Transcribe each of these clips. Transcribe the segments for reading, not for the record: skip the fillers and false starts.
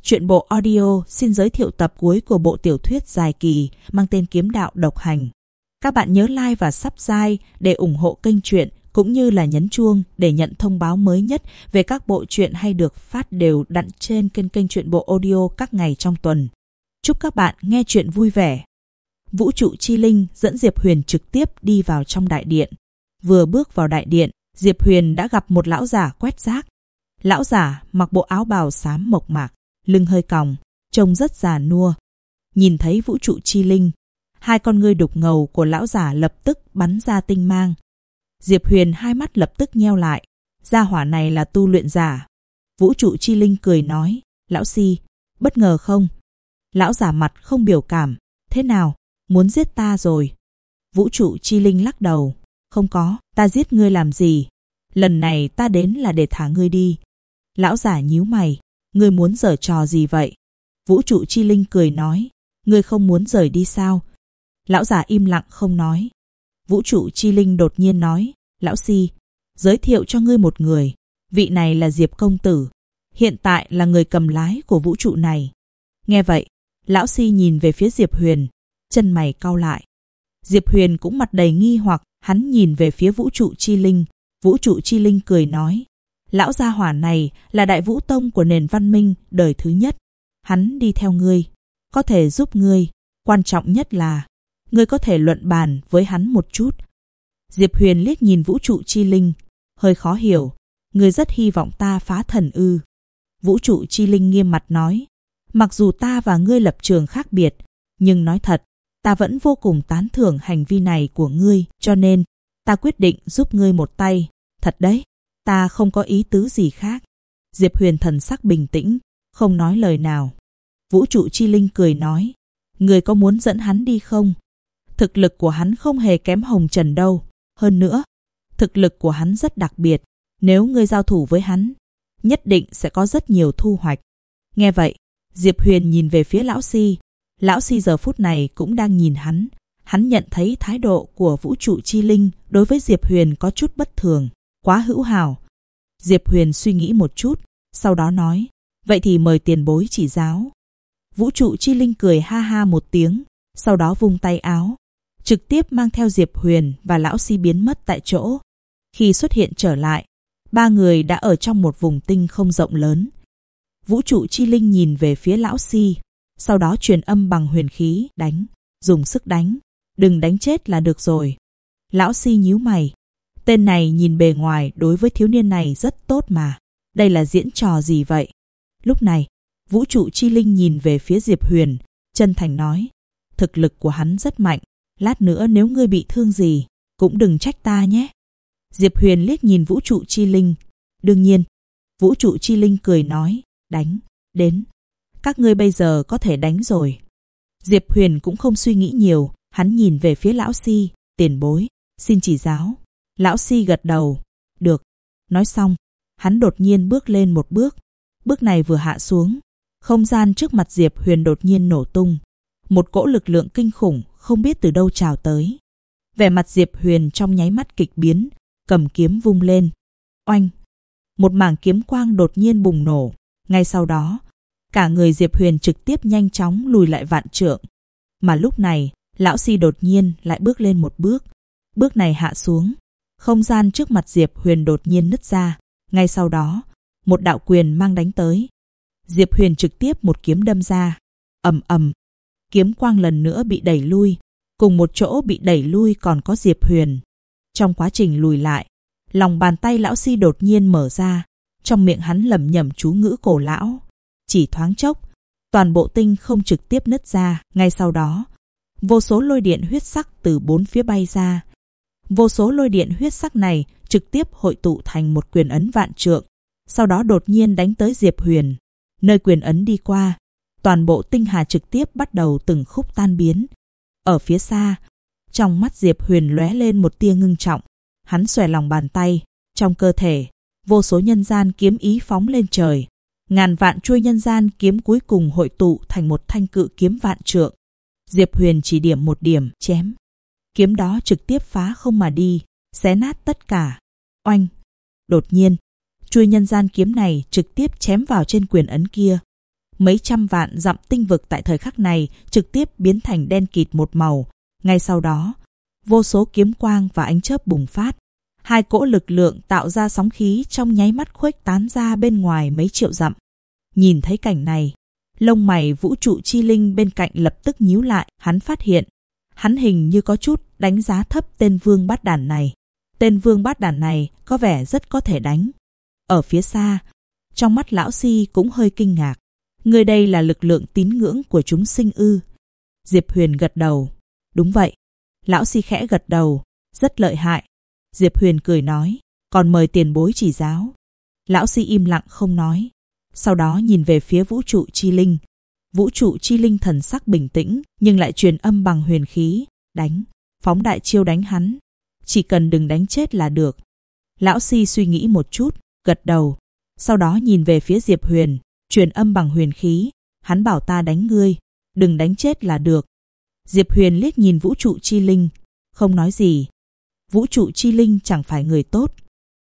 Truyện bộ audio xin giới thiệu tập cuối của bộ tiểu thuyết dài kỳ mang tên Kiếm đạo độc hành. Các bạn nhớ like và subscribe để ủng hộ kênh truyện cũng như là nhấn chuông để nhận thông báo mới nhất về các bộ truyện hay được phát đều đặn trên kênh truyện bộ audio các ngày trong tuần. Chúc các bạn nghe truyện vui vẻ. Vũ trụ chi linh dẫn Diệp Huyền trực tiếp đi vào trong đại điện. Vừa bước vào đại điện, Diệp Huyền đã gặp một lão giả quét rác. Lão giả mặc bộ áo bào xám mộc mạc, lưng hơi còng, trông rất già nua. Nhìn thấy vũ trụ chi linh, hai con ngươi đục ngầu của lão giả lập tức bắn ra tinh mang. Diệp Huyền hai mắt lập tức nheo lại, gia hỏa này là tu luyện giả. Vũ trụ chi linh cười nói, lão Si, bất ngờ không? Lão giả mặt không biểu cảm, thế nào, muốn giết ta rồi? Vũ trụ chi linh lắc đầu, không có, ta giết ngươi làm gì? Lần này ta đến là để thả ngươi đi. Lão giả nhíu mày, ngươi muốn giở trò gì vậy? Vũ trụ chi linh cười nói, ngươi không muốn rời đi sao? Lão giả im lặng không nói. Vũ trụ chi linh đột nhiên nói, lão Si, giới thiệu cho ngươi một người. Vị này là Diệp công tử, hiện tại là người cầm lái của vũ trụ này. Nghe vậy, lão Si nhìn về phía Diệp Huyền, chân mày cau lại. Diệp Huyền cũng mặt đầy nghi hoặc, hắn nhìn về phía vũ trụ chi linh. Vũ trụ chi linh cười nói, lão gia hỏa này là đại vũ tông của nền văn minh đời thứ nhất. Hắn đi theo ngươi, có thể giúp ngươi. Quan trọng nhất là, ngươi có thể luận bàn với hắn một chút. Diệp Huyền liếc nhìn vũ trụ chi linh, hơi khó hiểu. Ngươi rất hy vọng ta phá thần ư? Vũ trụ chi linh nghiêm mặt nói, mặc dù ta và ngươi lập trường khác biệt, nhưng nói thật, ta vẫn vô cùng tán thưởng hành vi này của ngươi, cho nên ta quyết định giúp ngươi một tay. Thật đấy, ta không có ý tứ gì khác. Diệp Huyền thần sắc bình tĩnh, không nói lời nào. Vũ trụ chi linh cười nói, ngươi có muốn dẫn hắn đi không? Thực lực của hắn không hề kém Hồng Trần đâu. Hơn nữa, thực lực của hắn rất đặc biệt. Nếu ngươi giao thủ với hắn, nhất định sẽ có rất nhiều thu hoạch. Nghe vậy, Diệp Huyền nhìn về phía lão Si. Lão Si giờ phút này cũng đang nhìn hắn. Hắn nhận thấy thái độ của vũ trụ chi linh đối với Diệp Huyền có chút bất thường, quá hữu hảo. Diệp Huyền suy nghĩ một chút, sau đó nói, vậy thì mời tiền bối chỉ giáo. Vũ trụ chi linh cười ha ha một tiếng, sau đó vung tay áo, trực tiếp mang theo Diệp Huyền và lão Si biến mất tại chỗ. Khi xuất hiện trở lại, ba người đã ở trong một vùng tinh không rộng lớn. Vũ trụ chi linh nhìn về phía lão Si, sau đó truyền âm bằng huyền khí, đánh, dùng sức đánh, đừng đánh chết là được rồi. Lão Si nhíu mày, tên này nhìn bề ngoài đối với thiếu niên này rất tốt mà, đây là diễn trò gì vậy? Lúc này, vũ trụ chi linh nhìn về phía Diệp Huyền, chân thành nói, thực lực của hắn rất mạnh, lát nữa nếu ngươi bị thương gì, cũng đừng trách ta nhé. Diệp Huyền liếc nhìn vũ trụ chi linh, đương nhiên. Vũ trụ chi linh cười nói, đánh, đến. Các ngươi bây giờ có thể đánh rồi. Diệp Huyền cũng không suy nghĩ nhiều, hắn nhìn về phía lão Si, tiền bối, xin chỉ giáo. Lão Si gật đầu, được. Nói xong, hắn đột nhiên bước lên một bước. Bước này vừa hạ xuống, không gian trước mặt Diệp Huyền đột nhiên nổ tung. Một cỗ lực lượng kinh khủng không biết từ đâu trào tới. Vẻ mặt Diệp Huyền trong nháy mắt kịch biến, cầm kiếm vung lên. Oanh! Một mảng kiếm quang đột nhiên bùng nổ. Ngay sau đó, cả người Diệp Huyền trực tiếp nhanh chóng lùi lại vạn trượng. Mà lúc này, lão Si đột nhiên lại bước lên một bước. Bước này hạ xuống, không gian trước mặt Diệp Huyền đột nhiên nứt ra. Ngay sau đó, một đạo quyền mang đánh tới. Diệp Huyền trực tiếp một kiếm đâm ra. Ầm ầm, kiếm quang lần nữa bị đẩy lui. Cùng một chỗ bị đẩy lui còn có Diệp Huyền. Trong quá trình lùi lại, lòng bàn tay lão Si đột nhiên mở ra. Trong miệng hắn lẩm nhẩm chú ngữ cổ lão. Chỉ thoáng chốc, toàn bộ tinh không trực tiếp nứt ra. Ngay sau đó, vô số lôi điện huyết sắc từ bốn phía bay ra. Vô số lôi điện huyết sắc này trực tiếp hội tụ thành một quyền ấn vạn trượng. Sau đó đột nhiên đánh tới Diệp Huyền. Nơi quyền ấn đi qua, toàn bộ tinh hà trực tiếp bắt đầu từng khúc tan biến. Ở phía xa, trong mắt Diệp Huyền lóe lên một tia ngưng trọng. Hắn xòe lòng bàn tay, trong cơ thể, vô số nhân gian kiếm ý phóng lên trời. Ngàn vạn chuôi nhân gian kiếm cuối cùng hội tụ thành một thanh cự kiếm vạn trượng. Diệp Huyền chỉ điểm một điểm, chém. Kiếm đó trực tiếp phá không mà đi, xé nát tất cả. Oanh! Đột nhiên, chuôi nhân gian kiếm này trực tiếp chém vào trên quyền ấn kia. Mấy trăm vạn dặm tinh vực tại thời khắc này trực tiếp biến thành đen kịt một màu. Ngay sau đó, vô số kiếm quang và ánh chớp bùng phát. Hai cỗ lực lượng tạo ra sóng khí trong nháy mắt khuếch tán ra bên ngoài mấy triệu dặm. Nhìn thấy cảnh này, lông mày vũ trụ chi linh bên cạnh lập tức nhíu lại. Hắn phát hiện, hắn hình như có chút đánh giá thấp tên vương bát đản này. Tên vương bát đản này có vẻ rất có thể đánh. Ở phía xa, trong mắt lão Si cũng hơi kinh ngạc. Người đây là lực lượng tín ngưỡng của chúng sinh ư? Diệp Huyền gật đầu. Đúng vậy. Lão Si khẽ gật đầu. Rất lợi hại. Diệp Huyền cười nói. Còn mời tiền bối chỉ giáo. Lão Si im lặng không nói. Sau đó nhìn về phía vũ trụ chi linh. Vũ trụ chi linh thần sắc bình tĩnh, nhưng lại truyền âm bằng huyền khí. Đánh. Phóng đại chiêu đánh hắn. Chỉ cần đừng đánh chết là được. Lão Si suy nghĩ một chút, gật đầu. Sau đó nhìn về phía Diệp Huyền, truyền âm bằng huyền khí. Hắn bảo ta đánh ngươi, đừng đánh chết là được. Diệp Huyền liếc nhìn vũ trụ chi linh, không nói gì. Vũ trụ chi linh chẳng phải người tốt.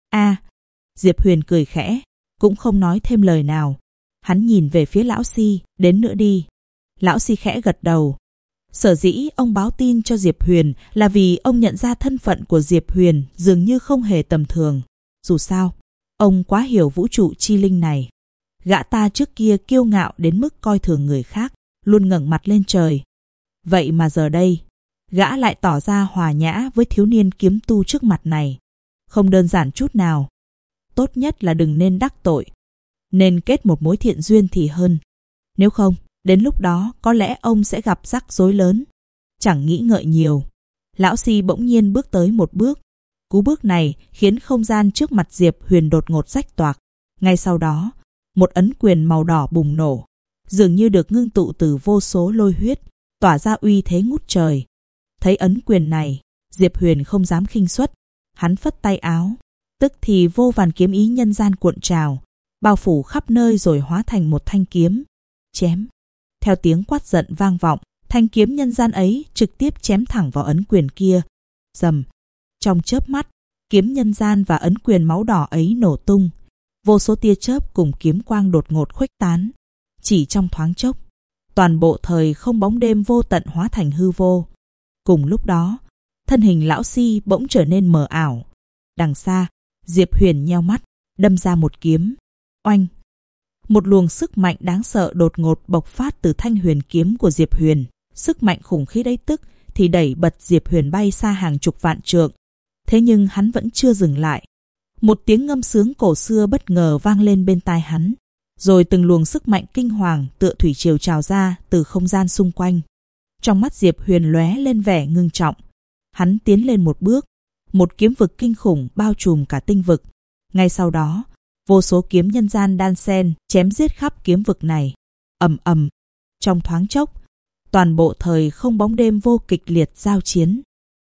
Diệp Huyền cười khẽ, cũng không nói thêm lời nào. Hắn nhìn về phía lão Si, đến nữa đi. Lão Si khẽ gật đầu. Sở dĩ ông báo tin cho Diệp Huyền là vì ông nhận ra thân phận của Diệp Huyền dường như không hề tầm thường. Dù sao, ông quá hiểu vũ trụ chi linh này. Gã ta trước kia kiêu ngạo đến mức coi thường người khác, luôn ngẩng mặt lên trời. Vậy mà giờ đây, gã lại tỏ ra hòa nhã với thiếu niên kiếm tu trước mặt này. Không đơn giản chút nào. Tốt nhất là đừng nên đắc tội. Nên kết một mối thiện duyên thì hơn. Nếu không, đến lúc đó có lẽ ông sẽ gặp rắc rối lớn. Chẳng nghĩ ngợi nhiều, lão Si bỗng nhiên bước tới một bước. Cú bước này khiến không gian trước mặt Diệp Huyền đột ngột rách toạc. Ngay sau đó, một ấn quyền màu đỏ bùng nổ, dường như được ngưng tụ từ vô số lôi huyết, tỏa ra uy thế ngút trời. Thấy ấn quyền này, Diệp Huyền không dám khinh suất. Hắn phất tay áo, tức thì vô vàn kiếm ý nhân gian cuộn trào, bao phủ khắp nơi rồi hóa thành một thanh kiếm. Chém. Theo tiếng quát giận vang vọng, thanh kiếm nhân gian ấy trực tiếp chém thẳng vào ấn quyền kia. Rầm. Trong chớp mắt, kiếm nhân gian và ấn quyền máu đỏ ấy nổ tung. Vô số tia chớp cùng kiếm quang đột ngột khuếch tán. Chỉ trong thoáng chốc, toàn bộ thời không bóng đêm vô tận hóa thành hư vô. Cùng lúc đó, thân hình lão Si bỗng trở nên mờ ảo. Đằng xa, Diệp Huyền nheo mắt, đâm ra một kiếm. Oanh! Một luồng sức mạnh đáng sợ đột ngột bộc phát từ thanh huyền kiếm của Diệp Huyền. Sức mạnh khủng khiếp ấy tức thì đẩy bật Diệp Huyền bay xa hàng chục vạn trượng. Thế nhưng hắn vẫn chưa dừng lại. Một tiếng ngâm sướng cổ xưa bất ngờ vang lên bên tai hắn. Rồi từng luồng sức mạnh kinh hoàng tựa thủy triều trào ra từ không gian xung quanh. Trong mắt Diệp Huyền lóe lên vẻ ngưng trọng. Hắn tiến lên một bước. Một kiếm vực kinh khủng bao trùm cả tinh vực. Ngay sau đó, vô số kiếm nhân gian đan xen chém giết khắp kiếm vực này. Ầm ầm. Trong thoáng chốc, toàn bộ thời không bóng đêm vô kịch liệt giao chiến.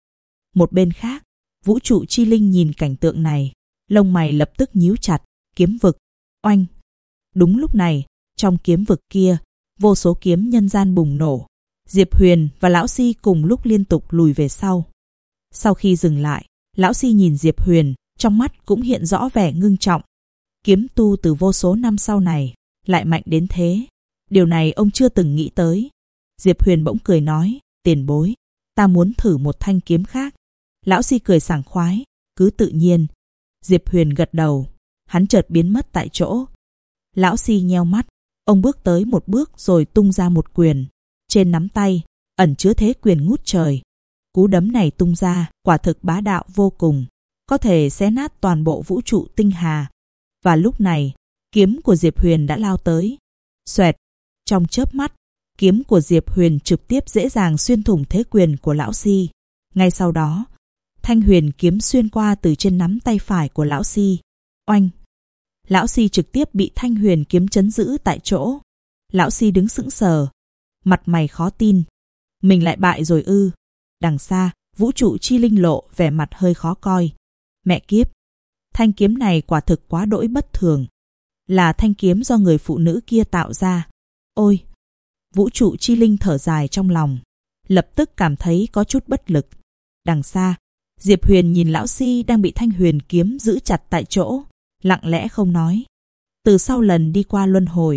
Một bên khác, vũ trụ chi linh nhìn cảnh tượng này, lông mày lập tức nhíu chặt. Kiếm vực. Oanh. Đúng lúc này, trong kiếm vực kia, vô số kiếm nhân gian bùng nổ. Diệp Huyền và lão Si cùng lúc liên tục lùi về sau. Sau khi dừng lại, lão Si nhìn Diệp Huyền, trong mắt cũng hiện rõ vẻ ngưng trọng. Kiếm tu từ vô số năm sau này lại mạnh đến thế, điều này ông chưa từng nghĩ tới. Diệp Huyền bỗng cười nói, tiền bối, ta muốn thử một thanh kiếm khác. Lão Si cười sảng khoái, cứ tự nhiên. Diệp Huyền gật đầu, hắn chợt biến mất tại chỗ. Lão Si nheo mắt, ông bước tới một bước rồi tung ra một quyền. Trên nắm tay ẩn chứa thế quyền ngút trời. Cú đấm này tung ra quả thực bá đạo vô cùng, có thể xé nát toàn bộ vũ trụ tinh hà. Và lúc này, kiếm của Diệp Huyền đã lao tới. Xoẹt. Trong chớp mắt, kiếm của Diệp Huyền trực tiếp dễ dàng xuyên thủng thế quyền của lão Si. Ngay sau đó, thanh huyền kiếm xuyên qua từ trên nắm tay phải của lão Si. Oanh! Lão Si trực tiếp bị thanh huyền kiếm trấn giữ tại chỗ. Lão Si đứng sững sờ, mặt mày khó tin. Mình lại bại rồi ư? Đằng xa, vũ trụ chi linh lộ vẻ mặt hơi khó coi. Mẹ kiếp! Thanh kiếm này quả thực quá đỗi bất thường. Là thanh kiếm do người phụ nữ kia tạo ra. Ôi! Vũ trụ chi linh thở dài trong lòng, lập tức cảm thấy có chút bất lực. Đằng xa, Diệp Huyền nhìn lão Si đang bị thanh huyền kiếm giữ chặt tại chỗ, lặng lẽ không nói. Từ sau lần đi qua luân hồi,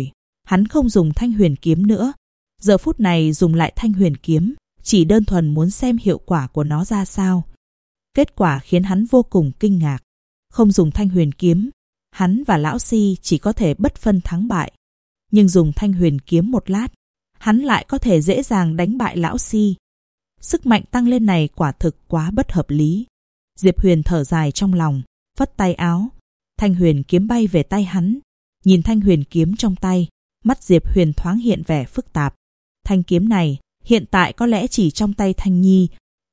Hắn không dùng Thanh Huyền kiếm nữa. Giờ phút này dùng lại Thanh Huyền kiếm, chỉ đơn thuần muốn xem hiệu quả của nó ra sao. Kết quả khiến hắn vô cùng kinh ngạc. Không dùng Thanh Huyền kiếm, hắn và Lão Si chỉ có thể bất phân thắng bại. Nhưng dùng Thanh Huyền kiếm một lát, hắn lại có thể dễ dàng đánh bại Lão Si. Sức mạnh tăng lên này quả thực quá bất hợp lý. Diệp Huyền thở dài trong lòng, phất tay áo. Thanh Huyền kiếm bay về tay hắn. Nhìn Thanh Huyền kiếm trong tay, mắt Diệp Huyền thoáng hiện vẻ phức tạp. Thanh kiếm này hiện tại có lẽ chỉ trong tay Thanh Nhi,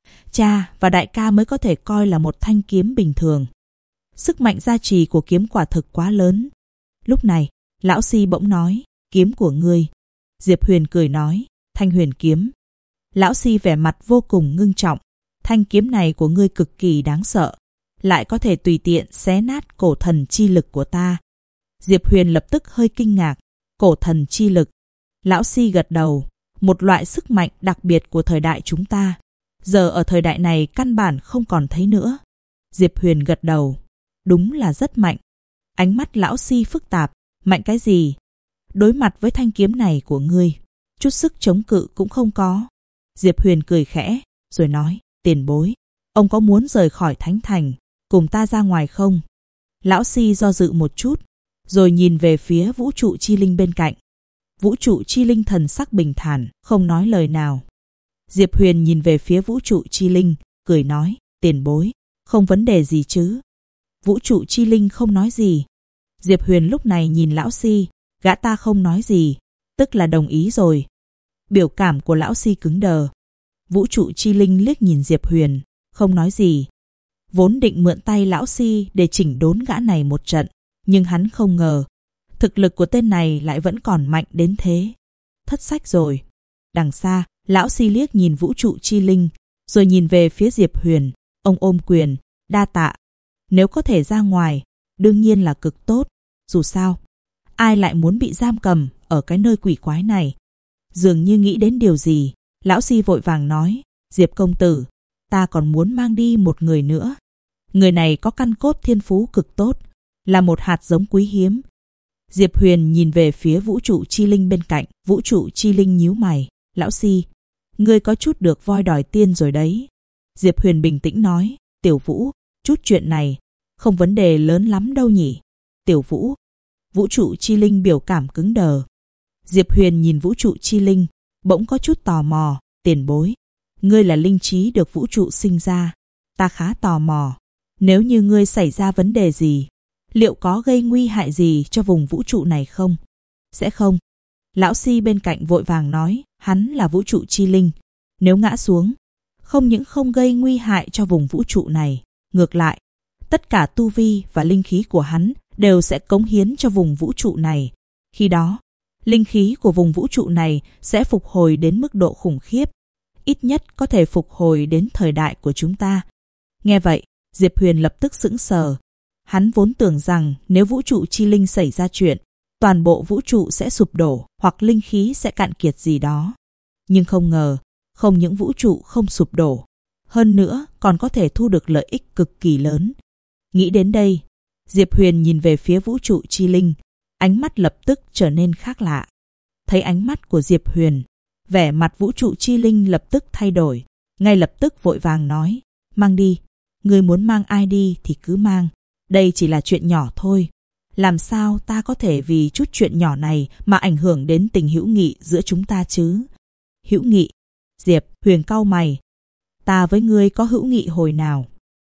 cha và đại ca mới có thể coi là một thanh kiếm bình thường. Sức mạnh gia trì của kiếm quả thực quá lớn. Lúc này, Lão Si bỗng nói, kiếm của ngươi. Diệp Huyền cười nói, Thanh Huyền kiếm. Lão Si vẻ mặt vô cùng ngưng trọng. Thanh kiếm này của ngươi cực kỳ đáng sợ, lại có thể tùy tiện xé nát cổ thần chi lực của ta. Diệp Huyền lập tức hơi kinh ngạc. Cổ thần chi lực. Lão Si gật đầu. Một loại sức mạnh đặc biệt của thời đại chúng ta. Giờ ở thời đại này căn bản không còn thấy nữa. Diệp Huyền gật đầu. Đúng là rất mạnh. Ánh mắt Lão Si phức tạp. Mạnh cái gì? Đối mặt với thanh kiếm này của ngươi, chút sức chống cự cũng không có. Diệp Huyền cười khẽ, rồi nói, tiền bối, ông có muốn rời khỏi Thánh Thành, cùng ta ra ngoài không? Lão Si do dự một chút, rồi nhìn về phía Vũ trụ chi linh bên cạnh. Vũ trụ chi linh thần sắc bình thản, không nói lời nào. Diệp Huyền nhìn về phía Vũ trụ chi linh, cười nói, tiền bối, không vấn đề gì chứ? Vũ trụ chi linh không nói gì. Diệp Huyền lúc này nhìn Lão Si, gã ta không nói gì, tức là đồng ý rồi. Biểu cảm của Lão Si cứng đờ. Vũ trụ chi linh liếc nhìn Diệp Huyền, không nói gì. Vốn định mượn tay Lão Si để chỉnh đốn gã này một trận, nhưng hắn không ngờ thực lực của tên này lại vẫn còn mạnh đến thế. Thất sách rồi. Đằng xa, Lão Si liếc nhìn Vũ trụ chi linh, rồi nhìn về phía Diệp Huyền. Ông ôm quyền, đa tạ. Nếu có thể ra ngoài, đương nhiên là cực tốt. Dù sao, ai lại muốn bị giam cầm ở cái nơi quỷ quái này? Dường như nghĩ đến điều gì, Lão Si vội vàng nói, Diệp công tử, ta còn muốn mang đi một người nữa. Người này có căn cốt thiên phú cực tốt, là một hạt giống quý hiếm. Diệp Huyền nhìn về phía Vũ trụ chi linh bên cạnh. Vũ trụ chi linh nhíu mày, Lão Si, ngươi có chút được voi đòi tiên rồi đấy. Diệp Huyền bình tĩnh nói, Tiểu Vũ, chút chuyện này không vấn đề lớn lắm đâu nhỉ. Tiểu Vũ. Vũ trụ chi linh biểu cảm cứng đờ. Diệp Huyền nhìn Vũ trụ chi linh, bỗng có chút tò mò, tiền bối, ngươi là linh trí được vũ trụ sinh ra, ta khá tò mò, nếu như ngươi xảy ra vấn đề gì, liệu có gây nguy hại gì cho vùng vũ trụ này không? Sẽ không. Lão Si bên cạnh vội vàng nói, hắn là vũ trụ chi linh, nếu ngã xuống, không những không gây nguy hại cho vùng vũ trụ này, ngược lại, tất cả tu vi và linh khí của hắn đều sẽ cống hiến cho vùng vũ trụ này. Khi đó, linh khí của vùng vũ trụ này sẽ phục hồi đến mức độ khủng khiếp, ít nhất có thể phục hồi đến thời đại của chúng ta. Nghe vậy, Diệp Huyền lập tức sững sờ. Hắn vốn tưởng rằng nếu vũ trụ chi linh xảy ra chuyện, toàn bộ vũ trụ sẽ sụp đổ hoặc linh khí sẽ cạn kiệt gì đó. Nhưng không ngờ, không những vũ trụ không sụp đổ, hơn nữa còn có thể thu được lợi ích cực kỳ lớn. Nghĩ đến đây, Diệp Huyền nhìn về phía vũ trụ chi linh, ánh mắt lập tức trở nên khác lạ. Thấy ánh mắt của Diệp Huyền, vẻ mặt vũ trụ chi linh lập tức thay đổi, ngay lập tức vội vàng nói, mang đi, ngươi muốn mang ai đi thì cứ mang, đây chỉ là chuyện nhỏ thôi. Làm sao ta có thể vì chút chuyện nhỏ này mà ảnh hưởng đến tình hữu nghị giữa chúng ta chứ? Hữu nghị? Diệp Huyền cau mày. Ta với ngươi có hữu nghị hồi nào?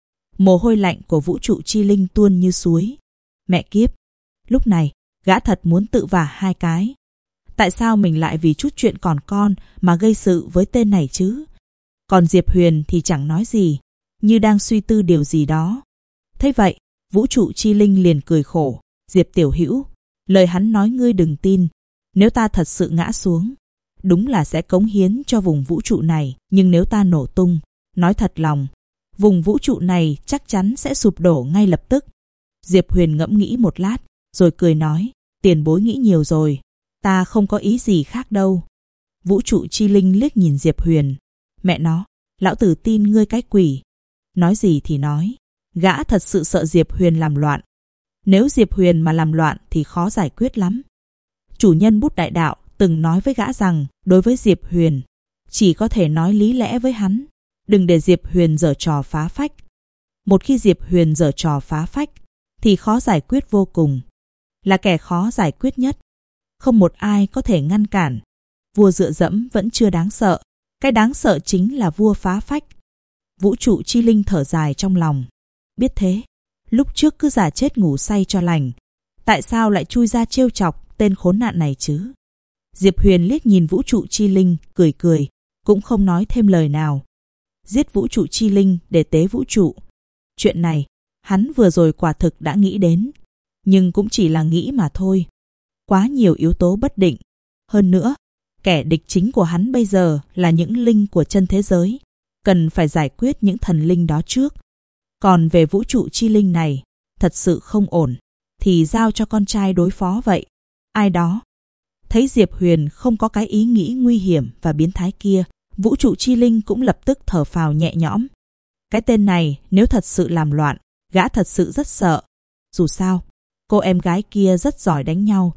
Mồ hôi lạnh của vũ trụ chi linh tuôn như suối. Mẹ kiếp! Lúc này, gã thật muốn tự vả hai cái. Tại sao mình lại vì chút chuyện còn con mà gây sự với tên này chứ? Còn Diệp Huyền thì chẳng nói gì, như đang suy tư điều gì đó. Thế vậy, vũ trụ chi linh liền cười khổ. Diệp tiểu hữu, lời hắn nói ngươi đừng tin. Nếu ta thật sự ngã xuống, đúng là sẽ cống hiến cho vùng vũ trụ này. Nhưng nếu ta nổ tung, nói thật lòng, vùng vũ trụ này chắc chắn sẽ sụp đổ ngay lập tức. Diệp Huyền ngẫm nghĩ một lát, rồi cười nói, tiền bối nghĩ nhiều rồi, ta không có ý gì khác đâu. Vũ trụ chi linh liếc nhìn Diệp Huyền. Mẹ nó, lão tử tin ngươi cái quỷ. Nói gì thì nói, gã thật sự sợ Diệp Huyền làm loạn. Nếu Diệp Huyền mà làm loạn thì khó giải quyết lắm. Chủ nhân bút đại đạo từng nói với gã rằng đối với Diệp Huyền, chỉ có thể nói lý lẽ với hắn, đừng để Diệp Huyền giở trò phá phách. Một khi Diệp Huyền giở trò phá phách, thì khó giải quyết vô cùng, là kẻ khó giải quyết nhất. Không một ai có thể ngăn cản. Vua dựa dẫm vẫn chưa đáng sợ, cái đáng sợ chính là vua phá phách. Vũ trụ chi linh thở dài trong lòng. Biết thế, lúc trước cứ giả chết ngủ say cho lành, tại sao lại chui ra trêu chọc tên khốn nạn này chứ? Diệp Huyền liếc nhìn vũ trụ chi linh, cười cười, cũng không nói thêm lời nào. Giết vũ trụ chi linh để tế vũ trụ. Chuyện này, hắn vừa rồi quả thực đã nghĩ đến, nhưng cũng chỉ là nghĩ mà thôi. Quá nhiều yếu tố bất định. Hơn nữa, kẻ địch chính của hắn bây giờ là những linh của chân thế giới, cần phải giải quyết những thần linh đó trước. Còn về vũ trụ chi linh này, thật sự không ổn, thì giao cho con trai đối phó vậy. Ai đó? Thấy Diệp Huyền không có cái ý nghĩ nguy hiểm và biến thái kia, vũ trụ chi linh cũng lập tức thở phào nhẹ nhõm. Cái tên này nếu thật sự làm loạn, gã thật sự rất sợ. Dù sao, cô em gái kia rất giỏi đánh nhau.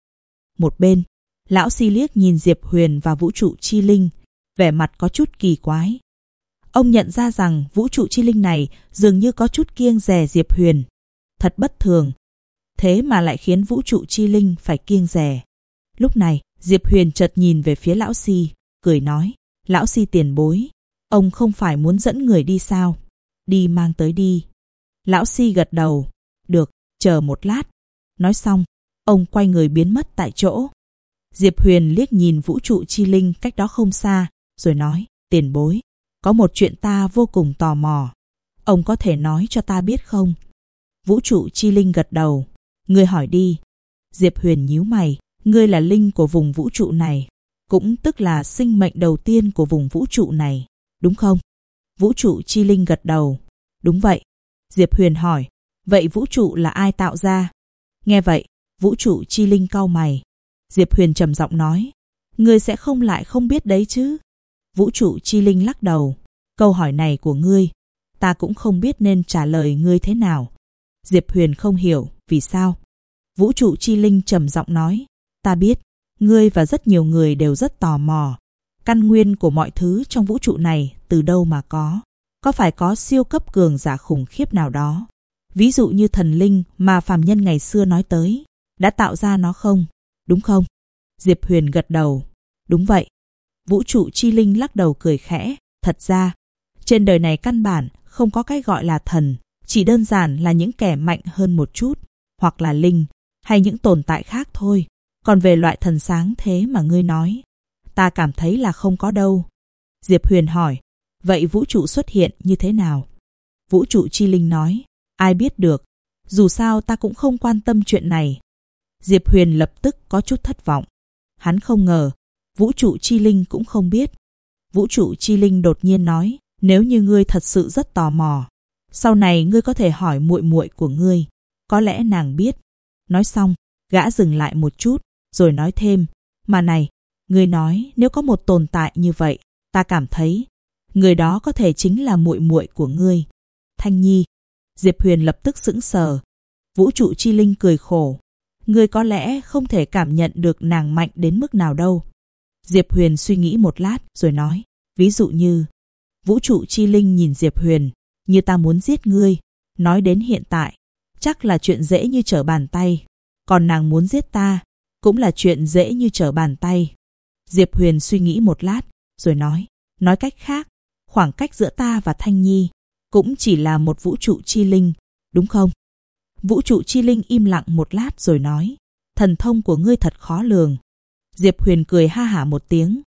Một bên, lão Si liếc nhìn Diệp Huyền và vũ trụ chi linh, vẻ mặt có chút kỳ quái. Ông nhận ra rằng vũ trụ chi linh này dường như có chút kiêng dè Diệp Huyền. Thật bất thường. Thế mà lại khiến vũ trụ chi linh phải kiêng dè. Lúc này, Diệp Huyền chợt nhìn về phía lão Si, cười nói, lão Si tiền bối, ông không phải muốn dẫn người đi sao? Đi mang tới đi. Lão Si gật đầu, được, chờ một lát. Nói xong, ông quay người biến mất tại chỗ. Diệp Huyền liếc nhìn vũ trụ chi linh cách đó không xa, rồi nói, tiền bối, có một chuyện ta vô cùng tò mò. Ông có thể nói cho ta biết không? Vũ trụ chi linh gật đầu, ngươi hỏi đi. Diệp Huyền nhíu mày, ngươi là linh của vùng vũ trụ này, cũng tức là sinh mệnh đầu tiên của vùng vũ trụ này, đúng không? Vũ trụ chi linh gật đầu, đúng vậy. Diệp Huyền hỏi, vậy vũ trụ là ai tạo ra? Nghe vậy, vũ trụ chi linh cau mày. Diệp Huyền trầm giọng nói, ngươi sẽ không lại không biết đấy chứ? Vũ trụ chi linh lắc đầu, câu hỏi này của ngươi, ta cũng không biết nên trả lời ngươi thế nào. Diệp Huyền không hiểu, vì sao? Vũ trụ chi linh trầm giọng nói, ta biết, ngươi và rất nhiều người đều rất tò mò. Căn nguyên của mọi thứ trong vũ trụ này từ đâu mà có? Có phải có siêu cấp cường giả khủng khiếp nào đó? Ví dụ như thần linh mà phàm nhân ngày xưa nói tới, đã tạo ra nó không? Đúng không? Diệp Huyền gật đầu, đúng vậy. Vũ trụ chi linh lắc đầu cười khẽ, thật ra, trên đời này căn bản không có cái gọi là thần, chỉ đơn giản là những kẻ mạnh hơn một chút, hoặc là linh, hay những tồn tại khác thôi. Còn về loại thần sáng thế mà ngươi nói, ta cảm thấy là không có đâu. Diệp Huyền hỏi, vậy vũ trụ xuất hiện như thế nào? Vũ trụ chi linh nói, ai biết được, dù sao ta cũng không quan tâm chuyện này. Diệp Huyền lập tức có chút thất vọng. Hắn không ngờ, vũ trụ chi linh cũng không biết. Vũ trụ chi linh đột nhiên nói, nếu như ngươi thật sự rất tò mò, sau này ngươi có thể hỏi muội muội của ngươi, có lẽ nàng biết. Nói xong, gã dừng lại một chút, rồi nói thêm, mà này, ngươi nói nếu có một tồn tại như vậy, ta cảm thấy người đó có thể chính là muội muội của ngươi, Thanh Nhi. Diệp Huyền lập tức sững sờ. Vũ trụ chi linh cười khổ, ngươi có lẽ không thể cảm nhận được nàng mạnh đến mức nào đâu. Diệp Huyền suy nghĩ một lát rồi nói, ví dụ như... Vũ trụ chi linh nhìn Diệp Huyền, như ta muốn giết ngươi. Nói đến hiện tại, chắc là chuyện dễ như trở bàn tay. Còn nàng muốn giết ta, cũng là chuyện dễ như trở bàn tay. Diệp Huyền suy nghĩ một lát, rồi nói cách khác, khoảng cách giữa ta và Thanh Nhi cũng chỉ là một vũ trụ chi linh, đúng không? Vũ trụ chi linh im lặng một lát rồi nói, thần thông của ngươi thật khó lường. Diệp Huyền cười ha hả một tiếng.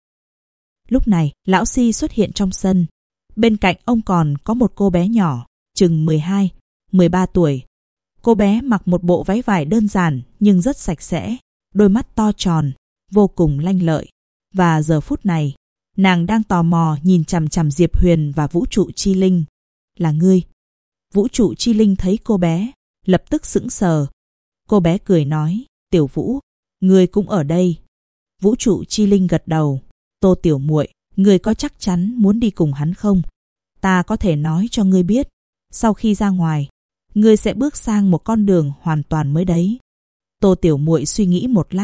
Lúc này, lão Si xuất hiện trong sân. Bên cạnh ông còn có một cô bé nhỏ, chừng 12, 13 tuổi. Cô bé mặc một bộ váy vải đơn giản nhưng rất sạch sẽ, đôi mắt to tròn, vô cùng lanh lợi. Và giờ phút này, nàng đang tò mò nhìn chằm chằm Diệp Huyền và vũ trụ chi linh. Là ngươi? Vũ trụ chi linh thấy cô bé, lập tức sững sờ. Cô bé cười nói, Tiểu Vũ, ngươi cũng ở đây. Vũ trụ chi linh gật đầu, Tô tiểu muội, ngươi có chắc chắn muốn đi cùng hắn không? Ta có thể nói cho ngươi biết, sau khi ra ngoài, ngươi sẽ bước sang một con đường hoàn toàn mới đấy. Tô tiểu muội suy nghĩ một lát,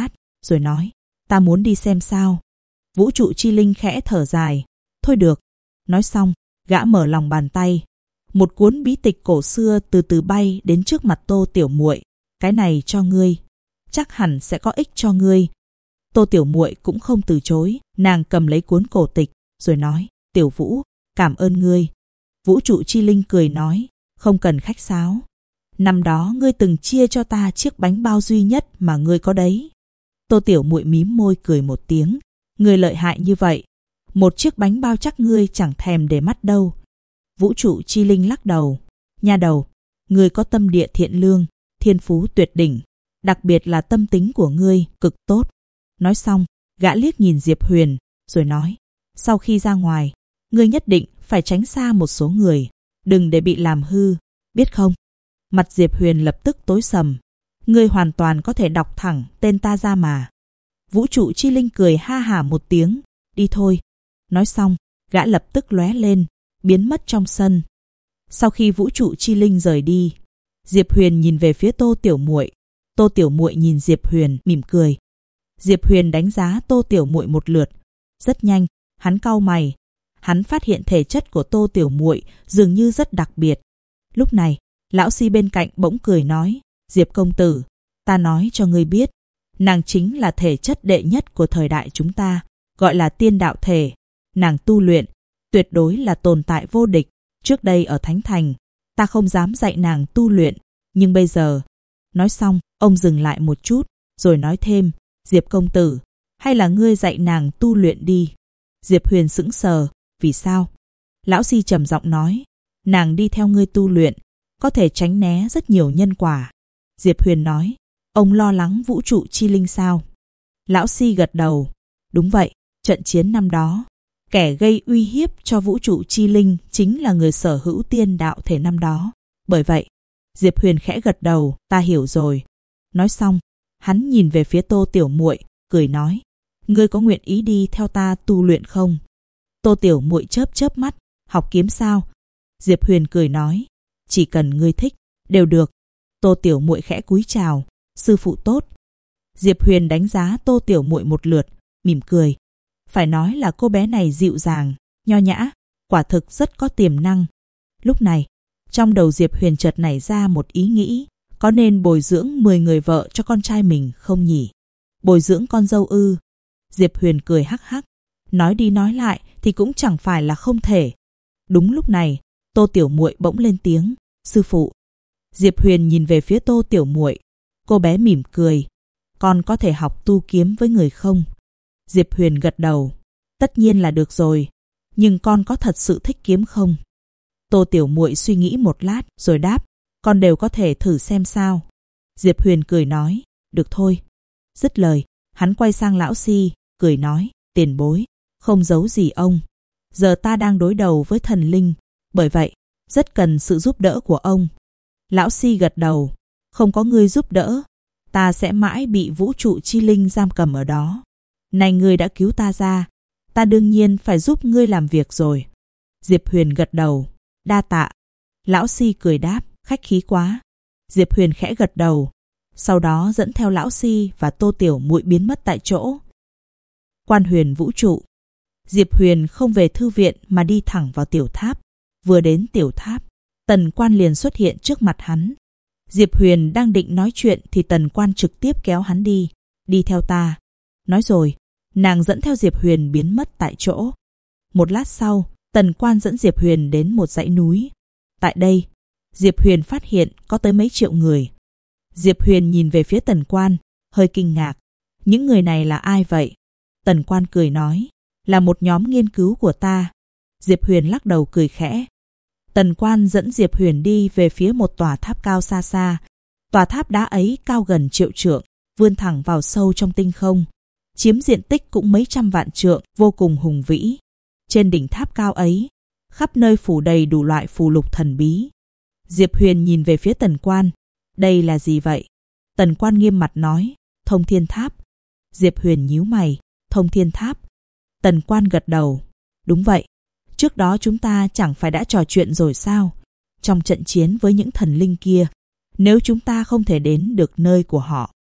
rồi nói, ta muốn đi xem sao. Vũ trụ chi linh khẽ thở dài, thôi được. Nói xong, gã mở lòng bàn tay. Một cuốn bí tịch cổ xưa từ từ bay đến trước mặt Tô Tiểu Muội. Cái này cho ngươi, chắc hẳn sẽ có ích cho ngươi. Tô Tiểu Muội cũng không từ chối, nàng cầm lấy cuốn cổ tịch, rồi nói, Tiểu Vũ, cảm ơn ngươi. Vũ trụ chi linh cười nói, không cần khách sáo. Năm đó ngươi từng chia cho ta chiếc bánh bao duy nhất mà ngươi có đấy. Tô Tiểu Muội mím môi cười một tiếng, ngươi lợi hại như vậy, một chiếc bánh bao chắc ngươi chẳng thèm để mắt đâu. Vũ trụ chi linh lắc đầu, nha đầu, ngươi có tâm địa thiện lương, thiên phú tuyệt đỉnh, đặc biệt là tâm tính của ngươi cực tốt. Nói xong, gã liếc nhìn Diệp Huyền, rồi nói, sau khi ra ngoài, ngươi nhất định phải tránh xa một số người, đừng để bị làm hư, biết không? Mặt Diệp Huyền lập tức tối sầm, ngươi hoàn toàn có thể đọc thẳng tên ta ra mà. Vũ trụ chi linh cười ha hả một tiếng, đi thôi. Nói xong, gã lập tức lóe lên, biến mất trong sân. Sau khi vũ trụ chi linh rời đi, Diệp Huyền nhìn về phía Tô Tiểu Muội. Tô Tiểu Muội nhìn Diệp Huyền mỉm cười. Diệp Huyền đánh giá Tô Tiểu Muội một lượt. Rất nhanh, hắn cau mày. Hắn phát hiện thể chất của Tô Tiểu Muội dường như rất đặc biệt. Lúc này, lão si bên cạnh bỗng cười nói, Diệp công tử, ta nói cho ngươi biết, nàng chính là thể chất đệ nhất của thời đại chúng ta, gọi là tiên đạo thể. Nàng tu luyện, tuyệt đối là tồn tại vô địch. Trước đây ở Thánh Thành, ta không dám dạy nàng tu luyện, nhưng bây giờ... Nói xong, ông dừng lại một chút, rồi nói thêm, Diệp công tử, hay là ngươi dạy nàng tu luyện đi. Diệp Huyền sững sờ, vì sao? Lão si trầm giọng nói, nàng đi theo ngươi tu luyện, có thể tránh né rất nhiều nhân quả. Diệp Huyền nói, ông lo lắng vũ trụ chi linh sao? Lão si gật đầu, đúng vậy, trận chiến năm đó, kẻ gây uy hiếp cho vũ trụ chi linh chính là người sở hữu tiên đạo thể năm đó. Bởi vậy, Diệp Huyền khẽ gật đầu, ta hiểu rồi. Nói xong, hắn nhìn về phía Tô Tiểu Muội, cười nói, ngươi có nguyện ý đi theo ta tu luyện không? Tô Tiểu Muội chớp chớp mắt, học kiếm sao? Diệp Huyền cười nói, chỉ cần ngươi thích, đều được. Tô Tiểu Muội khẽ cúi chào, sư phụ tốt. Diệp Huyền đánh giá Tô Tiểu Muội một lượt, mỉm cười. Phải nói là cô bé này dịu dàng, nho nhã, quả thực rất có tiềm năng. Lúc này, trong đầu Diệp Huyền chợt nảy ra một ý nghĩ, có nên bồi dưỡng 10 người vợ cho con trai mình không nhỉ? Bồi dưỡng con dâu ư? Diệp Huyền cười hắc hắc, nói đi nói lại thì cũng chẳng phải là không thể. Đúng lúc này, Tô Tiểu Muội bỗng lên tiếng, sư phụ. Diệp Huyền nhìn về phía Tô Tiểu Muội, cô bé mỉm cười, con có thể học tu kiếm với người không? Diệp Huyền gật đầu, tất nhiên là được rồi, nhưng con có thật sự thích kiếm không? Tô Tiểu Muội suy nghĩ một lát rồi đáp, con đều có thể thử xem sao. Diệp Huyền cười nói, được thôi. Dứt lời, hắn quay sang lão si, cười nói, tiền bối, không giấu gì ông. Giờ ta đang đối đầu với thần linh, bởi vậy, rất cần sự giúp đỡ của ông. Lão si gật đầu, không có ngươi giúp đỡ, ta sẽ mãi bị vũ trụ chi linh giam cầm ở đó. Này ngươi đã cứu ta ra, ta đương nhiên phải giúp ngươi làm việc rồi. Diệp Huyền gật đầu, đa tạ. Lão si cười đáp, khách khí quá. Diệp Huyền khẽ gật đầu, sau đó dẫn theo lão si và Tô Tiểu Muội biến mất tại chỗ. Quan Huyền vũ trụ. Diệp Huyền không về thư viện mà đi thẳng vào tiểu tháp. Vừa đến tiểu tháp, Tần Quan liền xuất hiện trước mặt hắn. Diệp Huyền đang định nói chuyện thì Tần Quan trực tiếp kéo hắn đi. Đi theo ta. Nói rồi, nàng dẫn theo Diệp Huyền biến mất tại chỗ. Một lát sau, Tần Quan dẫn Diệp Huyền đến một dãy núi. Tại đây, Diệp Huyền phát hiện có tới mấy triệu người. Diệp Huyền nhìn về phía Tần Quan, hơi kinh ngạc. Những người này là ai vậy? Tần Quan cười nói, là một nhóm nghiên cứu của ta. Diệp Huyền lắc đầu cười khẽ. Tần Quan dẫn Diệp Huyền đi về phía một tòa tháp cao xa xa. Tòa tháp đá ấy cao gần triệu trượng, vươn thẳng vào sâu trong tinh không. Chiếm diện tích cũng mấy trăm vạn trượng, vô cùng hùng vĩ. Trên đỉnh tháp cao ấy, khắp nơi phủ đầy đủ loại phù lục thần bí. Diệp Huyền nhìn về phía Tần Quan. Đây là gì vậy? Tần Quan nghiêm mặt nói, Thông Thiên Tháp. Diệp Huyền nhíu mày, Thông Thiên Tháp. Tần Quan gật đầu. Đúng vậy, trước đó chúng ta chẳng phải đã trò chuyện rồi sao? Trong trận chiến với những thần linh kia, nếu chúng ta không thể đến được nơi của họ,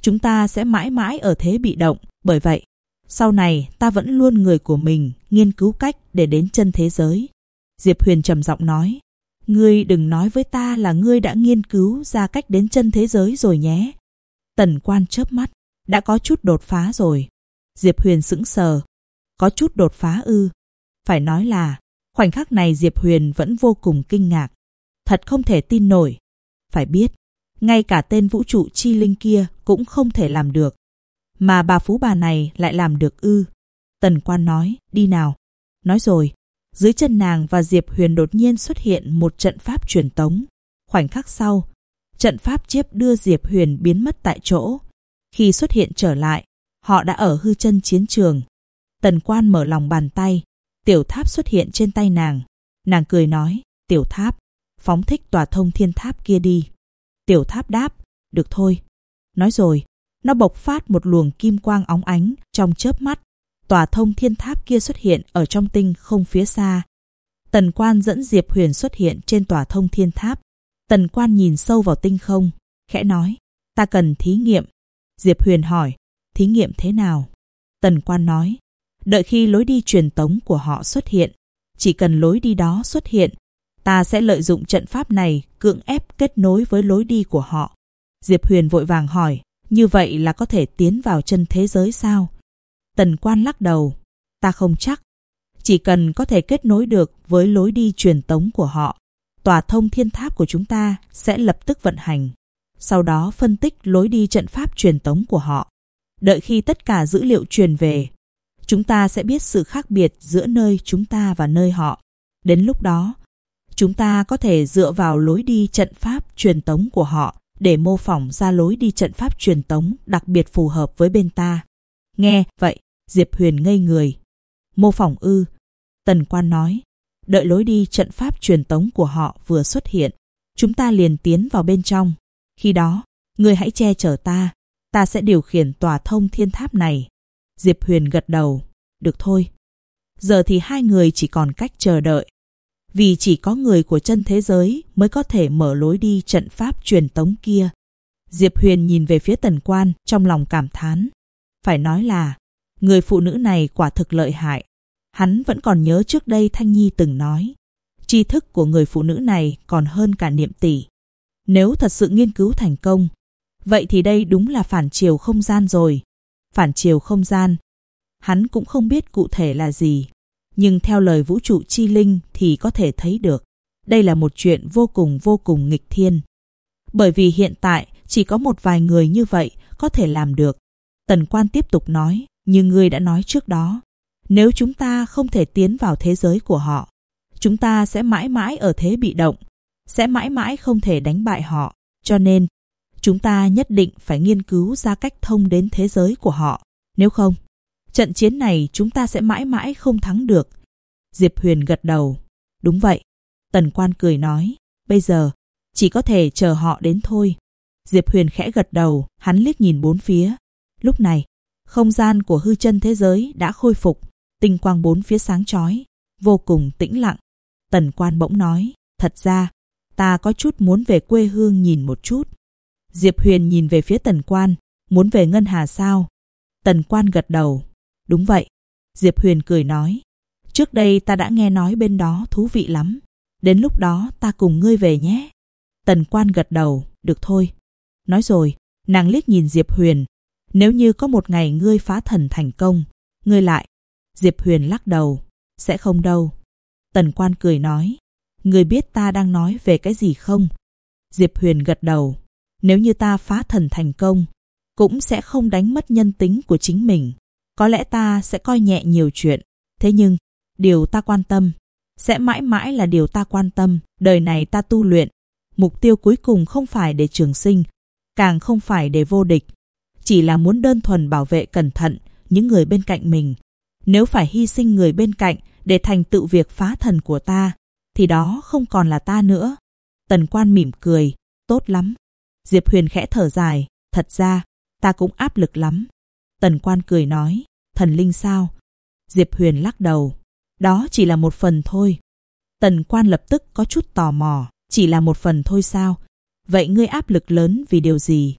chúng ta sẽ mãi mãi ở thế bị động. Bởi vậy, sau này ta vẫn luôn người của mình nghiên cứu cách để đến chân thế giới. Diệp Huyền trầm giọng nói, ngươi đừng nói với ta là ngươi đã nghiên cứu ra cách đến chân thế giới rồi nhé. Tần Quan chớp mắt, đã có chút đột phá rồi. Diệp Huyền sững sờ, có chút đột phá ư? Phải nói là, khoảnh khắc này Diệp Huyền vẫn vô cùng kinh ngạc. Thật không thể tin nổi. Phải biết, ngay cả tên vũ trụ chi linh kia cũng không thể làm được. Mà bà phú bà này lại làm được ư? Tần Quan nói, đi nào. Nói rồi, dưới chân nàng và Diệp Huyền đột nhiên xuất hiện một trận pháp truyền tống. Khoảnh khắc sau, trận pháp chiếp đưa Diệp Huyền biến mất tại chỗ. Khi xuất hiện trở lại, họ đã ở hư chân chiến trường. Tần Quan mở lòng bàn tay, tiểu tháp xuất hiện trên tay nàng. Nàng cười nói, tiểu tháp, phóng thích tòa thông thiên tháp kia đi. Tiểu tháp đáp, được thôi. Nói rồi, nó bộc phát một luồng kim quang óng ánh trong chớp mắt. Tòa thông thiên tháp kia xuất hiện ở trong tinh không phía xa. Tần Quan dẫn Diệp Huyền xuất hiện trên tòa thông thiên tháp. Tần Quan nhìn sâu vào tinh không, khẽ nói, ta cần thí nghiệm. Diệp Huyền hỏi, thí nghiệm thế nào? Tần Quan nói, đợi khi lối đi truyền tống của họ xuất hiện, chỉ cần lối đi đó xuất hiện, ta sẽ lợi dụng trận pháp này cưỡng ép kết nối với lối đi của họ. Diệp Huyền vội vàng hỏi, như vậy là có thể tiến vào chân thế giới sao? Tần Quan lắc đầu, ta không chắc. Chỉ cần có thể kết nối được với lối đi truyền tống của họ, tòa thông thiên tháp của chúng ta sẽ lập tức vận hành. Sau đó phân tích lối đi trận pháp truyền tống của họ. Đợi khi tất cả dữ liệu truyền về, chúng ta sẽ biết sự khác biệt giữa nơi chúng ta và nơi họ. Đến lúc đó, chúng ta có thể dựa vào lối đi trận pháp truyền tống của họ để mô phỏng ra lối đi trận pháp truyền tống đặc biệt phù hợp với bên ta. Nghe vậy, Diệp Huyền ngây người. Mô phỏng ư? Tần Quan nói, đợi lối đi trận pháp truyền tống của họ vừa xuất hiện, chúng ta liền tiến vào bên trong. Khi đó, ngươi hãy che chở ta sẽ điều khiển tòa thông thiên tháp này. Diệp Huyền gật đầu, được thôi. Giờ thì hai người chỉ còn cách chờ đợi. Vì chỉ có người của chân thế giới mới có thể mở lối đi trận pháp truyền tống kia. Diệp Huyền nhìn về phía Tần Quan trong lòng cảm thán. Phải nói là, người phụ nữ này quả thực lợi hại. Hắn vẫn còn nhớ trước đây Thanh Nhi từng nói, tri thức của người phụ nữ này còn hơn cả niệm tỷ. Nếu thật sự nghiên cứu thành công, vậy thì đây đúng là phản chiều không gian rồi. Phản chiều không gian, hắn cũng không biết cụ thể là gì. Nhưng theo lời vũ trụ chi linh thì có thể thấy được, đây là một chuyện vô cùng nghịch thiên. Bởi vì hiện tại chỉ có một vài người như vậy có thể làm được. Tần Quan tiếp tục nói, như ngươi đã nói trước đó, nếu chúng ta không thể tiến vào thế giới của họ, chúng ta sẽ mãi mãi ở thế bị động, sẽ mãi mãi không thể đánh bại họ. Cho nên, chúng ta nhất định phải nghiên cứu ra cách thông đến thế giới của họ. Nếu không, trận chiến này chúng ta sẽ mãi mãi không thắng được. Diệp Huyền gật đầu. Đúng vậy. Tần Quan cười nói, bây giờ chỉ có thể chờ họ đến thôi. Diệp Huyền khẽ gật đầu, hắn liếc nhìn bốn phía. Lúc này, không gian của hư chân thế giới đã khôi phục, tinh quang bốn phía sáng chói, vô cùng tĩnh lặng. Tần Quan bỗng nói, thật ra, ta có chút muốn về quê hương nhìn một chút. Diệp Huyền nhìn về phía Tần Quan, muốn về Ngân Hà sao? Tần Quan gật đầu. Đúng vậy. Diệp Huyền cười nói, trước đây ta đã nghe nói bên đó thú vị lắm. Đến lúc đó ta cùng ngươi về nhé. Tần Quan gật đầu, được thôi. Nói rồi, nàng liếc nhìn Diệp Huyền. Nếu như có một ngày ngươi phá thần thành công, ngươi lại. Diệp Huyền lắc đầu, sẽ không đâu. Tần Quan cười nói, ngươi biết ta đang nói về cái gì không? Diệp Huyền gật đầu, nếu như ta phá thần thành công, cũng sẽ không đánh mất nhân tính của chính mình. Có lẽ ta sẽ coi nhẹ nhiều chuyện. Thế nhưng, điều ta quan tâm sẽ mãi mãi là điều ta quan tâm. Đời này ta tu luyện, mục tiêu cuối cùng không phải để trường sinh, càng không phải để vô địch. Chỉ là muốn đơn thuần bảo vệ cẩn thận những người bên cạnh mình. Nếu phải hy sinh người bên cạnh để thành tựu việc phá thần của ta, thì đó không còn là ta nữa. Tần Quan mỉm cười, tốt lắm. Diệp Huyền khẽ thở dài, thật ra, ta cũng áp lực lắm. Tần Quan cười nói, thần linh sao? Diệp Huyền lắc đầu, đó chỉ là một phần thôi. Tần Quan lập tức có chút tò mò, chỉ là một phần thôi sao? Vậy ngươi áp lực lớn vì điều gì?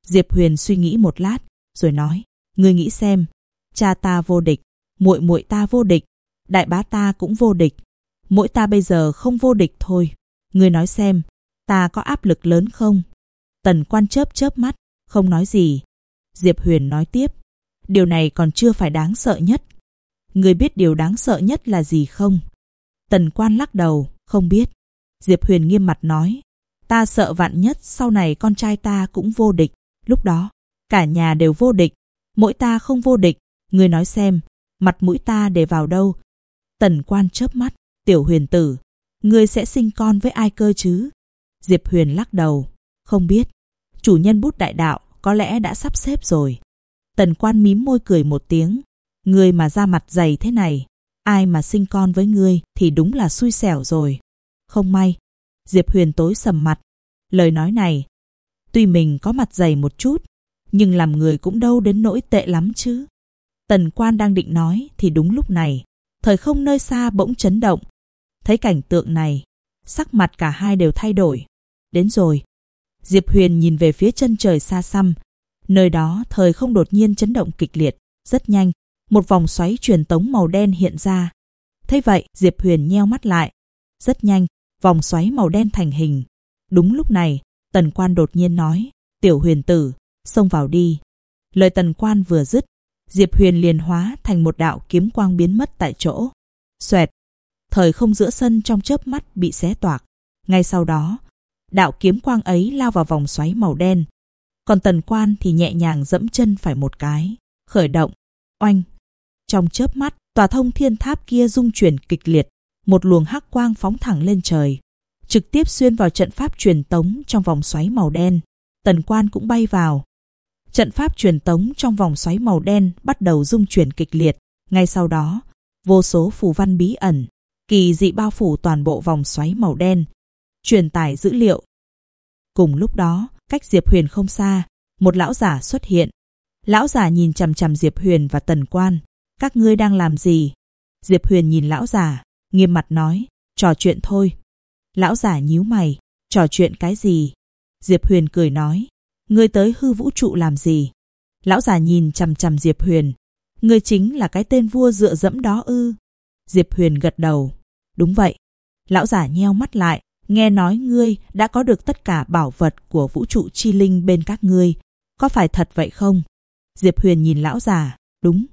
Diệp Huyền suy nghĩ một lát, rồi nói, ngươi nghĩ xem, cha ta vô địch, muội muội ta vô địch, đại bá ta cũng vô địch, mỗi ta bây giờ không vô địch thôi. Ngươi nói xem, ta có áp lực lớn không? Tần Quan chớp chớp mắt, không nói gì. Diệp Huyền nói tiếp, điều này còn chưa phải đáng sợ nhất. Ngươi biết điều đáng sợ nhất là gì không? Tần Quan lắc đầu, không biết. Diệp Huyền nghiêm mặt nói, ta sợ vạn nhất sau này con trai ta cũng vô địch, lúc đó cả nhà đều vô địch, mỗi ta không vô địch, ngươi nói xem, mặt mũi ta để vào đâu? Tần Quan chớp mắt, tiểu Huyền tử, ngươi sẽ sinh con với ai cơ chứ? Diệp Huyền lắc đầu, không biết. Chủ nhân bút đại đạo có lẽ đã sắp xếp rồi. Tần Quan mím môi cười một tiếng, ngươi mà ra mặt dày thế này, ai mà sinh con với ngươi thì đúng là xui xẻo rồi. Không may. Diệp Huyền tối sầm mặt. Lời nói này, tuy mình có mặt dày một chút, nhưng làm người cũng đâu đến nỗi tệ lắm chứ. Tần Quan đang định nói thì đúng lúc này, thời không nơi xa bỗng chấn động. Thấy cảnh tượng này, sắc mặt cả hai đều thay đổi. Đến rồi. Diệp Huyền nhìn về phía chân trời xa xăm. Nơi đó thời không đột nhiên chấn động kịch liệt. Rất nhanh, một vòng xoáy truyền tống màu đen hiện ra. Thấy vậy, Diệp Huyền nheo mắt lại. Rất nhanh, vòng xoáy màu đen thành hình. Đúng lúc này, Tần Quan đột nhiên nói, tiểu Huyền tử, xông vào đi. Lời Tần Quan vừa dứt, Diệp Huyền liền hóa thành một đạo kiếm quang biến mất tại chỗ. Xoẹt, thời không giữa sân trong chớp mắt bị xé toạc. Ngay sau đó, đạo kiếm quang ấy lao vào vòng xoáy màu đen. Còn Tần Quan thì nhẹ nhàng dẫm chân phải một cái, khởi động. Oanh! Trong chớp mắt, tòa thông thiên tháp kia rung chuyển kịch liệt, một luồng hắc quang phóng thẳng lên trời, trực tiếp xuyên vào trận pháp truyền tống trong vòng xoáy màu đen. Tần Quan cũng bay vào. Trận pháp truyền tống trong vòng xoáy màu đen bắt đầu rung chuyển kịch liệt. Ngay sau đó, vô số phù văn bí ẩn, kỳ dị bao phủ toàn bộ vòng xoáy màu đen, truyền tải dữ liệu. Cùng lúc đó, cách Diệp Huyền không xa, một lão giả xuất hiện. Lão giả nhìn chằm chằm Diệp Huyền và Tần Quan. Các ngươi đang làm gì? Diệp Huyền nhìn lão giả, nghiêm mặt nói, trò chuyện thôi. Lão giả nhíu mày, trò chuyện cái gì? Diệp Huyền cười nói, ngươi tới hư vũ trụ làm gì? Lão giả nhìn chằm chằm Diệp Huyền, ngươi chính là cái tên vua dựa dẫm đó ư? Diệp Huyền gật đầu, đúng vậy. Lão giả nheo mắt lại, nghe nói ngươi đã có được tất cả bảo vật của vũ trụ chi linh bên các ngươi, có phải thật vậy không? Diệp Huyền nhìn lão già, đúng.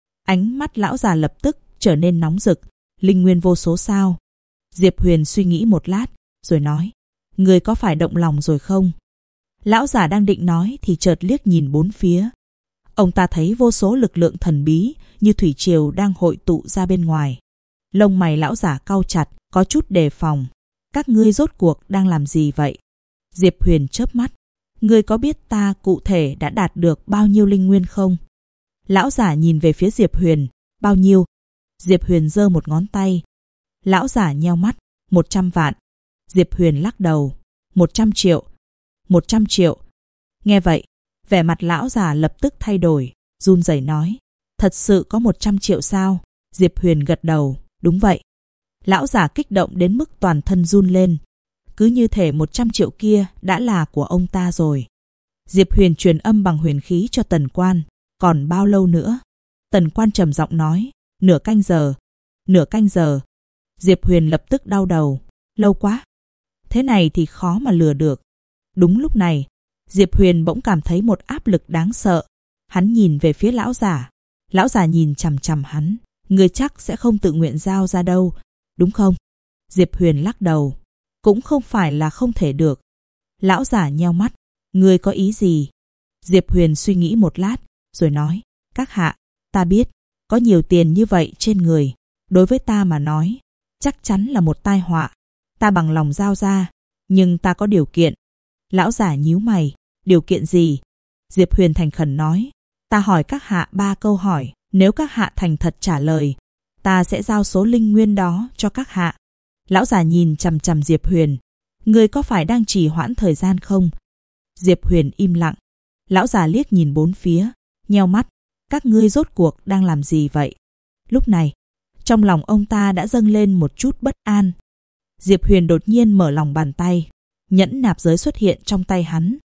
Ánh mắt lão già lập tức trở nên nóng rực, linh nguyên vô số sao? Diệp Huyền suy nghĩ một lát, rồi nói, ngươi có phải động lòng rồi không? Lão già đang định nói thì chợt liếc nhìn bốn phía. Ông ta thấy vô số lực lượng thần bí như thủy triều đang hội tụ ra bên ngoài. Lông mày lão già cau chặt, có chút đề phòng. Các ngươi rốt cuộc đang làm gì vậy? Diệp Huyền chớp mắt. Ngươi có biết ta cụ thể đã đạt được bao nhiêu linh nguyên không? Lão giả nhìn về phía Diệp Huyền. Bao nhiêu? Diệp Huyền giơ một ngón tay. Lão giả nheo mắt. 100 vạn. Diệp Huyền lắc đầu. 100 triệu. 100 triệu. Nghe vậy, vẻ mặt lão già lập tức thay đổi, run rẩy nói, thật sự có 100 triệu sao? Diệp Huyền gật đầu, đúng vậy. Lão già kích động đến mức toàn thân run lên. Cứ như thể 100 triệu kia đã là của ông ta rồi. Diệp Huyền truyền âm bằng huyền khí cho Tần Quan. Còn bao lâu nữa? Tần Quan trầm giọng nói, nửa canh giờ. Nửa canh giờ. Diệp Huyền lập tức đau đầu. Lâu quá. Thế này thì khó mà lừa được. Đúng lúc này, Diệp Huyền bỗng cảm thấy một áp lực đáng sợ. Hắn nhìn về phía lão giả. Lão giả nhìn chằm chằm hắn. Ngươi chắc sẽ không tự nguyện giao ra đâu, đúng không? Diệp Huyền lắc đầu. Cũng không phải là không thể được. Lão giả nheo mắt. Ngươi có ý gì? Diệp Huyền suy nghĩ một lát, rồi nói, các hạ, ta biết, có nhiều tiền như vậy trên người, đối với ta mà nói, chắc chắn là một tai họa. Ta bằng lòng giao ra, nhưng ta có điều kiện. Lão giả nhíu mày, điều kiện gì? Diệp Huyền thành khẩn nói, ta hỏi các hạ 3 câu hỏi, nếu các hạ thành thật trả lời, ta sẽ giao số linh nguyên đó cho các hạ. Lão giả nhìn chằm chằm Diệp Huyền, ngươi có phải đang trì hoãn thời gian không? Diệp Huyền im lặng. Lão già liếc nhìn bốn phía, nheo mắt, các ngươi rốt cuộc đang làm gì vậy? Lúc này, trong lòng ông ta đã dâng lên một chút bất an. Diệp Huyền đột nhiên mở lòng bàn tay, nhẫn nạp giới xuất hiện trong tay hắn.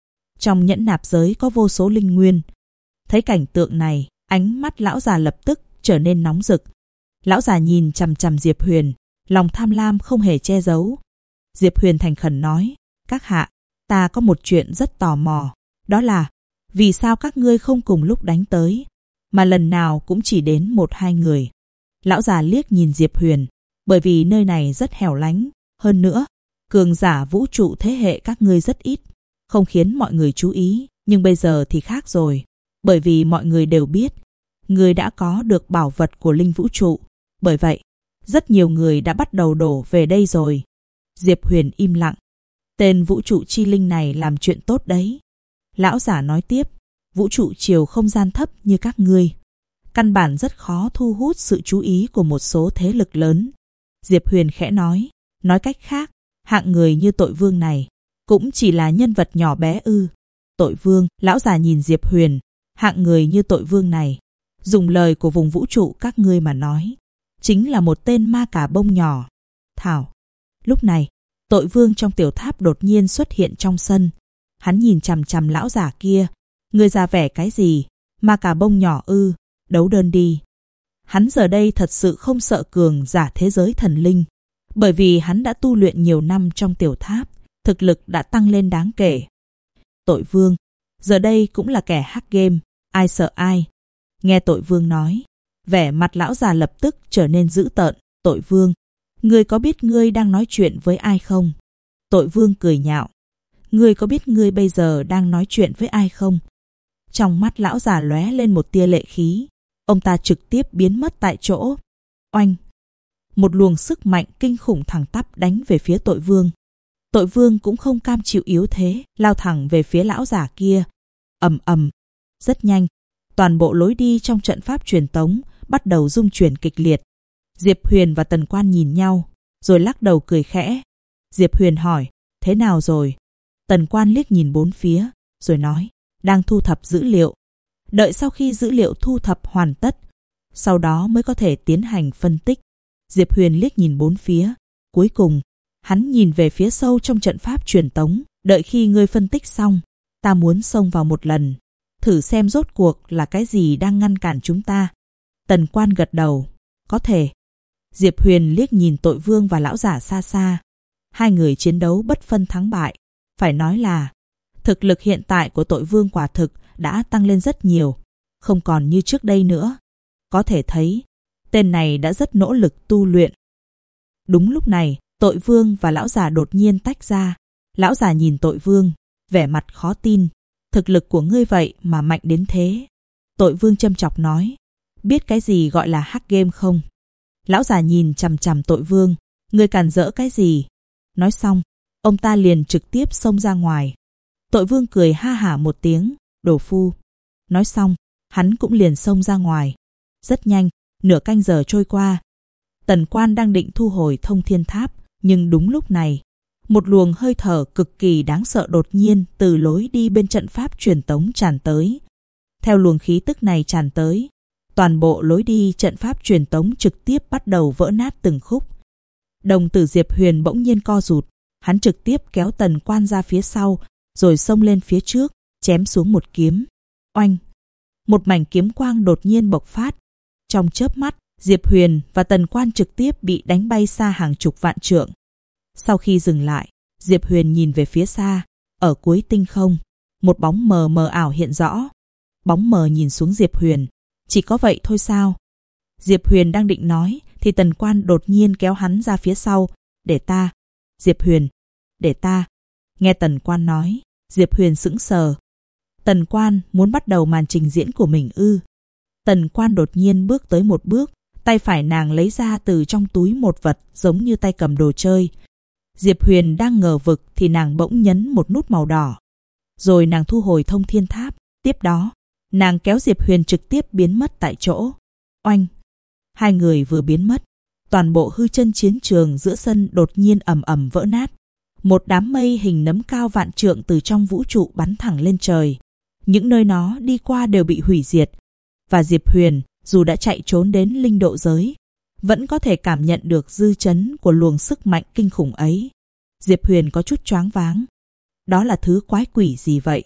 Trong nhẫn nạp giới có vô số linh nguyên. Thấy cảnh tượng này, ánh mắt lão già lập tức trở nên nóng rực. Lão già nhìn chằm chằm Diệp Huyền, lòng tham lam không hề che giấu. Diệp Huyền thành khẩn nói, các hạ, ta có một chuyện rất tò mò. Đó là, vì sao các ngươi không cùng lúc đánh tới, mà lần nào cũng chỉ đến 1-2 người. Lão già liếc nhìn Diệp Huyền, bởi vì nơi này rất hẻo lánh. Hơn nữa, cường giả vũ trụ thế hệ các ngươi rất ít, không khiến mọi người chú ý. Nhưng bây giờ thì khác rồi, bởi vì mọi người đều biết, ngươi đã có được bảo vật của linh vũ trụ. Bởi vậy, rất nhiều người đã bắt đầu đổ về đây rồi. Diệp Huyền im lặng. Tên vũ trụ chi linh này làm chuyện tốt đấy. Lão giả nói tiếp, vũ trụ chiều không gian thấp như các ngươi, căn bản rất khó thu hút sự chú ý của một số thế lực lớn. Diệp Huyền khẽ nói cách khác, hạng người như Tội Vương này cũng chỉ là nhân vật nhỏ bé ư? Tội Vương? Lão già nhìn Diệp Huyền, hạng người như Tội Vương này, dùng lời của vùng vũ trụ các ngươi mà nói, chính là một tên ma cà bông nhỏ. Thảo. Lúc này, Tội Vương trong tiểu tháp đột nhiên xuất hiện trong sân. Hắn nhìn chằm chằm lão giả kia. Ngươi ra vẻ cái gì? Ma cà bông nhỏ ư? Đấu đơn đi. Hắn giờ đây thật sự không sợ cường giả thế giới thần linh, bởi vì hắn đã tu luyện nhiều năm trong tiểu tháp, thực lực đã tăng lên đáng kể. Tội Vương, giờ đây cũng là kẻ hack game, ai sợ ai? Nghe Tội Vương nói, vẻ mặt lão già lập tức trở nên dữ tợn. Tội Vương, ngươi có biết ngươi đang nói chuyện với ai không? Tội Vương cười nhạo. Ngươi có biết ngươi bây giờ đang nói chuyện với ai không? Trong mắt lão già lóe lên một tia lệ khí. Ông ta trực tiếp biến mất tại chỗ. Oanh! Một luồng sức mạnh kinh khủng thẳng tắp đánh về phía Tội Vương. Tội Vương cũng không cam chịu yếu thế, lao thẳng về phía lão giả kia. Ầm ầm. Rất nhanh, toàn bộ lối đi trong trận pháp truyền tống bắt đầu rung chuyển kịch liệt. Diệp Huyền và Tần Quan nhìn nhau, rồi lắc đầu cười khẽ. Diệp Huyền hỏi, thế nào rồi? Tần Quan liếc nhìn bốn phía, rồi nói, đang thu thập dữ liệu. Đợi sau khi dữ liệu thu thập hoàn tất, sau đó mới có thể tiến hành phân tích. Diệp Huyền liếc nhìn bốn phía. Cuối cùng, hắn nhìn về phía sâu trong trận pháp truyền tống. Đợi khi ngươi phân tích xong, ta muốn xông vào một lần, thử xem rốt cuộc là cái gì đang ngăn cản chúng ta. Tần Quan gật đầu. Có thể. Diệp Huyền liếc nhìn Tội Vương và lão giả xa xa. Hai người chiến đấu bất phân thắng bại. Phải nói là thực lực hiện tại của Tội Vương quả thực đã tăng lên rất nhiều, không còn như trước đây nữa. Có thể thấy, tên này đã rất nỗ lực tu luyện. Đúng lúc này, Tội Vương và lão già đột nhiên tách ra. Lão già nhìn Tội Vương, vẻ mặt khó tin. Thực lực của ngươi vậy mà mạnh đến thế. Tội Vương châm chọc nói, biết cái gì gọi là hack game không? Lão già nhìn chằm chằm Tội Vương, ngươi càn rỡ cái gì? Nói xong, ông ta liền trực tiếp xông ra ngoài. Tội Vương cười ha hả một tiếng, đồ phu. Nói xong, hắn cũng liền xông ra ngoài. Rất nhanh, nửa canh giờ trôi qua. Tần Quan đang định thu hồi Thông Thiên Tháp, nhưng đúng lúc này, một luồng hơi thở cực kỳ đáng sợ đột nhiên từ lối đi bên trận pháp truyền tống tràn tới. Theo luồng khí tức này tràn tới, toàn bộ lối đi trận pháp truyền tống trực tiếp bắt đầu vỡ nát từng khúc. Đồng tử Diệp Huyền bỗng nhiên co rụt, hắn trực tiếp kéo Tần Quan ra phía sau, rồi xông lên phía trước, chém xuống một kiếm. Oanh! Một mảnh kiếm quang đột nhiên bộc phát. Trong chớp mắt, Diệp Huyền và Tần Quan trực tiếp bị đánh bay xa hàng chục vạn trượng. Sau khi dừng lại, Diệp Huyền nhìn về phía xa, ở cuối tinh không, một bóng mờ mờ ảo hiện rõ. Bóng mờ nhìn xuống Diệp Huyền, chỉ có vậy thôi sao? Diệp Huyền đang định nói, thì Tần Quan đột nhiên kéo hắn ra phía sau. Để ta. Diệp Huyền, để ta. Nghe Tần Quan nói, Diệp Huyền sững sờ. Tần Quan muốn bắt đầu màn trình diễn của mình ư? Tần Quan đột nhiên bước tới một bước, tay phải nàng lấy ra từ trong túi một vật giống như tay cầm đồ chơi. Diệp Huyền đang ngờ vực thì nàng bỗng nhấn một nút màu đỏ. Rồi nàng thu hồi Thông Thiên Tháp. Tiếp đó, nàng kéo Diệp Huyền trực tiếp biến mất tại chỗ. Oanh! Hai người vừa biến mất, toàn bộ hư chân chiến trường giữa sân đột nhiên ầm ầm vỡ nát. Một đám mây hình nấm cao vạn trượng từ trong vũ trụ bắn thẳng lên trời. Những nơi nó đi qua đều bị hủy diệt. Và Diệp Huyền, dù đã chạy trốn đến linh độ giới, vẫn có thể cảm nhận được dư chấn của luồng sức mạnh kinh khủng ấy. Diệp Huyền có chút choáng váng. Đó là thứ quái quỷ gì vậy?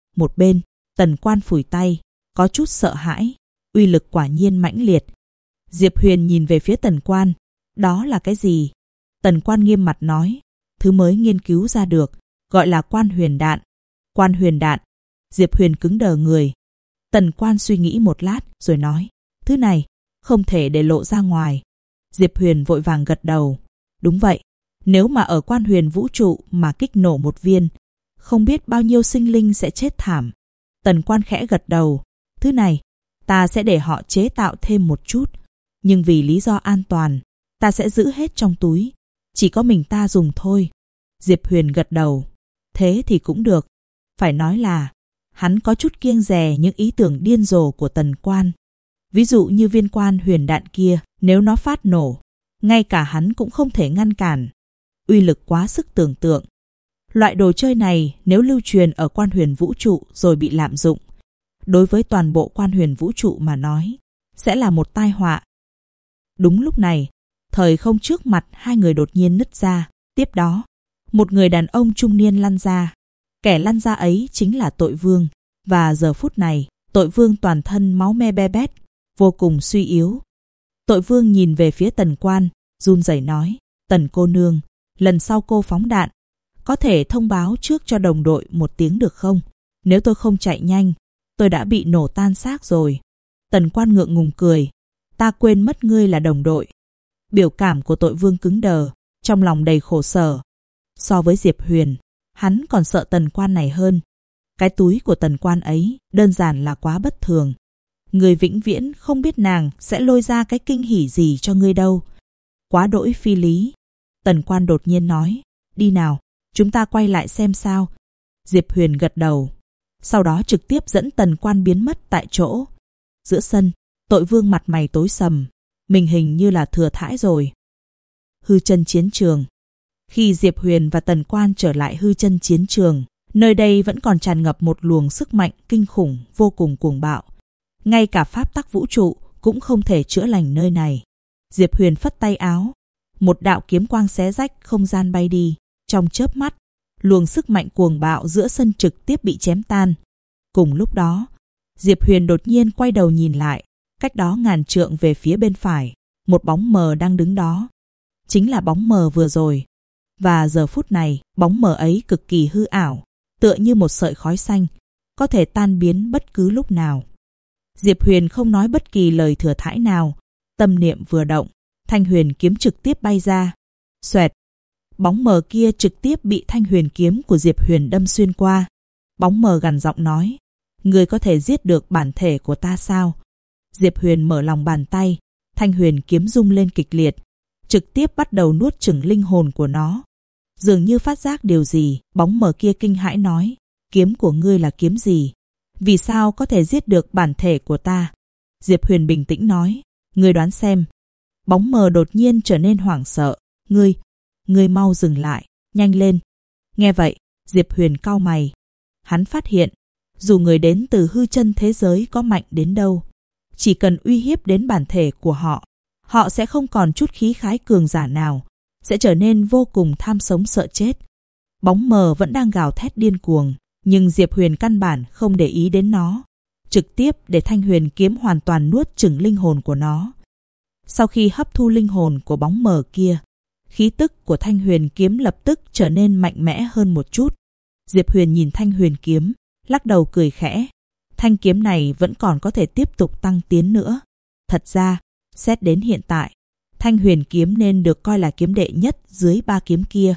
Một bên, Tần Quan phủi tay, có chút sợ hãi, uy lực quả nhiên mãnh liệt. Diệp Huyền nhìn về phía Tần Quan, đó là cái gì? Tần Quan nghiêm mặt nói, thứ mới nghiên cứu ra được, gọi là quan huyền đạn. Quan huyền đạn. Diệp Huyền cứng đờ người. Tần Quan suy nghĩ một lát rồi nói, thứ này không thể để lộ ra ngoài. Diệp Huyền vội vàng gật đầu. Đúng vậy, nếu mà ở quan huyền vũ trụ mà kích nổ một viên, không biết bao nhiêu sinh linh sẽ chết thảm. Tần Quan khẽ gật đầu. Thứ này, ta sẽ để họ chế tạo thêm một chút. Nhưng vì lý do an toàn, ta sẽ giữ hết trong túi. Chỉ có mình ta dùng thôi. Diệp Huyền gật đầu. Thế thì cũng được. Phải nói là, hắn có chút kiêng dè những ý tưởng điên rồ của Tần Quan. Ví dụ như viên quan huyền đạn kia, nếu nó phát nổ, ngay cả hắn cũng không thể ngăn cản. Uy lực quá sức tưởng tượng. Loại đồ chơi này nếu lưu truyền ở quan huyền vũ trụ rồi bị lạm dụng, đối với toàn bộ quan huyền vũ trụ mà nói, sẽ là một tai họa. Đúng lúc này, thời không trước mặt hai người đột nhiên nứt ra. Tiếp đó, một người đàn ông trung niên lăn ra. Kẻ lăn ra ấy chính là Tội Vương. Và giờ phút này, Tội Vương toàn thân máu me be bét, vô cùng suy yếu. Tội Vương nhìn về phía Tần Quan, run rẩy nói, Tần cô nương, lần sau cô phóng đạn, có thể thông báo trước cho đồng đội một tiếng được không? Nếu tôi không chạy nhanh, tôi đã bị nổ tan xác rồi. Tần Quan ngượng ngùng cười, ta quên mất ngươi là đồng đội. Biểu cảm của Tội Vương cứng đờ, trong lòng đầy khổ sở. So với Diệp Huyền, hắn còn sợ Tần Quan này hơn. Cái túi của Tần Quan ấy đơn giản là quá bất thường. Người vĩnh viễn không biết nàng sẽ lôi ra cái kinh hỉ gì cho ngươi đâu. Quá đỗi phi lý. Tần Quan đột nhiên nói, đi nào, chúng ta quay lại xem sao. Diệp Huyền gật đầu. Sau đó trực tiếp dẫn Tần Quan biến mất tại chỗ. Giữa sân, Tội Vương mặt mày tối sầm. Mình hình như là thừa thãi rồi. Hư chân chiến trường. Khi Diệp Huyền và Tần Quan trở lại hư chân chiến trường, nơi đây vẫn còn tràn ngập một luồng sức mạnh kinh khủng vô cùng cuồng bạo. Ngay cả pháp tắc vũ trụ cũng không thể chữa lành nơi này. Diệp Huyền phất tay áo, một đạo kiếm quang xé rách không gian bay đi. Trong chớp mắt, luồng sức mạnh cuồng bạo giữa sân trực tiếp bị chém tan. Cùng lúc đó, Diệp Huyền đột nhiên quay đầu nhìn lại, cách đó ngàn trượng về phía bên phải, một bóng mờ đang đứng đó. Chính là bóng mờ vừa rồi. Và giờ phút này, bóng mờ ấy cực kỳ hư ảo, tựa như một sợi khói xanh, có thể tan biến bất cứ lúc nào. Diệp Huyền không nói bất kỳ lời thừa thãi nào, tâm niệm vừa động, thanh huyền kiếm trực tiếp bay ra. Xoẹt, bóng mờ kia trực tiếp bị thanh huyền kiếm của Diệp Huyền đâm xuyên qua. Bóng mờ gằn giọng nói, ngươi có thể giết được bản thể của ta sao? Diệp Huyền mở lòng bàn tay, thanh huyền kiếm rung lên kịch liệt, trực tiếp bắt đầu nuốt chửng linh hồn của nó. Dường như phát giác điều gì, bóng mờ kia kinh hãi nói, kiếm của ngươi là kiếm gì? Vì sao có thể giết được bản thể của ta? Diệp Huyền bình tĩnh nói, ngươi đoán xem. Bóng mờ đột nhiên trở nên hoảng sợ, ngươi mau dừng lại, nhanh lên. Nghe vậy, Diệp Huyền cau mày. Hắn phát hiện, dù người đến từ hư chân thế giới có mạnh đến đâu, chỉ cần uy hiếp đến bản thể của họ, họ sẽ không còn chút khí khái cường giả nào, sẽ trở nên vô cùng tham sống sợ chết. Bóng mờ vẫn đang gào thét điên cuồng, nhưng Diệp Huyền căn bản không để ý đến nó, trực tiếp để thanh huyền kiếm hoàn toàn nuốt chửng linh hồn của nó. Sau khi hấp thu linh hồn của bóng mờ kia, khí tức của thanh huyền kiếm lập tức trở nên mạnh mẽ hơn một chút. Diệp Huyền nhìn thanh huyền kiếm, lắc đầu cười khẽ. Thanh kiếm này vẫn còn có thể tiếp tục tăng tiến nữa. Thật ra, xét đến hiện tại, thanh huyền kiếm nên được coi là kiếm đệ nhất dưới ba kiếm kia.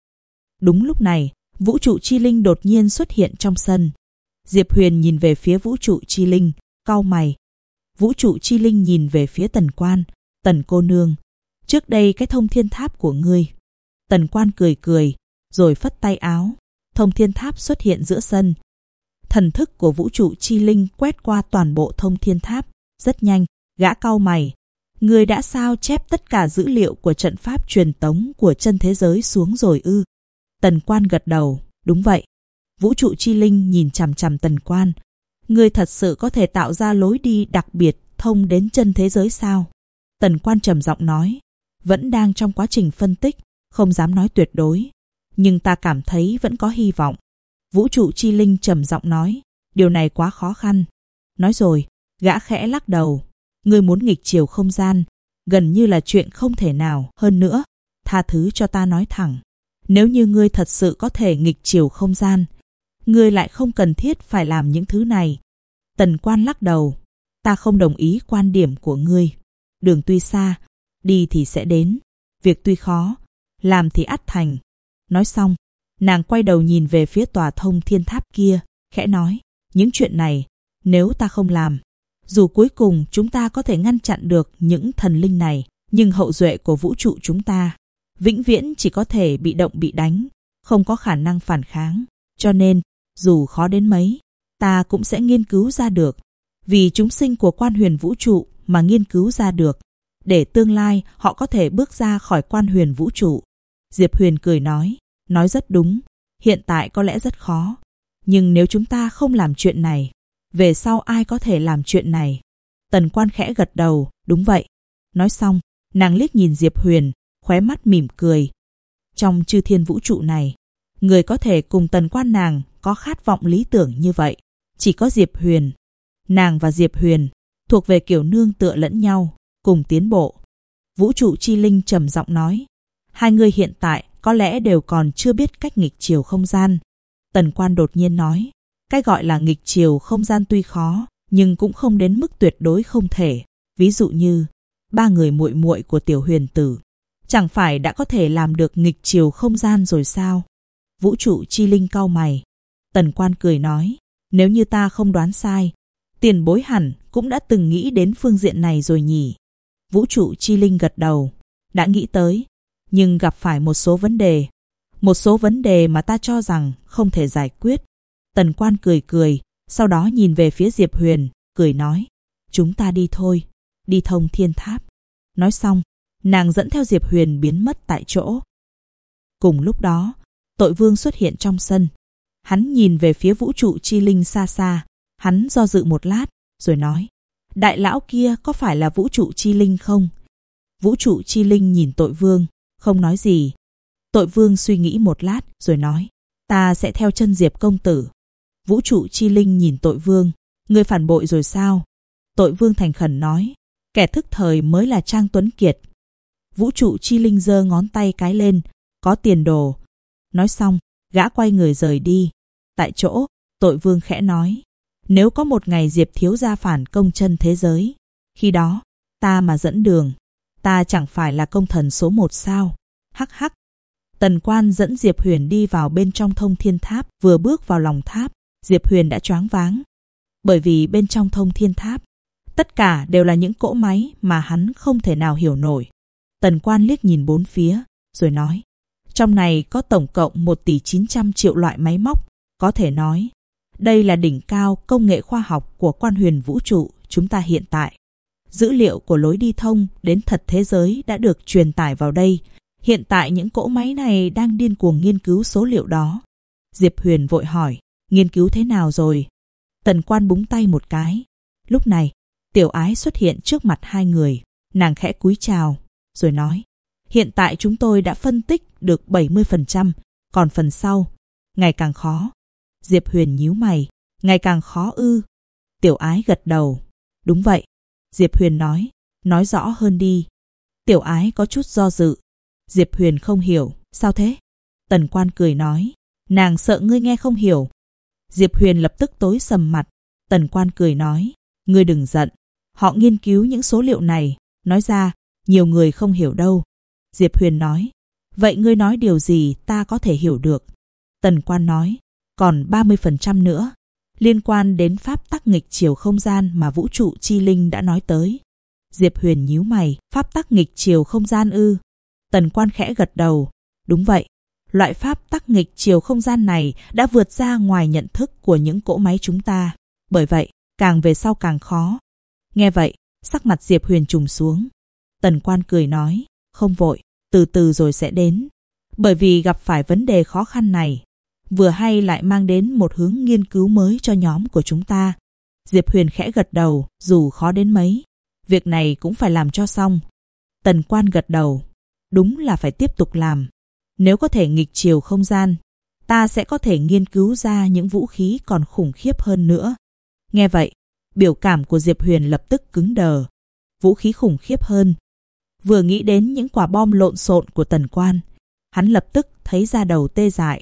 Đúng lúc này, vũ trụ chi linh đột nhiên xuất hiện trong sân. Diệp Huyền nhìn về phía vũ trụ chi linh, cau mày. Vũ trụ chi linh nhìn về phía Tần Quan, Tần cô nương, trước đây cái thông thiên tháp của ngươi. Tần Quan cười cười, rồi phất tay áo. Thông thiên tháp xuất hiện giữa sân. Thần thức của vũ trụ chi linh quét qua toàn bộ thông thiên tháp. Rất nhanh, gã cau mày. Ngươi đã sao chép tất cả dữ liệu của trận pháp truyền tống của chân thế giới xuống rồi ư? Tần Quan gật đầu, đúng vậy. Vũ trụ chi linh nhìn chằm chằm Tần Quan. Ngươi thật sự có thể tạo ra lối đi đặc biệt thông đến chân thế giới sao? Tần Quan trầm giọng nói, vẫn đang trong quá trình phân tích, không dám nói tuyệt đối. Nhưng ta cảm thấy vẫn có hy vọng. Vũ trụ chi linh trầm giọng nói, Điều này quá khó khăn. Nói rồi, gã khẽ lắc đầu. Ngươi muốn nghịch chiều không gian, gần như là chuyện không thể nào. Hơn nữa, tha thứ cho ta nói thẳng. Nếu như ngươi thật sự có thể nghịch chiều không gian, ngươi lại không cần thiết phải làm những thứ này. Tần Quan lắc đầu. Ta không đồng ý quan điểm của ngươi. Đường tuy xa, đi thì sẽ đến. Việc tuy khó, làm thì ắt thành. Nói xong, nàng quay đầu nhìn về phía tòa thông thiên tháp kia, khẽ nói, những chuyện này, nếu ta không làm, dù cuối cùng chúng ta có thể ngăn chặn được những thần linh này, nhưng hậu duệ của vũ trụ chúng ta, vĩnh viễn chỉ có thể bị động bị đánh, không có khả năng phản kháng. Cho nên, dù khó đến mấy, ta cũng sẽ nghiên cứu ra được. Vì chúng sinh của quan huyền vũ trụ mà nghiên cứu ra được, để tương lai họ có thể bước ra khỏi quan huyền vũ trụ. Diệp Huyền cười nói rất đúng, hiện tại có lẽ rất khó. Nhưng nếu chúng ta không làm chuyện này, về sau ai có thể làm chuyện này? Tần Quan khẽ gật đầu, đúng vậy. Nói xong, nàng liếc nhìn Diệp Huyền, khóe mắt mỉm cười. Trong chư thiên vũ trụ này, người có thể cùng Tần Quan nàng có khát vọng lý tưởng như vậy, chỉ có Diệp Huyền. Nàng và Diệp Huyền thuộc về kiểu nương tựa lẫn nhau, cùng tiến bộ. Vũ trụ chi linh trầm giọng nói, hai người hiện tại có lẽ đều còn chưa biết cách nghịch chiều không gian. Tần Quan đột nhiên nói, cái gọi là nghịch chiều không gian tuy khó, nhưng cũng không đến mức tuyệt đối không thể. Ví dụ như, ba người muội muội của Tiểu Huyền Tử, chẳng phải đã có thể làm được nghịch chiều không gian rồi sao? Vũ trụ chi linh cau mày. Tần Quan cười nói, nếu như ta không đoán sai, tiền bối hẳn cũng đã từng nghĩ đến phương diện này rồi nhỉ? Vũ trụ chi linh gật đầu, đã nghĩ tới, nhưng gặp phải một số vấn đề mà ta cho rằng không thể giải quyết. Tần Quan cười cười, sau đó nhìn về phía Diệp Huyền, cười nói, chúng ta đi thôi, đi thông thiên tháp. Nói xong, nàng dẫn theo Diệp Huyền biến mất tại chỗ. Cùng lúc đó, Tội Vương xuất hiện trong sân. Hắn nhìn về phía vũ trụ chi linh xa xa, hắn do dự một lát, rồi nói, đại lão kia có phải là vũ trụ chi linh không? Vũ trụ chi linh nhìn Tội Vương, không nói gì. Tội Vương suy nghĩ một lát, rồi nói, ta sẽ theo chân Diệp công tử. Vũ trụ chi linh nhìn Tội Vương, ngươi phản bội rồi sao? Tội Vương thành khẩn nói, kẻ thức thời mới là Trang Tuấn Kiệt. Vũ trụ chi linh giơ ngón tay cái lên, có tiền đồ. Nói xong, gã quay người rời đi. Tại chỗ, Tội Vương khẽ nói, nếu có một ngày Diệp thiếu gia phản công chân thế giới, khi đó, ta mà dẫn đường, ta chẳng phải là công thần số 1 sao? Hắc hắc. Tần Quan dẫn Diệp Huyền đi vào bên trong thông thiên tháp, vừa bước vào lòng tháp, Diệp Huyền đã choáng váng. Bởi vì bên trong thông thiên tháp, tất cả đều là những cỗ máy mà hắn không thể nào hiểu nổi. Tần Quan liếc nhìn bốn phía, rồi nói, trong này có tổng cộng 1 tỷ 900 triệu loại máy móc, có thể nói, đây là đỉnh cao công nghệ khoa học của quan huyền vũ trụ chúng ta hiện tại. Dữ liệu của lối đi thông đến thật thế giới đã được truyền tải vào đây. Hiện tại những cỗ máy này đang điên cuồng nghiên cứu số liệu đó. Diệp Huyền vội hỏi, nghiên cứu thế nào rồi? Tần Quan búng tay một cái. Lúc này, Tiểu Ái xuất hiện trước mặt hai người. Nàng khẽ cúi chào, rồi nói, hiện tại chúng tôi đã phân tích được 70%, còn phần sau, ngày càng khó. Diệp Huyền nhíu mày, ngày càng khó ư? Tiểu Ái gật đầu, đúng vậy. Diệp Huyền nói rõ hơn đi. Tiểu Ái có chút do dự. Diệp Huyền không hiểu, sao thế? Tần Quan cười nói, nàng sợ ngươi nghe không hiểu. Diệp Huyền lập tức tối sầm mặt. Tần Quan cười nói, ngươi đừng giận. Họ nghiên cứu những số liệu này, nói ra, nhiều người không hiểu đâu. Diệp Huyền nói, vậy ngươi nói điều gì ta có thể hiểu được? Tần Quan nói, còn 30% nữa, liên quan đến pháp tắc nghịch chiều không gian mà vũ trụ chi linh đã nói tới. Diệp Huyền nhíu mày, pháp tắc nghịch chiều không gian ư? Tần Quan khẽ gật đầu, đúng vậy. Loại pháp tắc nghịch chiều không gian này đã vượt ra ngoài nhận thức của những cỗ máy chúng ta. Bởi vậy, càng về sau càng khó. Nghe vậy, sắc mặt Diệp Huyền trùng xuống. Tần Quan cười nói, không vội, từ từ rồi sẽ đến. Bởi vì gặp phải vấn đề khó khăn này, vừa hay lại mang đến một hướng nghiên cứu mới cho nhóm của chúng ta. Diệp Huyền khẽ gật đầu, dù khó đến mấy, việc này cũng phải làm cho xong. Tần Quan gật đầu, đúng là phải tiếp tục làm. Nếu có thể nghịch chiều không gian, ta sẽ có thể nghiên cứu ra những vũ khí còn khủng khiếp hơn nữa. Nghe vậy, biểu cảm của Diệp Huyền lập tức cứng đờ. Vũ khí khủng khiếp hơn. Vừa nghĩ đến những quả bom lộn xộn của Tần Quan, hắn lập tức thấy da đầu tê dại.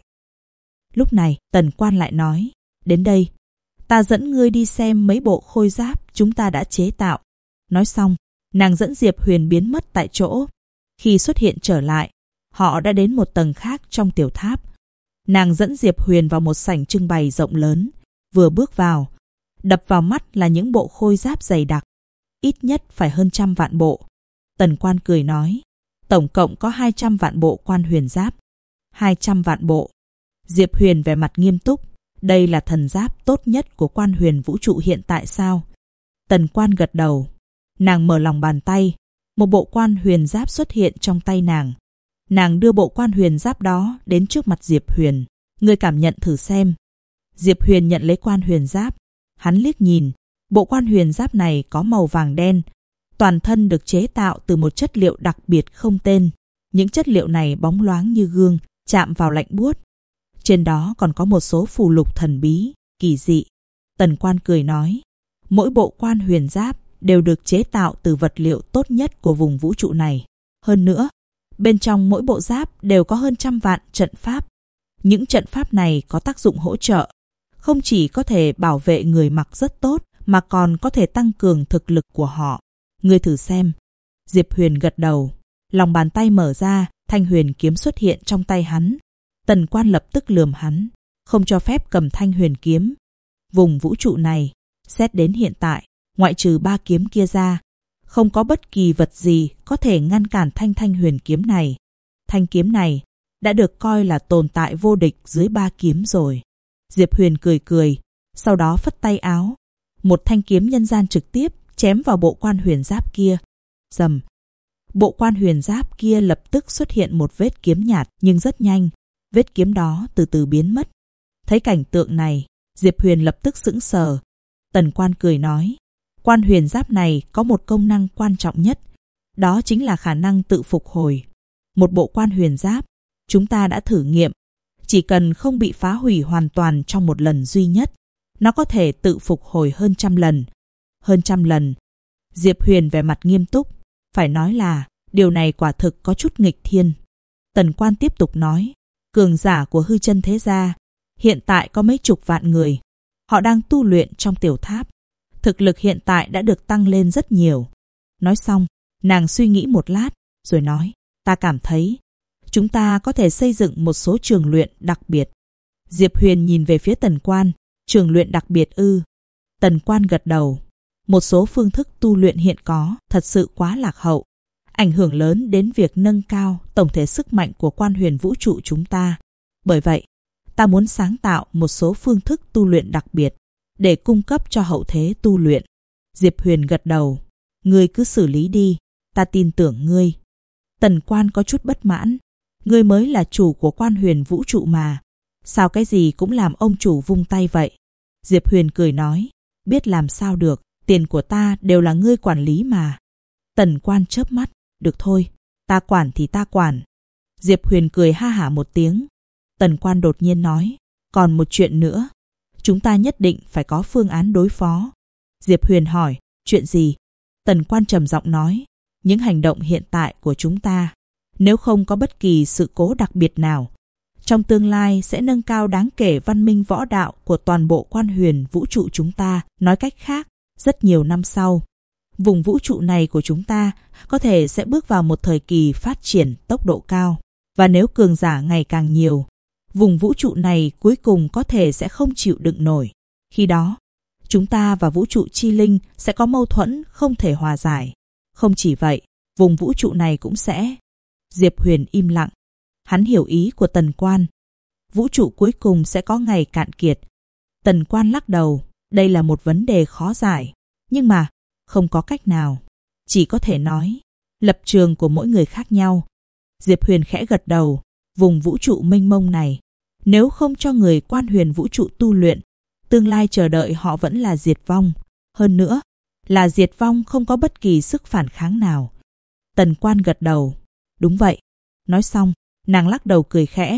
Lúc này, Tần Quan lại nói, đến đây, ta dẫn ngươi đi xem mấy bộ khôi giáp chúng ta đã chế tạo. Nói xong, nàng dẫn Diệp Huyền biến mất tại chỗ. Khi xuất hiện trở lại, họ đã đến một tầng khác trong tiểu tháp. Nàng dẫn Diệp Huyền vào một sảnh trưng bày rộng lớn. Vừa bước vào, đập vào mắt là những bộ khôi giáp dày đặc, ít nhất phải hơn 100 vạn bộ. Tần Quan cười nói, tổng cộng có 200 vạn bộ quan huyền giáp. 200 vạn bộ. Diệp Huyền vẻ mặt nghiêm túc, đây là thần giáp tốt nhất của quan huyền vũ trụ hiện tại sao? Tần Quan gật đầu. Nàng mở lòng bàn tay, một bộ quan huyền giáp xuất hiện trong tay nàng. Nàng đưa bộ quan huyền giáp đó đến trước mặt Diệp Huyền. Ngươi cảm nhận thử xem. Diệp Huyền nhận lấy quan huyền giáp. Hắn liếc nhìn, bộ quan huyền giáp này có màu vàng đen. Toàn thân được chế tạo từ một chất liệu đặc biệt không tên. Những chất liệu này bóng loáng như gương, chạm vào lạnh buốt. Trên đó còn có một số phù lục thần bí, kỳ dị. Tần Quan cười nói, mỗi bộ quan huyền giáp đều được chế tạo từ vật liệu tốt nhất của vùng vũ trụ này. Hơn nữa, bên trong mỗi bộ giáp đều có hơn 100 vạn trận pháp. Những trận pháp này có tác dụng hỗ trợ, không chỉ có thể bảo vệ người mặc rất tốt, mà còn có thể tăng cường thực lực của họ. Ngươi thử xem. Diệp Huyền gật đầu. Lòng bàn tay mở ra, thanh huyền kiếm xuất hiện trong tay hắn. Tần Quan lập tức lườm hắn, không cho phép cầm thanh huyền kiếm. Vùng vũ trụ này, xét đến hiện tại, ngoại trừ 3 kiếm kia ra, không có bất kỳ vật gì có thể ngăn cản thanh huyền kiếm này. Thanh kiếm này đã được coi là tồn tại vô địch dưới 3 kiếm rồi. Diệp Huyền cười cười, sau đó phất tay áo. Một thanh kiếm nhân gian trực tiếp chém vào bộ quan huyền giáp kia. Rầm. Bộ quan huyền giáp kia lập tức xuất hiện một vết kiếm nhạt, nhưng rất nhanh, vết kiếm đó từ từ biến mất. Thấy cảnh tượng này, Diệp Huyền lập tức sững sờ. Tần Quan cười nói, quan huyền giáp này có một công năng quan trọng nhất, đó chính là khả năng tự phục hồi. Một bộ quan huyền giáp, chúng ta đã thử nghiệm, chỉ cần không bị phá hủy hoàn toàn trong một lần duy nhất, nó có thể tự phục hồi hơn 100 lần. Hơn 100 lần. Diệp Huyền vẻ mặt nghiêm túc, phải nói là điều này quả thực có chút nghịch thiên. Tần Quan tiếp tục nói, cường giả của hư chân thế gia hiện tại có mấy chục vạn người. Họ đang tu luyện trong tiểu tháp. Thực lực hiện tại đã được tăng lên rất nhiều. Nói xong, nàng suy nghĩ một lát, rồi nói, ta cảm thấy chúng ta có thể xây dựng một số trường luyện đặc biệt. Diệp Huyền nhìn về phía Tần Quan, trường luyện đặc biệt ư? Tần Quan gật đầu. Một số phương thức tu luyện hiện có thật sự quá lạc hậu, ảnh hưởng lớn đến việc nâng cao tổng thể sức mạnh của quan huyền vũ trụ chúng ta. Bởi vậy, ta muốn sáng tạo một số phương thức tu luyện đặc biệt để cung cấp cho hậu thế tu luyện. Diệp Huyền gật đầu. Ngươi cứ xử lý đi, ta tin tưởng ngươi. Tần Quan có chút bất mãn. Ngươi mới là chủ của quan huyền vũ trụ mà. Sao cái gì cũng làm ông chủ vung tay vậy? Diệp Huyền cười nói, biết làm sao được, tiền của ta đều là ngươi quản lý mà. Tần Quan chớp mắt, được thôi, ta quản thì ta quản. Diệp Huyền cười ha hả một tiếng. Tần Quan đột nhiên nói, còn một chuyện nữa, chúng ta nhất định phải có phương án đối phó. Diệp Huyền hỏi, chuyện gì? Tần Quan trầm giọng nói, những hành động hiện tại của chúng ta, nếu không có bất kỳ sự cố đặc biệt nào, trong tương lai sẽ nâng cao đáng kể văn minh võ đạo của toàn bộ quan huyền vũ trụ chúng ta. Nói cách khác, rất nhiều năm sau, vùng vũ trụ này của chúng ta có thể sẽ bước vào một thời kỳ phát triển tốc độ cao. Và nếu cường giả ngày càng nhiều, vùng vũ trụ này cuối cùng có thể sẽ không chịu đựng nổi. Khi đó, chúng ta và vũ trụ chi linh sẽ có mâu thuẫn không thể hòa giải. Không chỉ vậy, vùng vũ trụ này cũng sẽ... Diệp Huyền im lặng. Hắn hiểu ý của Tần Quan. Vũ trụ cuối cùng sẽ có ngày cạn kiệt. Tần Quan lắc đầu. Đây là một vấn đề khó giải. Nhưng mà, không có cách nào. Chỉ có thể nói, lập trường của mỗi người khác nhau. Diệp Huyền khẽ gật đầu. Vùng vũ trụ mênh mông này, nếu không cho người quan huyền vũ trụ tu luyện, tương lai chờ đợi họ vẫn là diệt vong. Hơn nữa, là diệt vong không có bất kỳ sức phản kháng nào. Tần Quan gật đầu. Đúng vậy. Nói xong, nàng lắc đầu cười khẽ.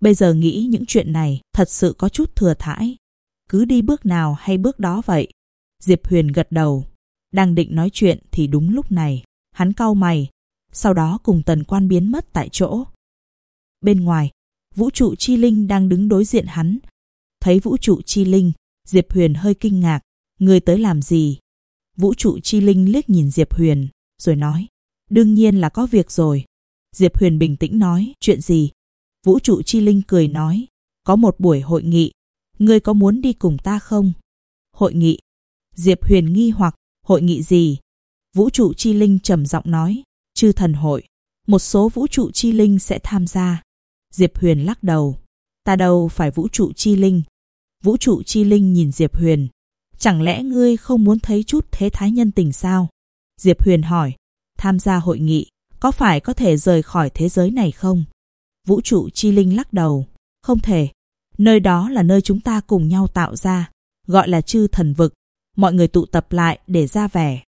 Bây giờ nghĩ những chuyện này thật sự có chút thừa thãi. Cứ đi bước nào hay bước đó vậy. Diệp Huyền gật đầu. Đang định nói chuyện thì đúng lúc này, hắn cau mày, sau đó cùng Tần Quan biến mất tại chỗ. Bên ngoài, Vũ trụ chi linh đang đứng đối diện hắn. Thấy Vũ trụ chi linh, Diệp Huyền hơi kinh ngạc. Ngươi tới làm gì? Vũ trụ chi linh liếc nhìn Diệp Huyền, rồi nói. Đương nhiên là có việc rồi. Diệp Huyền bình tĩnh nói. Chuyện gì? Vũ trụ chi linh cười nói. Có một buổi hội nghị. Ngươi có muốn đi cùng ta không? Hội nghị? Diệp Huyền nghi hoặc. Hội nghị gì? Vũ trụ chi linh trầm giọng nói. Chư thần hội. Một số vũ trụ chi linh sẽ tham gia. Diệp Huyền lắc đầu. Ta đâu phải vũ trụ chi linh. Vũ trụ chi linh nhìn Diệp Huyền. Chẳng lẽ ngươi không muốn thấy chút thế thái nhân tình sao? Diệp Huyền hỏi. Tham gia hội nghị, có phải có thể rời khỏi thế giới này không? Vũ trụ chi linh lắc đầu. Không thể. Nơi đó là nơi chúng ta cùng nhau tạo ra, gọi là chư thần vực. Mọi người tụ tập lại để ra vẻ,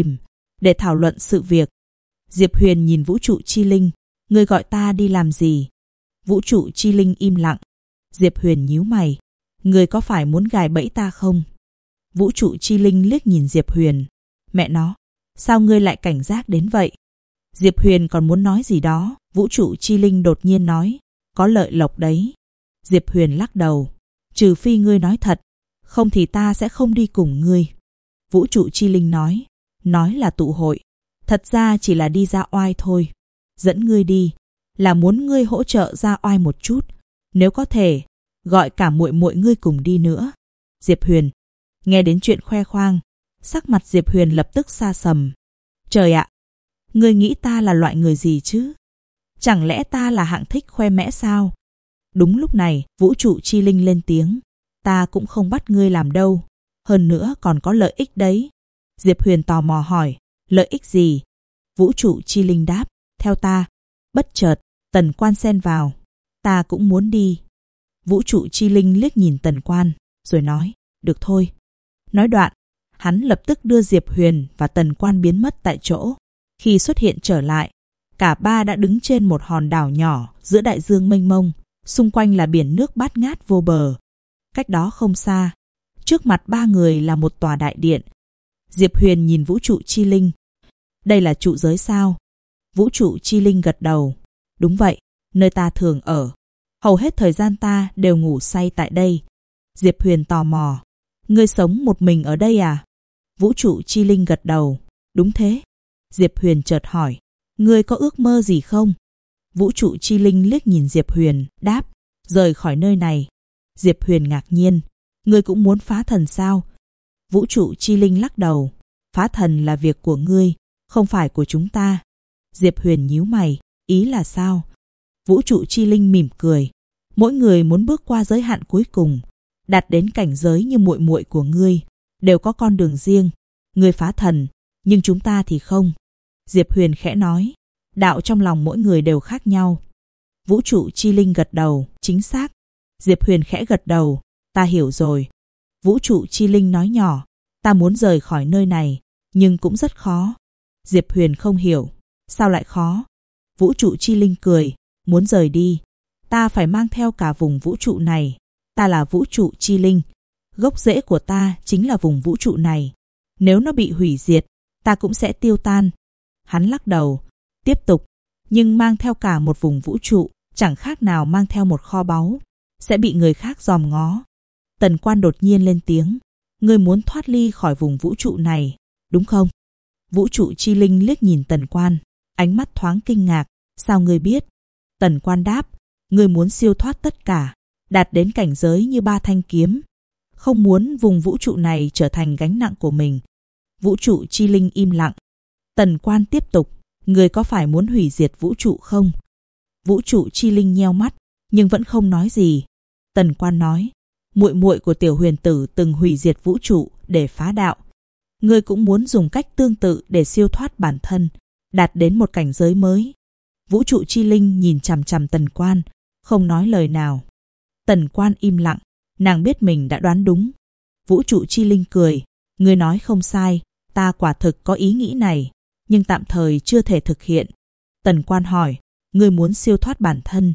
để thảo luận sự việc. Diệp Huyền nhìn vũ trụ chi linh. Ngươi gọi ta đi làm gì? Vũ trụ chi linh im lặng. Diệp Huyền nhíu mày. Ngươi có phải muốn gài bẫy ta không? Vũ trụ chi linh liếc nhìn Diệp Huyền. Mẹ nó, sao ngươi lại cảnh giác đến vậy? Diệp Huyền còn muốn nói gì đó, vũ trụ chi linh đột nhiên nói. Có lợi lộc đấy. Diệp Huyền lắc đầu. Trừ phi ngươi nói thật, không thì ta sẽ không đi cùng ngươi. Vũ trụ chi linh nói. Nói là tụ hội, thật ra chỉ là đi ra oai thôi. Dẫn ngươi đi là muốn ngươi hỗ trợ ra oai một chút. Nếu có thể, gọi cả muội muội ngươi cùng đi nữa. Diệp Huyền nghe đến chuyện khoe khoang, sắc mặt Diệp Huyền lập tức sa sầm. Trời ạ, ngươi nghĩ ta là loại người gì chứ? Chẳng lẽ ta là hạng thích khoe mẽ sao? Đúng lúc này, vũ trụ chi linh lên tiếng. Ta cũng không bắt ngươi làm đâu. Hơn nữa còn có lợi ích đấy. Diệp Huyền tò mò hỏi. Lợi ích gì? Vũ trụ chi linh đáp. Theo ta. Bất chợt, Tần Quan xen vào. Ta cũng muốn đi. Vũ trụ chi linh liếc nhìn Tần Quan, rồi nói. Được thôi. Nói đoạn, hắn lập tức đưa Diệp Huyền và Tần Quan biến mất tại chỗ. Khi xuất hiện trở lại, cả ba đã đứng trên một hòn đảo nhỏ giữa đại dương mênh mông. Xung quanh là biển nước bát ngát vô bờ. Cách đó không xa, trước mặt ba người là một tòa đại điện. Diệp Huyền nhìn vũ trụ chi linh. Đây là trụ giới sao? Vũ trụ chi linh gật đầu. Đúng vậy, nơi ta thường ở. Hầu hết thời gian ta đều ngủ say tại đây. Diệp Huyền tò mò. Ngươi sống một mình ở đây à? Vũ trụ chi linh gật đầu. Đúng thế. Diệp Huyền chợt hỏi. Ngươi có ước mơ gì không? Vũ trụ chi linh liếc nhìn Diệp Huyền, đáp. Rời khỏi nơi này. Diệp Huyền ngạc nhiên. Ngươi cũng muốn phá thần sao? Vũ trụ chi linh lắc đầu. Phá thần là việc của ngươi, không phải của chúng ta. Diệp Huyền nhíu mày. Ý là sao? Vũ trụ chi linh mỉm cười. Mỗi người muốn bước qua giới hạn cuối cùng, đạt đến cảnh giới như muội muội của ngươi, đều có con đường riêng. Ngươi phá thần, nhưng chúng ta thì không. Diệp Huyền khẽ nói. Đạo trong lòng mỗi người đều khác nhau. Vũ trụ chi linh gật đầu. Chính xác. Diệp Huyền khẽ gật đầu. Ta hiểu rồi. Vũ trụ chi linh nói nhỏ. Ta muốn rời khỏi nơi này, nhưng cũng rất khó. Diệp Huyền không hiểu. Sao lại khó? Vũ trụ chi linh cười. Muốn rời đi, ta phải mang theo cả vùng vũ trụ này. Ta là vũ trụ chi linh. Gốc rễ của ta chính là vùng vũ trụ này. Nếu nó bị hủy diệt, ta cũng sẽ tiêu tan. Hắn lắc đầu. Tiếp tục. Nhưng mang theo cả một vùng vũ trụ, chẳng khác nào mang theo một kho báu, sẽ bị người khác dòm ngó. Tần Quan đột nhiên lên tiếng. Ngươi muốn thoát ly khỏi vùng vũ trụ này, đúng không? Vũ trụ chi linh liếc nhìn Tần Quan, ánh mắt thoáng kinh ngạc. Sao ngươi biết? Tần Quan đáp. Ngươi muốn siêu thoát tất cả, đạt đến cảnh giới như ba thanh kiếm. Không muốn vùng vũ trụ này trở thành gánh nặng của mình. Vũ trụ chi linh im lặng. Tần Quan tiếp tục. Ngươi có phải muốn hủy diệt vũ trụ không? Vũ trụ chi linh nheo mắt, nhưng vẫn không nói gì. Tần Quan nói. Muội muội của Tiểu Huyền Tử từng hủy diệt vũ trụ để phá đạo. Ngươi cũng muốn dùng cách tương tự để siêu thoát bản thân, đạt đến một cảnh giới mới. Vũ trụ chi linh nhìn chằm chằm Tần Quan, không nói lời nào. Tần Quan im lặng, nàng biết mình đã đoán đúng. Vũ trụ chi linh cười. Ngươi nói không sai, ta quả thực có ý nghĩ này, nhưng tạm thời chưa thể thực hiện. Tần Quan hỏi. Ngươi muốn siêu thoát bản thân,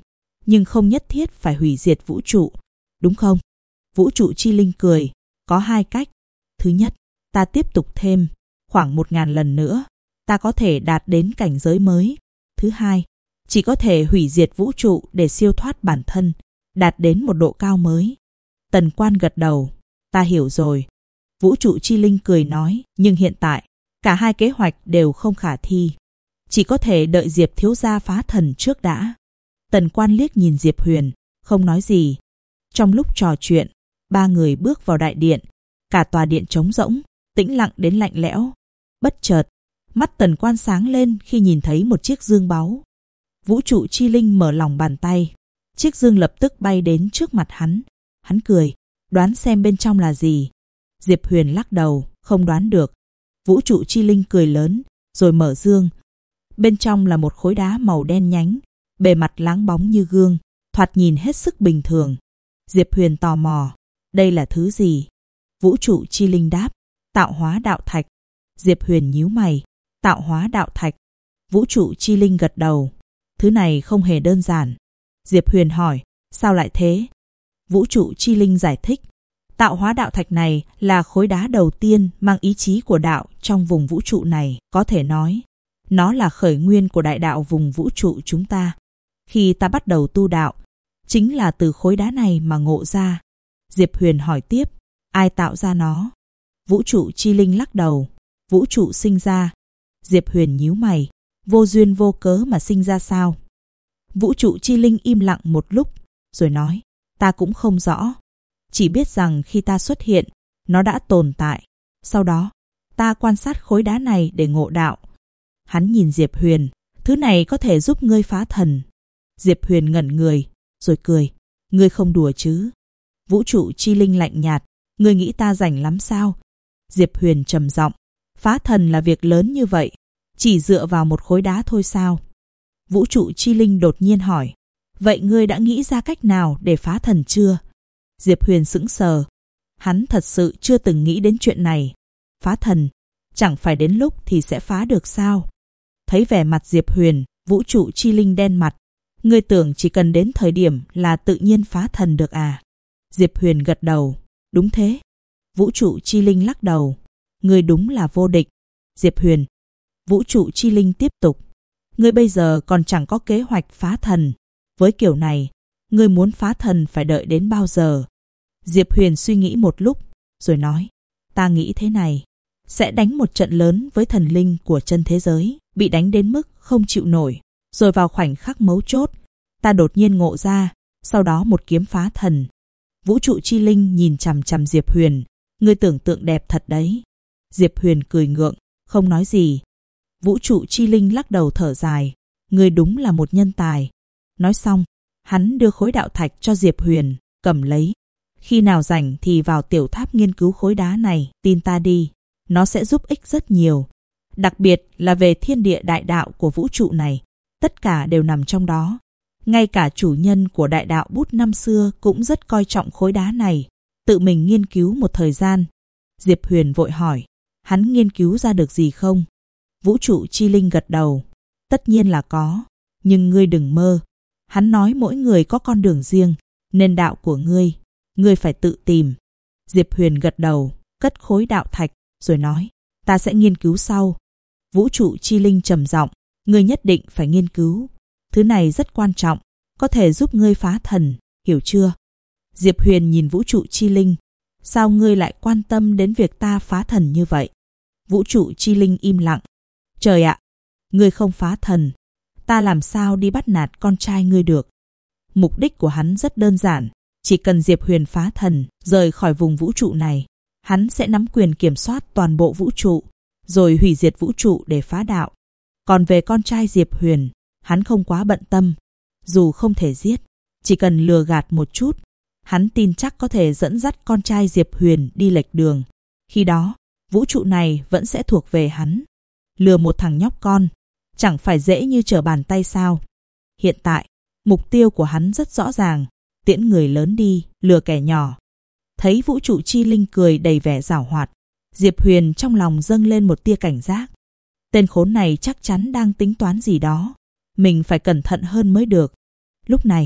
nhưng không nhất thiết phải hủy diệt vũ trụ, đúng không? Vũ trụ chi linh cười, có 2 cách. Thứ nhất, ta tiếp tục thêm, khoảng 1000 lần nữa, ta có thể đạt đến cảnh giới mới. Thứ hai, chỉ có thể hủy diệt vũ trụ để siêu thoát bản thân, đạt đến một độ cao mới. Tần Quan gật đầu, ta hiểu rồi. Vũ trụ chi linh cười nói, nhưng hiện tại, cả 2 kế hoạch đều không khả thi. Chỉ có thể đợi Diệp thiếu gia phá thần trước đã. Tần Quan liếc nhìn Diệp Huyền, không nói gì. Trong lúc trò chuyện, 3 người bước vào đại điện. Cả tòa điện trống rỗng, tĩnh lặng đến lạnh lẽo. Bất chợt, mắt Tần Quan sáng lên khi nhìn thấy một chiếc dương báu. Vũ trụ chi linh mở lòng bàn tay. Chiếc dương lập tức bay đến trước mặt hắn. Hắn cười, đoán xem bên trong là gì. Diệp Huyền lắc đầu, không đoán được. Vũ trụ chi linh cười lớn, rồi mở dương. Bên trong là một khối đá màu đen nhánh, bề mặt láng bóng như gương, thoạt nhìn hết sức bình thường. Diệp Huyền tò mò, đây là thứ gì? Vũ trụ chi linh đáp, tạo hóa đạo thạch. Diệp Huyền nhíu mày, tạo hóa đạo thạch. Vũ trụ chi linh gật đầu, thứ này không hề đơn giản. Diệp Huyền hỏi, sao lại thế? Vũ trụ chi linh giải thích, tạo hóa đạo thạch này là khối đá đầu tiên mang ý chí của đạo trong vùng vũ trụ này. Có thể nói, nó là khởi nguyên của đại đạo vùng vũ trụ chúng ta. Khi ta bắt đầu tu đạo, chính là từ khối đá này mà ngộ ra. Diệp Huyền hỏi tiếp, ai tạo ra nó? Vũ trụ chi linh lắc đầu, vũ trụ sinh ra. Diệp Huyền nhíu mày, vô duyên vô cớ mà sinh ra sao? Vũ trụ chi linh im lặng một lúc, rồi nói, ta cũng không rõ. Chỉ biết rằng khi ta xuất hiện, nó đã tồn tại. Sau đó, ta quan sát khối đá này để ngộ đạo. Hắn nhìn Diệp Huyền, thứ này có thể giúp ngươi phá thần. Diệp Huyền ngẩn người, rồi cười, ngươi không đùa chứ? Vũ trụ chi linh lạnh nhạt, ngươi nghĩ ta rảnh lắm sao? Diệp Huyền trầm giọng, phá thần là việc lớn như vậy, chỉ dựa vào một khối đá thôi sao? Vũ trụ chi linh đột nhiên hỏi, vậy ngươi đã nghĩ ra cách nào để phá thần chưa? Diệp Huyền sững sờ, hắn thật sự chưa từng nghĩ đến chuyện này. Phá thần, chẳng phải đến lúc thì sẽ phá được sao? Thấy vẻ mặt Diệp Huyền, vũ trụ chi linh đen mặt, ngươi tưởng chỉ cần đến thời điểm là tự nhiên phá thần được à? Diệp Huyền gật đầu, đúng thế. Vũ trụ chi linh lắc đầu, ngươi đúng là vô địch. Diệp Huyền. Vũ trụ chi linh tiếp tục, ngươi bây giờ còn chẳng có kế hoạch phá thần. Với kiểu này, ngươi muốn phá thần phải đợi đến bao giờ? Diệp Huyền suy nghĩ một lúc, rồi nói, ta nghĩ thế này, sẽ đánh một trận lớn với thần linh của chân thế giới, bị đánh đến mức không chịu nổi. Rồi vào khoảnh khắc mấu chốt, ta đột nhiên ngộ ra, sau đó một kiếm phá thần. Vũ trụ chi linh nhìn chằm chằm Diệp Huyền, ngươi tưởng tượng đẹp thật đấy. Diệp Huyền cười ngượng, không nói gì. Vũ trụ chi linh lắc đầu thở dài, ngươi đúng là một nhân tài. Nói xong, hắn đưa khối đạo thạch cho Diệp Huyền, cầm lấy. Khi nào rảnh thì vào tiểu tháp nghiên cứu khối đá này, tin ta đi, nó sẽ giúp ích rất nhiều. Đặc biệt là về thiên địa đại đạo của vũ trụ này, tất cả đều nằm trong đó. Ngay cả chủ nhân của đại đạo bút năm xưa cũng rất coi trọng khối đá này, tự mình nghiên cứu một thời gian. Diệp Huyền vội hỏi, hắn nghiên cứu ra được gì không? Vũ trụ chi linh gật đầu, tất nhiên là có, nhưng ngươi đừng mơ. Hắn nói mỗi người có con đường riêng, nên đạo của ngươi phải tự tìm. Diệp Huyền gật đầu, cất khối đạo thạch, rồi nói, ta sẽ nghiên cứu sau. Vũ trụ chi linh trầm giọng, ngươi nhất định phải nghiên cứu. Thứ này rất quan trọng, có thể giúp ngươi phá thần, hiểu chưa? Diệp Huyền nhìn vũ trụ chi linh, sao ngươi lại quan tâm đến việc ta phá thần như vậy? Vũ trụ chi linh im lặng, trời ạ, ngươi không phá thần, ta làm sao đi bắt nạt con trai ngươi được? Mục đích của hắn rất đơn giản, chỉ cần Diệp Huyền phá thần, rời khỏi vùng vũ trụ này, hắn sẽ nắm quyền kiểm soát toàn bộ vũ trụ, rồi hủy diệt vũ trụ để phá đạo. Còn về con trai Diệp Huyền, hắn không quá bận tâm. Dù không thể giết, chỉ cần lừa gạt một chút, hắn tin chắc có thể dẫn dắt con trai Diệp Huyền đi lệch đường. Khi đó, vũ trụ này vẫn sẽ thuộc về hắn. Lừa một thằng nhóc con, chẳng phải dễ như trở bàn tay sao? Hiện tại, mục tiêu của hắn rất rõ ràng, tiễn người lớn đi, lừa kẻ nhỏ. Thấy vũ trụ chi linh cười đầy vẻ giảo hoạt, Diệp Huyền trong lòng dâng lên một tia cảnh giác. Tên khốn này chắc chắn đang tính toán gì đó, mình phải cẩn thận hơn mới được. Lúc này,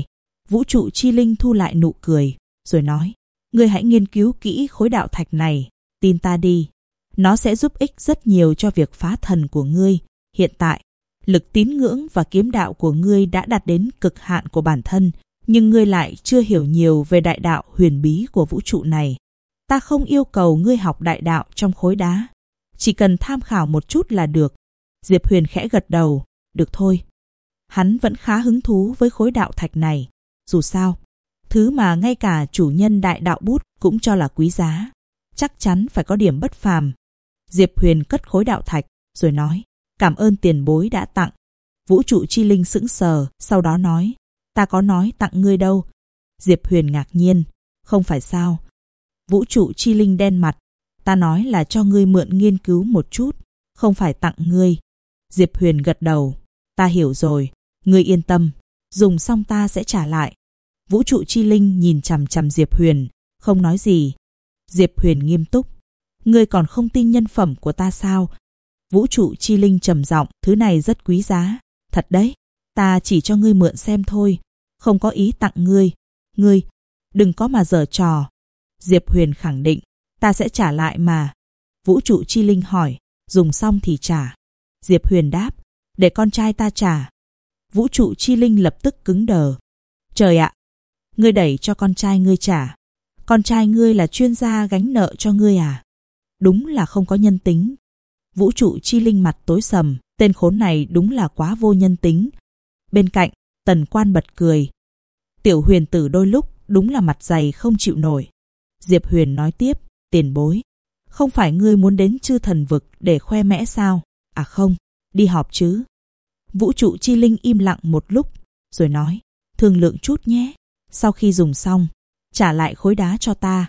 Vũ trụ chi linh thu lại nụ cười, rồi nói, ngươi hãy nghiên cứu kỹ khối đạo thạch này, tin ta đi. Nó sẽ giúp ích rất nhiều cho việc phá thần của ngươi. Hiện tại, lực tín ngưỡng và kiếm đạo của ngươi đã đạt đến cực hạn của bản thân, nhưng ngươi lại chưa hiểu nhiều về đại đạo huyền bí của vũ trụ này. Ta không yêu cầu ngươi học đại đạo trong khối đá, chỉ cần tham khảo một chút là được. Diệp Huyền khẽ gật đầu, được thôi. Hắn vẫn khá hứng thú với khối đạo thạch này, dù sao, thứ mà ngay cả chủ nhân đại đạo bút cũng cho là quý giá, chắc chắn phải có điểm bất phàm. Diệp Huyền cất khối đạo thạch, rồi nói, cảm ơn tiền bối đã tặng. Vũ trụ chi linh sững sờ, sau đó nói, ta có nói tặng ngươi đâu. Diệp Huyền ngạc nhiên, không phải sao? Vũ trụ chi linh đen mặt, ta nói là cho ngươi mượn nghiên cứu một chút, không phải tặng ngươi. Diệp Huyền gật đầu, ta hiểu rồi, ngươi yên tâm, dùng xong ta sẽ trả lại. Vũ trụ chi linh nhìn chằm chằm Diệp Huyền, không nói gì. Diệp Huyền nghiêm túc, ngươi còn không tin nhân phẩm của ta sao? Vũ trụ chi linh trầm giọng, thứ này rất quý giá, thật đấy, ta chỉ cho ngươi mượn xem thôi, không có ý tặng ngươi. Ngươi, đừng có mà giở trò. Diệp Huyền khẳng định, ta sẽ trả lại mà. Vũ trụ chi linh hỏi, dùng xong thì trả. Diệp Huyền đáp, để con trai ta trả. Vũ trụ chi linh lập tức cứng đờ. Trời ạ, ngươi đẩy cho con trai ngươi trả. Con trai ngươi là chuyên gia gánh nợ cho ngươi à? Đúng là không có nhân tính. Vũ trụ chi linh mặt tối sầm, tên khốn này đúng là quá vô nhân tính. Bên cạnh, Tần Quan bật cười. Tiểu Huyền tử đôi lúc đúng là mặt dày không chịu nổi. Diệp Huyền nói tiếp, tiền bối, không phải ngươi muốn đến chư thần vực để khoe mẽ sao? À không, đi họp chứ. Vũ trụ chi linh im lặng một lúc, rồi nói, thương lượng chút nhé. Sau khi dùng xong, trả lại khối đá cho ta.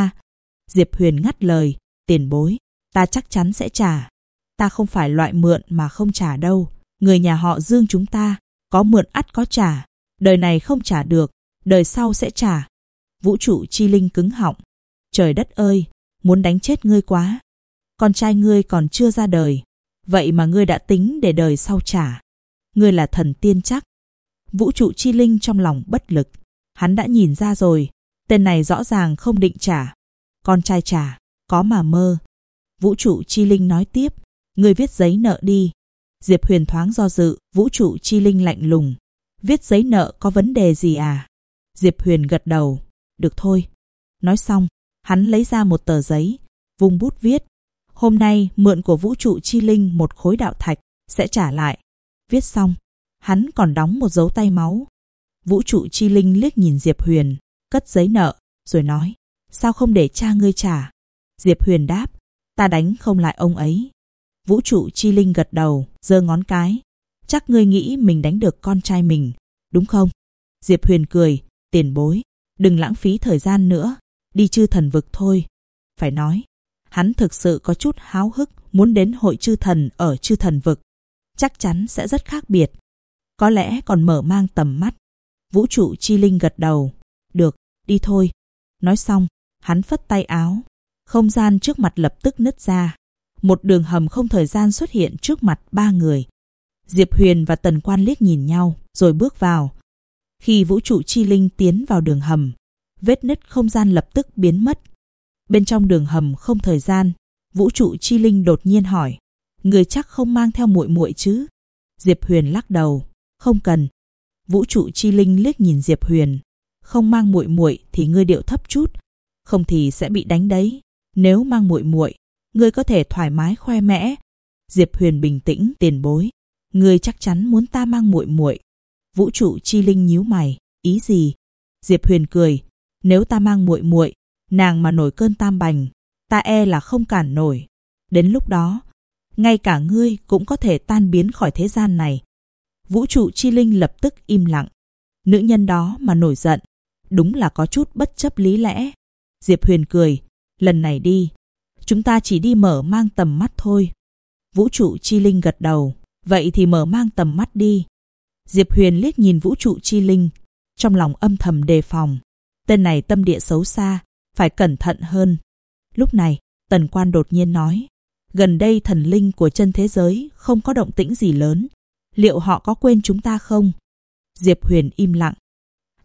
Diệp Huyền ngắt lời, tiền bối, ta chắc chắn sẽ trả. Ta không phải loại mượn mà không trả đâu. Người nhà họ Dương chúng ta, có mượn ắt có trả. Đời này không trả được, đời sau sẽ trả. Vũ trụ chi linh cứng họng. Trời đất ơi, muốn đánh chết ngươi quá. Con trai ngươi còn chưa ra đời, vậy mà ngươi đã tính để đời sau trả. Ngươi là thần tiên chắc. Vũ trụ chi linh trong lòng bất lực. Hắn đã nhìn ra rồi, tên này rõ ràng không định trả. Con trai trả, có mà mơ. Vũ trụ chi linh nói tiếp, ngươi viết giấy nợ đi. Diệp Huyền thoáng do dự, vũ trụ chi linh lạnh lùng. Viết giấy nợ có vấn đề gì à? Diệp Huyền gật đầu, được thôi. Nói xong, hắn lấy ra một tờ giấy, vung bút viết. Hôm nay mượn của vũ trụ chi linh một khối đạo thạch, sẽ trả lại. Viết xong, hắn còn đóng một dấu tay máu. Vũ trụ chi linh liếc nhìn Diệp Huyền, cất giấy nợ, rồi nói, sao không để cha ngươi trả? Diệp Huyền đáp, ta đánh không lại ông ấy. Vũ trụ chi linh gật đầu, giơ ngón cái. Chắc ngươi nghĩ mình đánh được con trai mình, đúng không? Diệp Huyền cười, tiền bối, đừng lãng phí thời gian nữa, đi chư thần vực thôi. Phải nói, hắn thực sự có chút háo hức muốn đến hội chư thần ở chư thần vực. Chắc chắn sẽ rất khác biệt. Có lẽ còn mở mang tầm mắt. Vũ trụ chi linh gật đầu, được, đi thôi. Nói xong, hắn phất tay áo. Không gian trước mặt lập tức nứt ra. Một đường hầm không thời gian xuất hiện trước mặt ba người. Diệp Huyền và Tần Quan liếc nhìn nhau, rồi bước vào. Khi vũ trụ chi linh tiến vào đường hầm, vết nứt không gian lập tức biến mất. Bên trong đường hầm không thời gian, vũ trụ chi linh đột nhiên hỏi, người chắc không mang theo muội muội chứ? Diệp Huyền lắc đầu, không cần. Vũ trụ chi linh liếc nhìn Diệp Huyền, không mang muội muội thì ngươi điệu thấp chút, không thì sẽ bị đánh đấy. Nếu mang muội muội, ngươi có thể thoải mái khoe mẽ. Diệp Huyền bình tĩnh, tiền bối, ngươi chắc chắn muốn ta mang muội muội? Vũ trụ chi linh nhíu mày, ý gì? Diệp Huyền cười, nếu ta mang muội muội, nàng mà nổi cơn tam bành, ta e là không cản nổi. Đến lúc đó, ngay cả ngươi cũng có thể tan biến khỏi thế gian này. Vũ trụ chi linh lập tức im lặng. Nữ nhân đó mà nổi giận, đúng là có chút bất chấp lý lẽ. Diệp Huyền cười, lần này đi, chúng ta chỉ đi mở mang tầm mắt thôi. Vũ trụ chi linh gật đầu, vậy thì mở mang tầm mắt đi. Diệp Huyền liếc nhìn vũ trụ chi linh, trong lòng âm thầm đề phòng. Tên này tâm địa xấu xa, phải cẩn thận hơn. Lúc này, Tần Quan đột nhiên nói, gần đây thần linh của chân thế giới không có động tĩnh gì lớn. Liệu họ có quên chúng ta không? Diệp Huyền im lặng.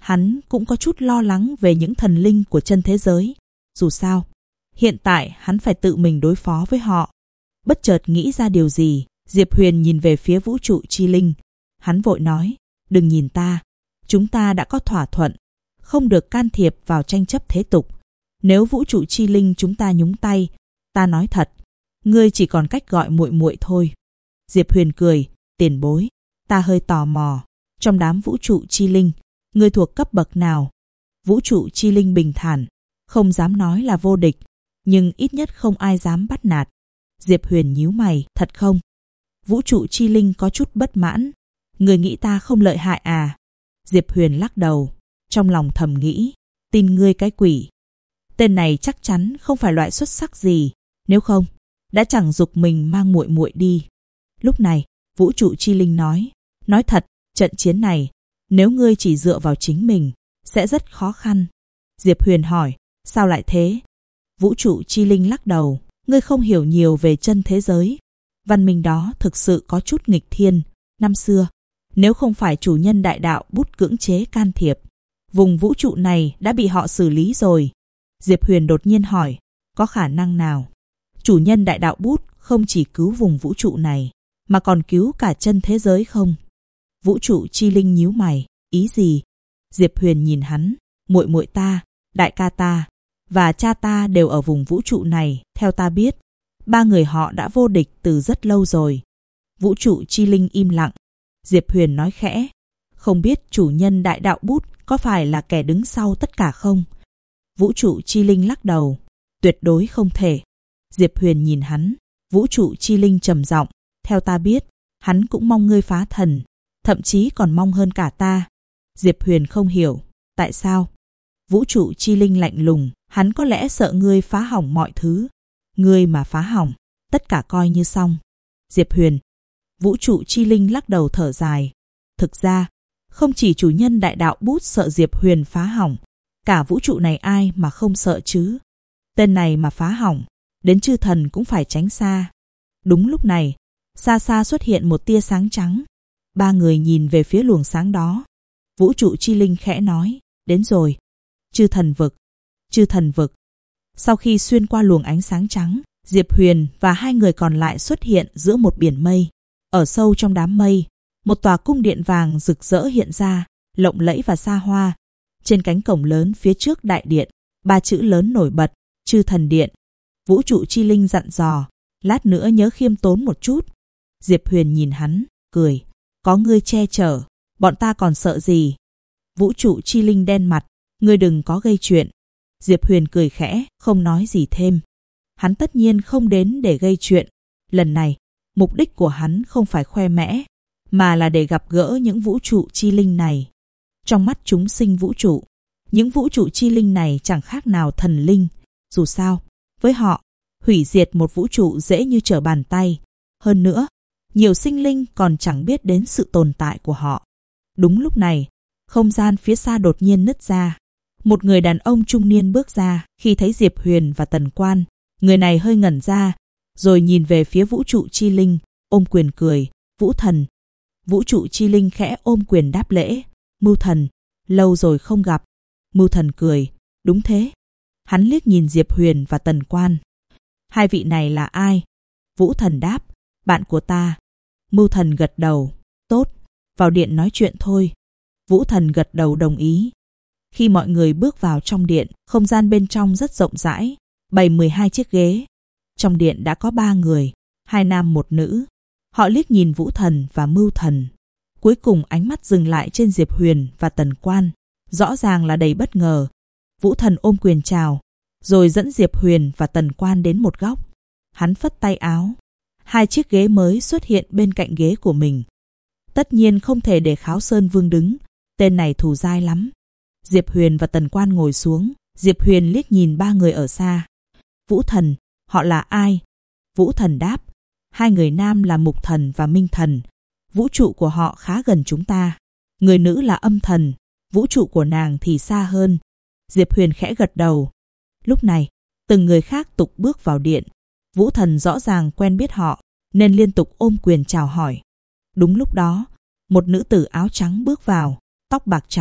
Hắn cũng có chút lo lắng về những thần linh của chân thế giới. Dù sao, hiện tại hắn phải tự mình đối phó với họ. Bất chợt nghĩ ra điều gì, Diệp Huyền nhìn về phía vũ trụ chi linh. Hắn vội nói, đừng nhìn ta. Chúng ta đã có thỏa thuận, không được can thiệp vào tranh chấp thế tục. Nếu vũ trụ chi linh chúng ta nhúng tay, ta nói thật, ngươi chỉ còn cách gọi muội muội thôi. Diệp Huyền cười, tiền bối, ta hơi tò mò. Trong đám vũ trụ chi linh, ngươi thuộc cấp bậc nào? Vũ trụ chi linh bình thản, không dám nói là vô địch, nhưng ít nhất không ai dám bắt nạt. Diệp Huyền nhíu mày, thật không? Vũ trụ chi linh có chút bất mãn. Ngươi nghĩ ta không lợi hại à? Diệp Huyền lắc đầu, trong lòng thầm nghĩ, tin ngươi cái quỷ. Tên này chắc chắn không phải loại xuất sắc gì, nếu không, đã chẳng giục mình mang muội muội đi. Lúc này, vũ trụ chi linh nói thật, trận chiến này, nếu ngươi chỉ dựa vào chính mình, sẽ rất khó khăn. Diệp Huyền hỏi, sao lại thế? Vũ trụ chi linh lắc đầu, ngươi không hiểu nhiều về chân thế giới. Văn minh đó thực sự có chút nghịch thiên. Năm xưa, nếu không phải chủ nhân đại đạo bút cưỡng chế can thiệp, vùng vũ trụ này đã bị họ xử lý rồi. Diệp Huyền đột nhiên hỏi, có khả năng nào chủ nhân đại đạo bút không chỉ cứu vùng vũ trụ này, mà còn cứu cả chân thế giới không? Vũ trụ chi linh nhíu mày, ý gì? Diệp Huyền nhìn hắn, muội muội ta, đại ca ta và cha ta đều ở vùng vũ trụ này, theo ta biết, ba người họ đã vô địch từ rất lâu rồi. Vũ trụ chi linh im lặng. Diệp Huyền nói khẽ, không biết chủ nhân đại đạo bút có phải là kẻ đứng sau tất cả không? Vũ trụ chi linh lắc đầu, tuyệt đối không thể. Diệp Huyền nhìn hắn, vũ trụ chi linh trầm giọng, theo ta biết, hắn cũng mong ngươi phá thần, thậm chí còn mong hơn cả ta. Diệp Huyền không hiểu, tại sao? Vũ trụ chi linh lạnh lùng, hắn có lẽ sợ ngươi phá hỏng mọi thứ. Ngươi mà phá hỏng, tất cả coi như xong. Diệp Huyền. Vũ trụ chi linh lắc đầu thở dài. Thực ra, không chỉ chủ nhân đại đạo bút sợ Diệp Huyền phá hỏng, cả vũ trụ này ai mà không sợ chứ? Tên này mà phá hỏng, đến chư thần cũng phải tránh xa. Đúng lúc này, xa xa xuất hiện một tia sáng trắng. Ba người nhìn về phía luồng sáng đó. Vũ trụ chi linh khẽ nói, đến rồi. Chư thần vực, chư thần vực. Sau khi xuyên qua luồng ánh sáng trắng, Diệp Huyền và hai người còn lại xuất hiện giữa một biển mây. Ở sâu trong đám mây, một tòa cung điện vàng rực rỡ hiện ra, lộng lẫy và xa hoa. Trên cánh cổng lớn phía trước đại điện, ba chữ lớn nổi bật, chư thần điện. Vũ trụ chi linh dặn dò, lát nữa nhớ khiêm tốn một chút. Diệp Huyền nhìn hắn, cười, có ngươi che chở, bọn ta còn sợ gì? Vũ trụ chi linh đen mặt, ngươi đừng có gây chuyện. Diệp Huyền cười khẽ, không nói gì thêm. Hắn tất nhiên không đến để gây chuyện. Lần này, mục đích của hắn không phải khoe mẽ, mà là để gặp gỡ những vũ trụ chi linh này. Trong mắt chúng sinh vũ trụ, những vũ trụ chi linh này chẳng khác nào thần linh. Dù sao, với họ, hủy diệt một vũ trụ dễ như trở bàn tay. Hơn nữa, nhiều sinh linh còn chẳng biết đến sự tồn tại của họ. Đúng lúc này, không gian phía xa đột nhiên nứt ra. Một người đàn ông trung niên bước ra. Khi thấy Diệp Huyền và Tần Quan, người này hơi ngẩn ra, rồi nhìn về phía vũ trụ chi linh, ôm quyền cười, Vũ thần. Vũ trụ chi linh khẽ ôm quyền đáp lễ, Mưu thần, lâu rồi không gặp. Mưu thần cười, đúng thế. Hắn liếc nhìn Diệp Huyền và Tần Quan. Hai vị này là ai? Vũ thần đáp, bạn của ta. Mưu thần gật đầu, tốt, vào điện nói chuyện thôi. Vũ thần gật đầu đồng ý. Khi mọi người bước vào trong điện, không gian bên trong rất rộng rãi, bày 12 chiếc ghế. Trong điện đã có 3 người, 2 nam 1 nữ. Họ liếc nhìn Vũ thần và Mưu thần. Cuối cùng ánh mắt dừng lại trên Diệp Huyền và Tần Quan. Rõ ràng là đầy bất ngờ. Vũ thần ôm quyền chào, rồi dẫn Diệp Huyền và Tần Quan đến một góc. Hắn phất tay áo. 2 chiếc ghế mới xuất hiện bên cạnh ghế của mình. Tất nhiên không thể để Kháo Sơn Vương đứng. Tên này thù dai lắm. Diệp Huyền và Tần Quan ngồi xuống. Diệp Huyền liếc nhìn 3 người ở xa. Vũ thần, họ là ai? Vũ thần đáp, 2 người nam là Mục thần và Minh thần. Vũ trụ của họ khá gần chúng ta. Người nữ là Âm thần, vũ trụ của nàng thì xa hơn. Diệp Huyền khẽ gật đầu. Lúc này, từng người khác tục bước vào điện. Vũ thần rõ ràng quen biết họ, nên liên tục ôm quyền chào hỏi. Đúng lúc đó, một nữ tử áo trắng bước vào, tóc bạc trắng,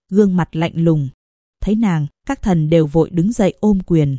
gương mặt lạnh lùng. Thấy nàng, các thần đều vội đứng dậy ôm quyền.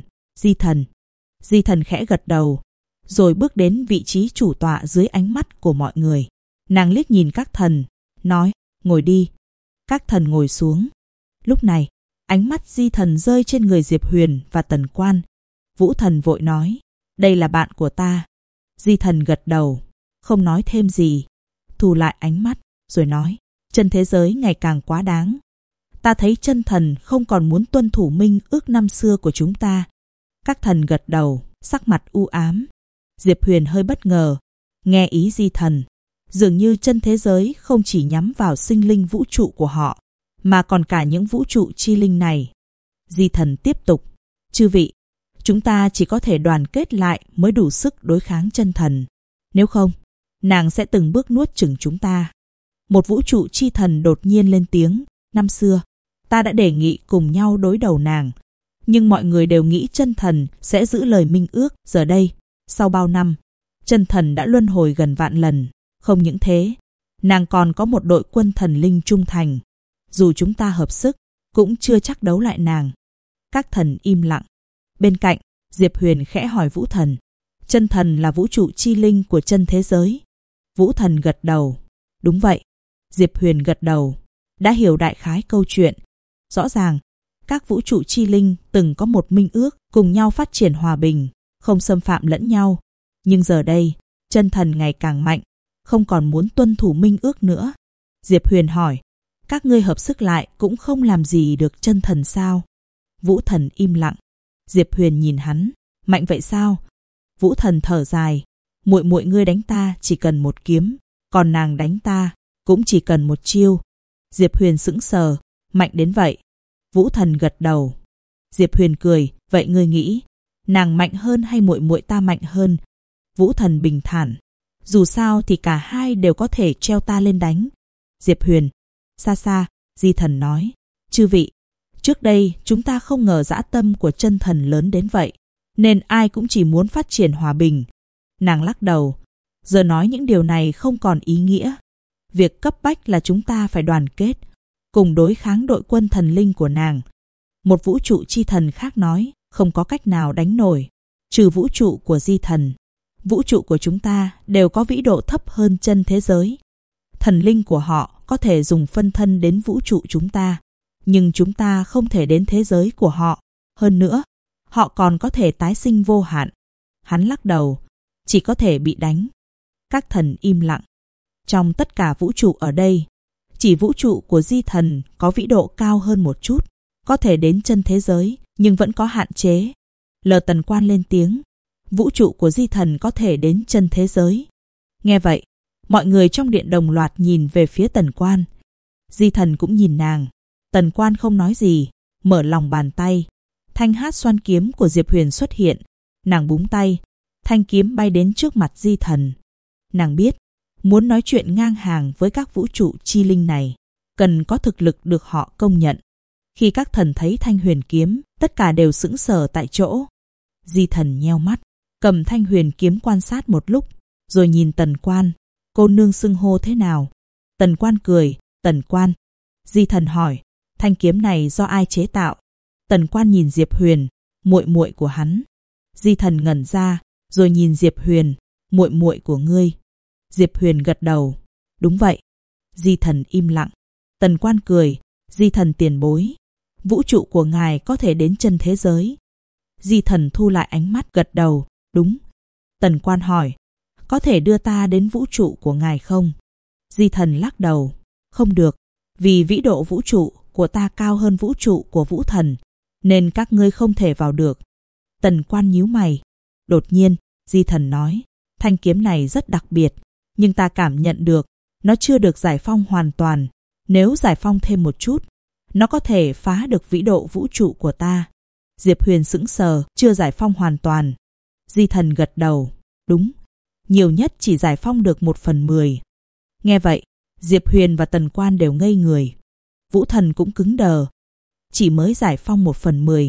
Di thần khẽ gật đầu, rồi bước đến vị trí chủ tọa dưới ánh mắt của mọi người. Nàng liếc nhìn các thần, nói, ngồi đi. Các thần ngồi xuống. Lúc này, ánh mắt Di thần rơi trên người Diệp Huyền và Tần Quan. Vũ thần vội nói, đây là bạn của ta. Di thần gật đầu, không nói thêm gì, thu lại ánh mắt, rồi nói, chân thế giới ngày càng quá đáng. Ta thấy chân thần không còn muốn tuân thủ minh ước năm xưa của chúng ta. Các thần gật đầu, sắc mặt u ám. Diệp Huyền hơi bất ngờ, nghe ý Di thần. Dường như chân thế giới không chỉ nhắm vào sinh linh vũ trụ của họ, mà còn cả những vũ trụ chi linh này. Di thần tiếp tục, chư vị, chúng ta chỉ có thể đoàn kết lại mới đủ sức đối kháng chân thần. Nếu không, nàng sẽ từng bước nuốt chửng chúng ta. Một vũ trụ chi thần đột nhiên lên tiếng, năm xưa, ta đã đề nghị cùng nhau đối đầu nàng. Nhưng mọi người đều nghĩ chân thần sẽ giữ lời minh ước. Giờ đây, sau bao năm, chân thần đã luân hồi gần vạn lần. Không những thế, nàng còn có một đội quân thần linh trung thành. Dù chúng ta hợp sức, cũng chưa chắc đấu lại nàng. Các thần im lặng. Bên cạnh, Diệp Huyền khẽ hỏi Vũ thần, chân thần là vũ trụ chi linh của chân thế giới. Vũ thần gật đầu. Đúng vậy. Diệp Huyền gật đầu, đã hiểu đại khái câu chuyện. Rõ ràng, các vũ trụ chi linh từng có một minh ước cùng nhau phát triển hòa bình, không xâm phạm lẫn nhau. Nhưng giờ đây, chân thần ngày càng mạnh, không còn muốn tuân thủ minh ước nữa. Diệp Huyền hỏi, các ngươi hợp sức lại cũng không làm gì được chân thần sao? Vũ thần im lặng. Diệp Huyền nhìn hắn, mạnh vậy sao? Vũ thần thở dài, muội muội ngươi đánh ta chỉ cần một kiếm, còn nàng đánh ta cũng chỉ cần một chiêu. Diệp Huyền sững sờ, mạnh đến vậy? Vũ thần gật đầu. Diệp Huyền cười, vậy ngươi nghĩ, nàng mạnh hơn hay muội muội ta mạnh hơn? Vũ thần bình thản, dù sao thì cả hai đều có thể treo ta lên đánh. Diệp Huyền, xa xa, Di thần nói, chư vị, trước đây chúng ta không ngờ dã tâm của chân thần lớn đến vậy, nên ai cũng chỉ muốn phát triển hòa bình. Nàng lắc đầu, giờ nói những điều này không còn ý nghĩa. Việc cấp bách là chúng ta phải đoàn kết, cùng đối kháng đội quân thần linh của nàng. Một vũ trụ chi thần khác nói, không có cách nào đánh nổi, trừ vũ trụ của Di thần. Vũ trụ của chúng ta đều có vĩ độ thấp hơn chân thế giới. Thần linh của họ có thể dùng phân thân đến vũ trụ chúng ta, nhưng chúng ta không thể đến thế giới của họ. Hơn nữa, họ còn có thể tái sinh vô hạn. Hắn lắc đầu, chỉ có thể bị đánh. Các thần im lặng. Trong tất cả vũ trụ ở đây, chỉ vũ trụ của Di thần có vĩ độ cao hơn một chút, có thể đến chân thế giới, nhưng vẫn có hạn chế. Lờ Tần Quan lên tiếng, vũ trụ của Di thần có thể đến chân thế giới. Nghe vậy, mọi người trong điện đồng loạt nhìn về phía Tần Quan. Di thần cũng nhìn nàng. Tần Quan không nói gì, mở lòng bàn tay. Thanh hát xoan kiếm của Diệp Huyền xuất hiện. Nàng búng tay, thanh kiếm bay đến trước mặt Di thần. Nàng biết, muốn nói chuyện ngang hàng với các vũ trụ chi linh này, cần có thực lực được họ công nhận. Khi các thần thấy thanh huyền kiếm, tất cả đều sững sờ tại chỗ. Di thần nheo mắt, cầm thanh huyền kiếm quan sát một lúc, rồi nhìn Tần Quan. Cô nương xưng hô thế nào? Tần Quan cười, Tần Quan. Di thần hỏi, thanh kiếm này do ai chế tạo? Tần Quan nhìn Diệp Huyền, muội muội của hắn. Di thần ngẩn ra, rồi nhìn Diệp Huyền, muội muội của ngươi. Diệp Huyền gật đầu, đúng vậy. Di thần im lặng. Tần Quan cười, Di thần tiền bối, vũ trụ của ngài có thể đến chân thế giới. Di thần thu lại ánh mắt gật đầu, đúng. Tần Quan hỏi, có thể đưa ta đến vũ trụ của ngài không? Di thần lắc đầu, không được, vì vĩ độ vũ trụ của ta cao hơn vũ trụ của vũ thần, nên các ngươi không thể vào được. Tần Quan nhíu mày. Đột nhiên, Di thần nói, thanh kiếm này rất đặc biệt, nhưng ta cảm nhận được, nó chưa được giải phong hoàn toàn. Nếu giải phong thêm một chút, nó có thể phá được vĩ độ vũ trụ của ta. Diệp Huyền sững sờ, chưa giải phong hoàn toàn. Di thần gật đầu, đúng, nhiều nhất chỉ giải phong được 1/10. Nghe vậy, Diệp Huyền và Tần Quan đều ngây người. Vũ thần cũng cứng đờ. Chỉ mới giải phong 1/10.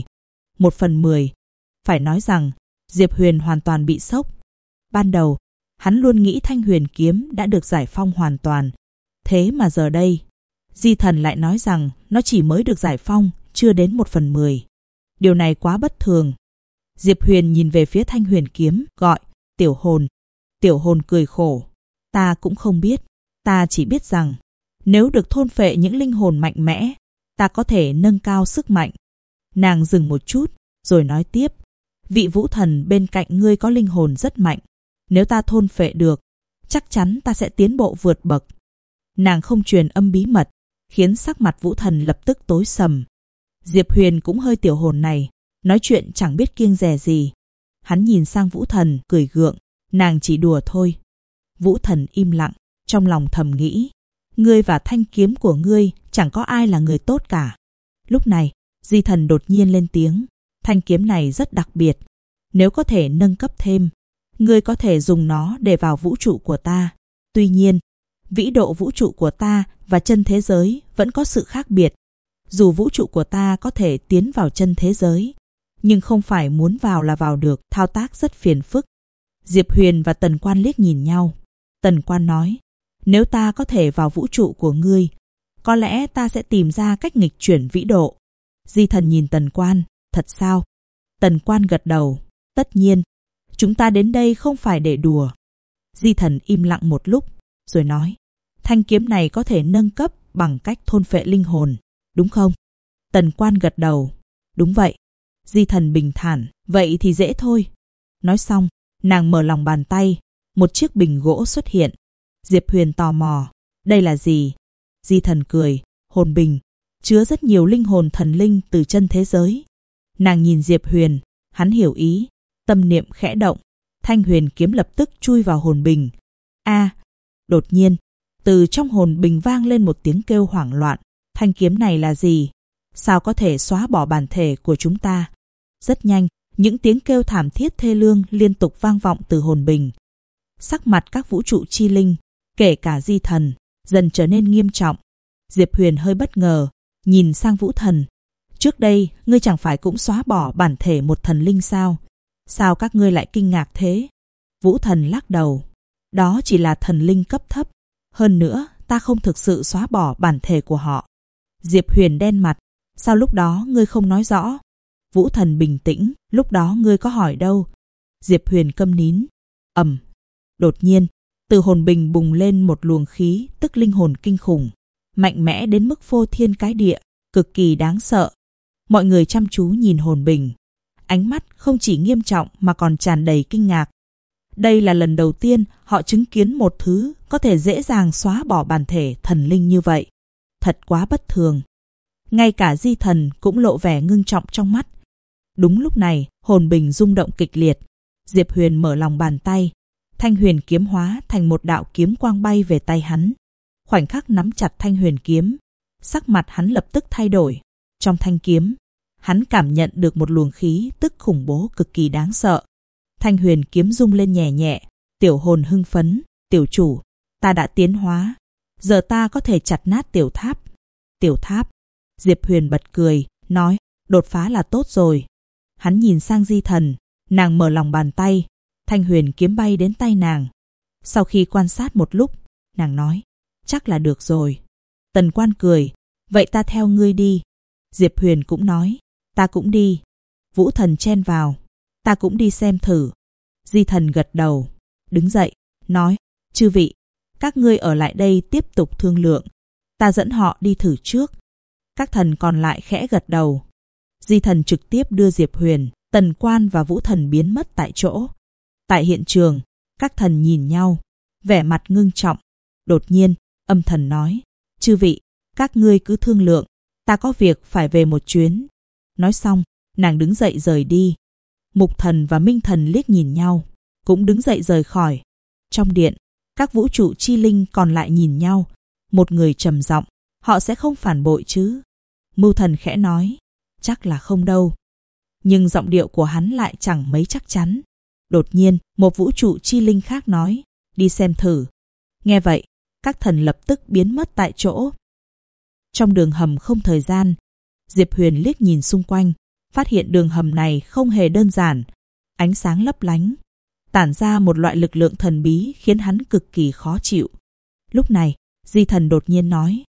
1/10. Phải nói rằng, Diệp Huyền hoàn toàn bị sốc. Ban đầu, hắn luôn nghĩ thanh huyền kiếm đã được giải phong hoàn toàn. Thế mà giờ đây, Di Thần lại nói rằng nó chỉ mới được giải phong, chưa đến 1/10. Điều này quá bất thường. Diệp Huyền nhìn về phía Thanh Huyền kiếm, gọi, Tiểu Hồn. Tiểu Hồn cười khổ. Ta cũng không biết. Ta chỉ biết rằng, nếu được thôn phệ những linh hồn mạnh mẽ, ta có thể nâng cao sức mạnh. Nàng dừng một chút, rồi nói tiếp. Vị vũ thần bên cạnh ngươi có linh hồn rất mạnh. Nếu ta thôn phệ được, chắc chắn ta sẽ tiến bộ vượt bậc. Nàng không truyền âm bí mật, khiến sắc mặt vũ thần lập tức tối sầm. Diệp Huyền cũng hơi tiểu hồn này, nói chuyện chẳng biết kiêng dè gì. Hắn nhìn sang vũ thần, cười gượng, nàng chỉ đùa thôi. Vũ thần im lặng, trong lòng thầm nghĩ, ngươi và thanh kiếm của ngươi chẳng có ai là người tốt cả. Lúc này, Di Thần đột nhiên lên tiếng, thanh kiếm này rất đặc biệt. Nếu có thể nâng cấp thêm, ngươi có thể dùng nó để vào vũ trụ của ta. Tuy nhiên, vĩ độ vũ trụ của ta và chân thế giới vẫn có sự khác biệt. Dù vũ trụ của ta có thể tiến vào chân thế giới, nhưng không phải muốn vào là vào được, thao tác rất phiền phức. Diệp Huyền và Tần Quan liếc nhìn nhau. Tần Quan nói, nếu ta có thể vào vũ trụ của ngươi, có lẽ ta sẽ tìm ra cách nghịch chuyển vĩ độ. Di Thần nhìn Tần Quan, thật sao? Tần Quan gật đầu, tất nhiên, chúng ta đến đây không phải để đùa. Di Thần im lặng một lúc, rồi nói, thanh kiếm này có thể nâng cấp bằng cách thôn phệ linh hồn, đúng không? Tần Quan gật đầu, đúng vậy. Di Thần bình thản, vậy thì dễ thôi. Nói xong, nàng mở lòng bàn tay, một chiếc bình gỗ xuất hiện. Diệp Huyền tò mò, đây là gì? Di Thần cười, hồn bình, chứa rất nhiều linh hồn thần linh từ chân thế giới. Nàng nhìn Diệp Huyền, hắn hiểu ý, tâm niệm khẽ động, Thanh Huyền kiếm lập tức chui vào hồn bình. Đột nhiên, từ trong hồn bình vang lên một tiếng kêu hoảng loạn. Thanh kiếm này là gì? Sao có thể xóa bỏ bản thể của chúng ta? Rất nhanh, những tiếng kêu thảm thiết thê lương liên tục vang vọng từ hồn bình. Sắc mặt các vũ trụ chi linh, kể cả Di Thần, dần trở nên nghiêm trọng. Diệp Huyền hơi bất ngờ, nhìn sang Vũ Thần. Trước đây, ngươi chẳng phải cũng xóa bỏ bản thể một thần linh sao? Sao các ngươi lại kinh ngạc thế? Vũ Thần lắc đầu. Đó chỉ là thần linh cấp thấp. Hơn nữa, ta không thực sự xóa bỏ bản thể của họ. Diệp Huyền đen mặt. Sao lúc đó ngươi không nói rõ? Vũ Thần bình tĩnh. Lúc đó ngươi có hỏi đâu? Diệp Huyền câm nín. Đột nhiên, từ hồn bình bùng lên một luồng khí, tức linh hồn kinh khủng, mạnh mẽ đến mức phô thiên cái địa, cực kỳ đáng sợ. Mọi người chăm chú nhìn hồn bình, ánh mắt không chỉ nghiêm trọng mà còn tràn đầy kinh ngạc. Đây là lần đầu tiên họ chứng kiến một thứ có thể dễ dàng xóa bỏ bản thể thần linh như vậy. Thật quá bất thường. Ngay cả Di Thần cũng lộ vẻ ngưng trọng trong mắt. Đúng lúc này, hồn bình rung động kịch liệt. Diệp Huyền mở lòng bàn tay, Thanh Huyền kiếm hóa thành một đạo kiếm quang bay về tay hắn. Khoảnh khắc nắm chặt Thanh Huyền kiếm, sắc mặt hắn lập tức thay đổi. Trong thanh kiếm, hắn cảm nhận được một luồng khí tức khủng bố cực kỳ đáng sợ. Thanh Huyền kiếm rung lên nhẹ nhẹ, tiểu hồn hưng phấn, tiểu chủ, ta đã tiến hóa. Giờ ta có thể chặt nát tiểu tháp. Tiểu tháp. Diệp Huyền bật cười, nói, đột phá là tốt rồi. Hắn nhìn sang Di Thần, nàng mở lòng bàn tay, Thanh Huyền kiếm bay đến tay nàng. Sau khi quan sát một lúc, nàng nói, chắc là được rồi. Tần Quan cười, vậy ta theo ngươi đi. Diệp Huyền cũng nói, ta cũng đi. Vũ Thần chen vào, ta cũng đi xem thử. Di Thần gật đầu, đứng dậy, nói, chư vị, các ngươi ở lại đây tiếp tục thương lượng. Ta dẫn họ đi thử trước. Các thần còn lại khẽ gật đầu. Di Thần trực tiếp đưa Diệp Huyền, Tần Quan và Vũ Thần biến mất tại chỗ. Tại hiện trường, các thần nhìn nhau, vẻ mặt ngưng trọng. Đột nhiên, âm thần nói, chư vị, các ngươi cứ thương lượng, ta có việc phải về một chuyến. Nói xong, nàng đứng dậy rời đi. Mục Thần và Minh Thần liếc nhìn nhau, cũng đứng dậy rời khỏi. Trong điện, các vũ trụ chi linh còn lại nhìn nhau. Một người trầm giọng, họ sẽ không phản bội chứ? Mưu Thần khẽ nói, chắc là không đâu. Nhưng giọng điệu của hắn lại chẳng mấy chắc chắn. Đột nhiên, một vũ trụ chi linh khác nói, đi xem thử. Nghe vậy, các thần lập tức biến mất tại chỗ. Trong đường hầm không thời gian, Diệp Huyền liếc nhìn xung quanh, phát hiện đường hầm này không hề đơn giản. Ánh sáng lấp lánh, tản ra một loại lực lượng thần bí khiến hắn cực kỳ khó chịu. Lúc này, Di Thần đột nhiên nói,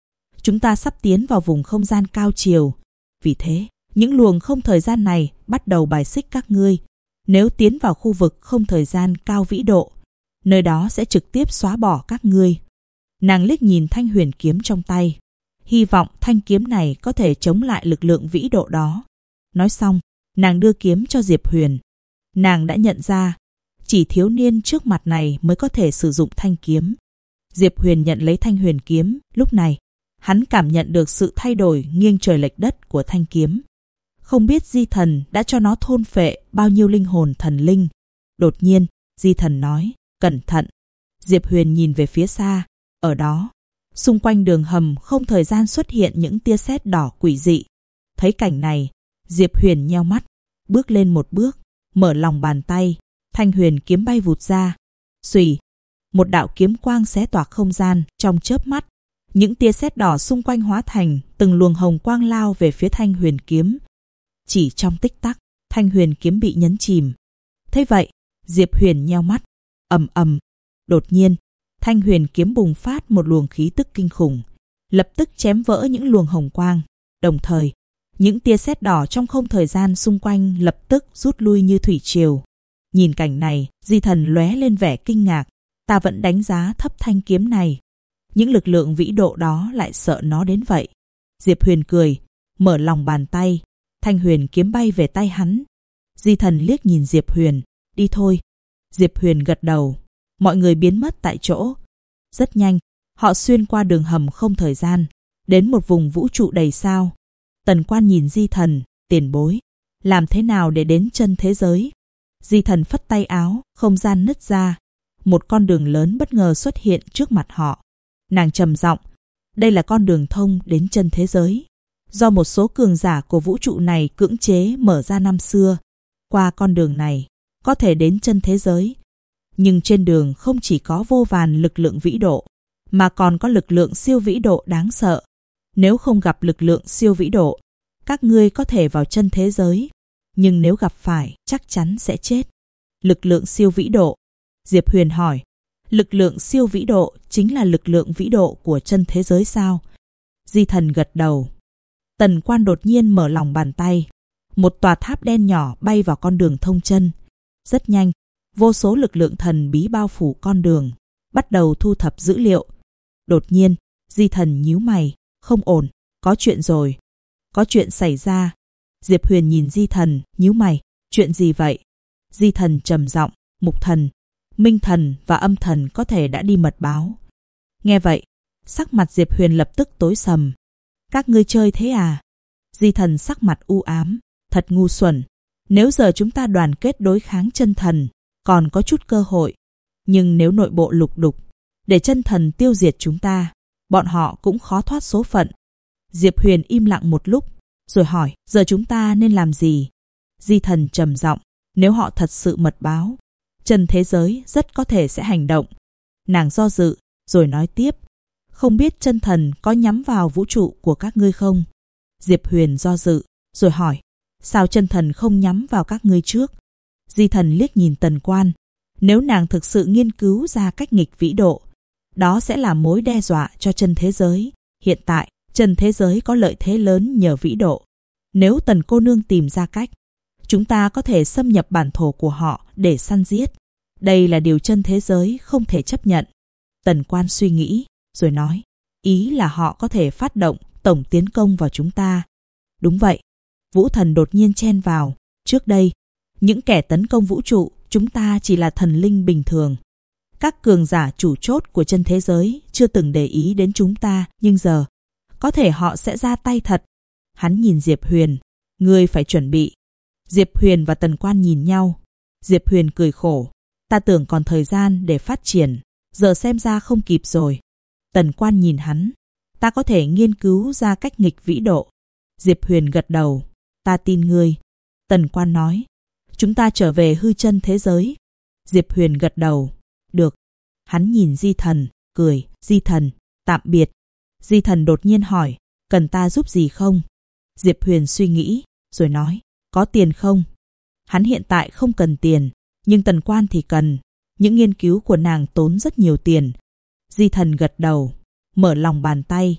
Chúng ta sắp tiến vào vùng không gian cao chiều. Vì thế, những luồng không thời gian này bắt đầu bài xích các ngươi. Nếu tiến vào khu vực không thời gian cao vĩ độ, nơi đó sẽ trực tiếp xóa bỏ các ngươi. Nàng liếc nhìn thanh huyền kiếm trong tay. Hy vọng thanh kiếm này có thể chống lại lực lượng vĩ độ đó. Nói xong, nàng đưa kiếm cho Diệp Huyền. Nàng đã nhận ra, chỉ thiếu niên trước mặt này mới có thể sử dụng thanh kiếm. Diệp Huyền nhận lấy thanh huyền kiếm, lúc này, hắn cảm nhận được sự thay đổi nghiêng trời lệch đất của thanh kiếm. Không biết Di Thần đã cho nó thôn phệ bao nhiêu linh hồn thần linh. Đột nhiên, Di Thần nói, cẩn thận. Diệp Huyền nhìn về phía xa, ở đó, xung quanh đường hầm không thời gian xuất hiện những tia sét đỏ quỷ dị. Thấy cảnh này, Diệp Huyền nheo mắt, bước lên một bước, mở lòng bàn tay, thanh huyền kiếm bay vụt ra. Xùy, một đạo kiếm quang xé toạc không gian trong chớp mắt. Những tia sét đỏ xung quanh hóa thành từng luồng hồng quang lao về phía thanh huyền kiếm. Chỉ trong tích tắc, thanh huyền kiếm bị nhấn chìm. Thế vậy, Diệp Huyền nheo mắt, ầm ầm. Đột nhiên, thanh huyền kiếm bùng phát một luồng khí tức kinh khủng, lập tức chém vỡ những luồng hồng quang. Đồng thời, những tia sét đỏ trong không thời gian xung quanh lập tức rút lui như thủy triều. Nhìn cảnh này, Di Thần lóe lên vẻ kinh ngạc. Ta vẫn đánh giá thấp thanh kiếm này. Những lực lượng vĩ độ đó lại sợ nó đến vậy. Diệp Huyền cười, mở lòng bàn tay, thanh huyền kiếm bay về tay hắn. Di Thần liếc nhìn Diệp Huyền, đi thôi. Diệp Huyền gật đầu, mọi người biến mất tại chỗ. Rất nhanh, họ xuyên qua đường hầm không thời gian, đến một vùng vũ trụ đầy sao. Tần Quan nhìn Di Thần, tiền bối, làm thế nào để đến chân thế giới? Di Thần phất tay áo, không gian nứt ra. Một con đường lớn bất ngờ xuất hiện trước mặt họ. Nàng trầm giọng, đây là con đường thông đến chân thế giới. Do một số cường giả của vũ trụ này cưỡng chế mở ra năm xưa. Qua con đường này, có thể đến chân thế giới. Nhưng trên đường không chỉ có vô vàn lực lượng vĩ độ, mà còn có lực lượng siêu vĩ độ đáng sợ. Nếu không gặp lực lượng siêu vĩ độ, các ngươi có thể vào chân thế giới. Nhưng nếu gặp phải, chắc chắn sẽ chết. Lực lượng siêu vĩ độ. Diệp Huyền hỏi, lực lượng siêu vĩ độ chính là lực lượng vĩ độ của chân thế giới sao? Di Thần gật đầu. Tần Quan đột nhiên mở lòng bàn tay. Một tòa tháp đen nhỏ bay vào con đường thông chân. Rất nhanh, vô số lực lượng thần bí bao phủ con đường, bắt đầu thu thập dữ liệu. Đột nhiên, Di Thần nhíu mày, không ổn, có chuyện rồi. Có chuyện xảy ra. Diệp Huyền nhìn Di Thần, nhíu mày, chuyện gì vậy? Di Thần trầm giọng, Mục Thần, Minh Thần và Âm Thần có thể đã đi mật báo. Nghe vậy, sắc mặt Diệp Huyền lập tức tối sầm. Các ngươi chơi thế à? Di Thần sắc mặt u ám, thật ngu xuẩn. Nếu giờ chúng ta đoàn kết đối kháng chân thần, còn có chút cơ hội. Nhưng nếu nội bộ lục đục, để chân thần tiêu diệt chúng ta, bọn họ cũng khó thoát số phận. Diệp Huyền im lặng một lúc, rồi hỏi, giờ chúng ta nên làm gì? Di Thần trầm giọng, nếu họ thật sự mật báo, chân thế giới rất có thể sẽ hành động. Nàng do dự, rồi nói tiếp, không biết chân thần có nhắm vào vũ trụ của các ngươi không? Diệp Huyền do dự, rồi hỏi, sao chân thần không nhắm vào các ngươi trước? Di Thần liếc nhìn Tần Quan, nếu nàng thực sự nghiên cứu ra cách nghịch vĩ độ, đó sẽ là mối đe dọa cho chân thế giới. Hiện tại, chân thế giới có lợi thế lớn nhờ vĩ độ. Nếu Tần cô nương tìm ra cách, chúng ta có thể xâm nhập bản thổ của họ để săn giết. Đây là điều chân thế giới không thể chấp nhận. Tần Quan suy nghĩ, rồi nói, ý là họ có thể phát động tổng tiến công vào chúng ta. Đúng vậy. Vũ Thần đột nhiên chen vào. Trước đây, những kẻ tấn công vũ trụ, chúng ta chỉ là thần linh bình thường. Các cường giả chủ chốt của chân thế giới chưa từng để ý đến chúng ta, nhưng giờ, có thể họ sẽ ra tay thật. Hắn nhìn Diệp Huyền, ngươi phải chuẩn bị. Diệp Huyền và Tần Quan nhìn nhau. Diệp Huyền cười khổ, ta tưởng còn thời gian để phát triển, giờ xem ra không kịp rồi. Tần Quan nhìn hắn, ta có thể nghiên cứu ra cách nghịch vĩ độ. Diệp Huyền gật đầu, ta tin ngươi. Tần Quan nói, chúng ta trở về hư chân thế giới. Diệp Huyền gật đầu, được. Hắn nhìn Di Thần, cười, Di Thần, tạm biệt. Di Thần đột nhiên hỏi, cần ta giúp gì không? Diệp Huyền suy nghĩ, rồi nói, có tiền không? Hắn hiện tại không cần tiền, nhưng Tần Quan thì cần. Những nghiên cứu của nàng tốn rất nhiều tiền. Di Thần gật đầu, mở lòng bàn tay.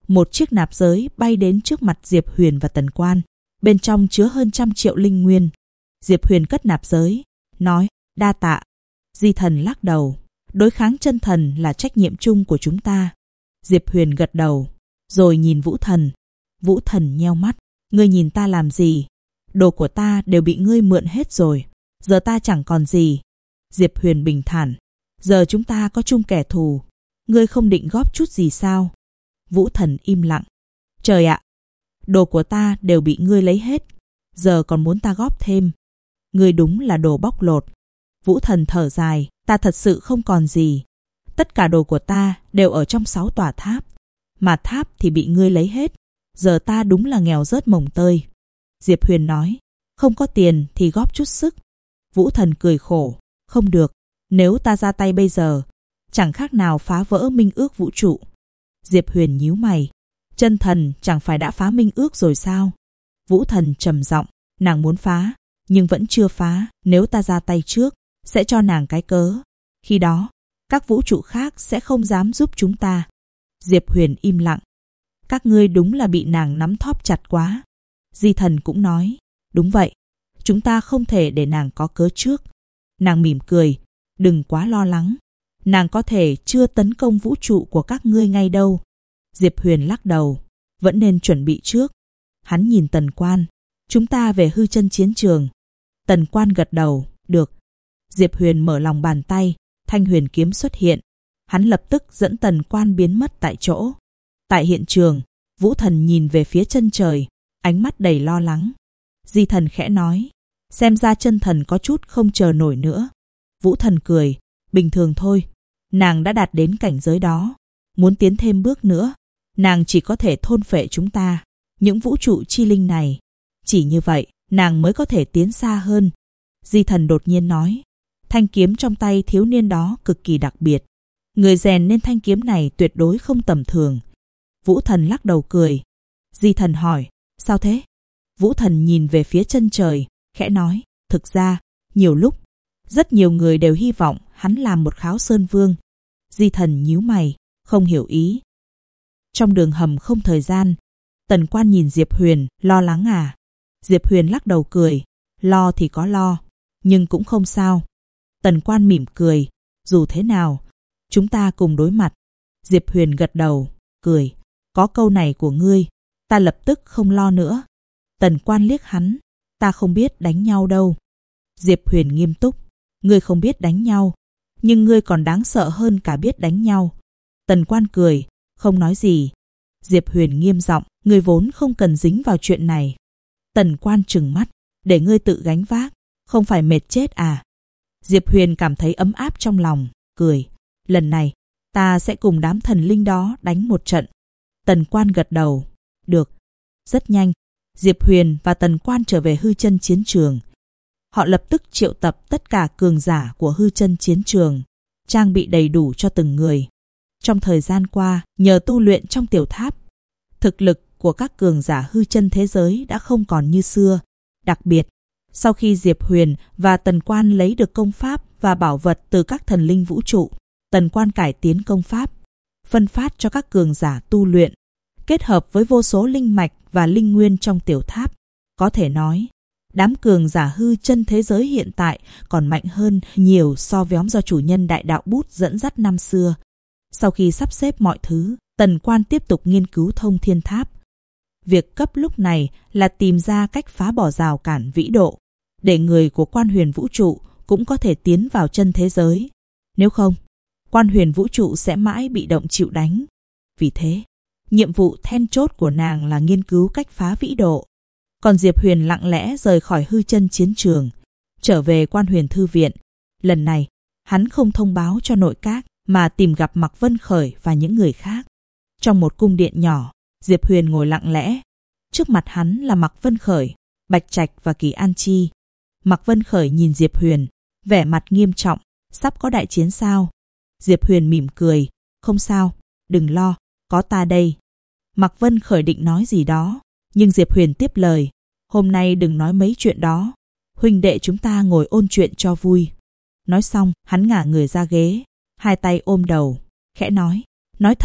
một chiếc nạp giới bay đến trước mặt Diệp Huyền và Tần Quan. Bên trong chứa hơn 100 triệu linh nguyên. Diệp Huyền cất nạp giới, nói, đa tạ. Di Thần lắc đầu, đối kháng chân thần là trách nhiệm chung của chúng ta. Diệp Huyền gật đầu, rồi nhìn Vũ Thần. Vũ Thần nheo mắt, ngươi nhìn ta làm gì? Đồ của ta đều bị ngươi mượn hết rồi, giờ ta chẳng còn gì. Diệp Huyền bình thản, giờ chúng ta có chung kẻ thù, ngươi không định góp chút gì sao? Vũ Thần im lặng, trời ạ, đồ của ta đều bị ngươi lấy hết, giờ còn muốn ta góp thêm. Ngươi đúng là đồ bóc lột. Vũ Thần thở dài, ta thật sự không còn gì. Tất cả đồ của ta đều ở trong 6 tòa tháp, mà tháp thì bị ngươi lấy hết, giờ ta đúng là nghèo rớt mồng tơi. Diệp Huyền nói, không có tiền thì góp chút sức. Vũ Thần cười khổ, không được, nếu ta ra tay bây giờ, chẳng khác nào phá vỡ minh ước vũ trụ. Diệp Huyền nhíu mày, chân thần chẳng phải đã phá minh ước rồi sao? Vũ Thần trầm giọng, nàng muốn phá, nhưng vẫn chưa phá. Nếu ta ra tay trước, sẽ cho nàng cái cớ. Khi đó, các vũ trụ khác sẽ không dám giúp chúng ta. Diệp Huyền im lặng, các ngươi đúng là bị nàng nắm thóp chặt quá. Di Thần cũng nói, đúng vậy, chúng ta không thể để nàng có cớ trước. Nàng mỉm cười, đừng quá lo lắng, nàng có thể chưa tấn công vũ trụ của các ngươi ngay đâu. Diệp Huyền lắc đầu, vẫn nên chuẩn bị trước. Hắn nhìn Tần Quan, chúng ta về hư chân chiến trường. Tần Quan gật đầu, được. Diệp Huyền mở lòng bàn tay, thanh huyền kiếm xuất hiện. Hắn lập tức dẫn Tần Quan biến mất tại chỗ. Tại hiện trường, Vũ Thần nhìn về phía chân trời, ánh mắt đầy lo lắng. Di Thần khẽ nói, xem ra chân thần có chút không chờ nổi nữa. Vũ Thần cười, bình thường thôi, nàng đã đạt đến cảnh giới đó. Muốn tiến thêm bước nữa, nàng chỉ có thể thôn phệ chúng ta, những vũ trụ chi linh này. Chỉ như vậy, nàng mới có thể tiến xa hơn. Di Thần đột nhiên nói, thanh kiếm trong tay thiếu niên đó cực kỳ đặc biệt. Người rèn nên thanh kiếm này tuyệt đối không tầm thường. Vũ Thần lắc đầu cười. Di Thần hỏi, sao thế? Vũ Thần nhìn về phía chân trời, khẽ nói, thực ra, nhiều lúc, rất nhiều người đều hy vọng hắn làm một Kháo Sơn Vương. Di Thần nhíu mày, không hiểu ý. Trong đường hầm không thời gian, Tần Quan nhìn Diệp Huyền, lo lắng à? Diệp Huyền lắc đầu cười, lo thì có lo, nhưng cũng không sao. Tần Quan mỉm cười, dù thế nào, chúng ta cùng đối mặt. Diệp Huyền gật đầu, cười, có câu này của ngươi, ta lập tức không lo nữa. Tần Quan liếc hắn, ta không biết đánh nhau đâu. Diệp Huyền nghiêm túc, ngươi không biết đánh nhau, nhưng ngươi còn đáng sợ hơn cả biết đánh nhau. Tần Quan cười, không nói gì. Diệp Huyền nghiêm giọng, ngươi vốn không cần dính vào chuyện này. Tần Quan trừng mắt, để ngươi tự gánh vác, không phải mệt chết à? Diệp Huyền cảm thấy ấm áp trong lòng, cười, lần này, ta sẽ cùng đám thần linh đó đánh một trận. Tần Quan gật đầu, được. Rất nhanh, Diệp Huyền và Tần Quan trở về hư chân chiến trường. Họ lập tức triệu tập tất cả cường giả của hư chân chiến trường, trang bị đầy đủ cho từng người. Trong thời gian qua, nhờ tu luyện trong tiểu tháp, thực lực của các cường giả hư chân thế giới đã không còn như xưa. Đặc biệt, sau khi Diệp Huyền và Tần Quan lấy được công pháp và bảo vật từ các thần linh vũ trụ, Tần Quan cải tiến công pháp, phân phát cho các cường giả tu luyện, kết hợp với vô số linh mạch và linh nguyên trong tiểu tháp. Có thể nói, đám cường giả hư chân thế giới hiện tại còn mạnh hơn nhiều so với nhóm do chủ nhân Đại Đạo Bút dẫn dắt năm xưa. Sau khi sắp xếp mọi thứ, Tần Quan tiếp tục nghiên cứu thông thiên tháp. Việc cấp lúc này là tìm ra cách phá bỏ rào cản vĩ độ, để người của Quan Huyền Vũ trụ cũng có thể tiến vào chân thế giới. Nếu không, Quan Huyền Vũ trụ sẽ mãi bị động chịu đánh. Vì thế, nhiệm vụ then chốt của nàng là nghiên cứu cách phá vĩ độ. Còn Diệp Huyền lặng lẽ rời khỏi hư chân chiến trường, trở về Quan Huyền Thư viện. Lần này, hắn không thông báo cho nội các, mà tìm gặp Mạc Vân Khởi và những người khác. Trong một cung điện nhỏ, Diệp Huyền ngồi lặng lẽ. Trước mặt hắn là Mạc Vân Khởi, Bạch Trạch và Kỳ An Chi. Mạc Vân Khởi nhìn Diệp Huyền, vẻ mặt nghiêm trọng, sắp có đại chiến sao? Diệp Huyền mỉm cười, không sao, đừng lo, có ta đây. Mạc Vân Khởi định nói gì đó, nhưng Diệp Huyền tiếp lời, hôm nay đừng nói mấy chuyện đó, huynh đệ chúng ta ngồi ôn chuyện cho vui. Nói xong, hắn ngả người ra ghế, hai tay ôm đầu, khẽ nói thật,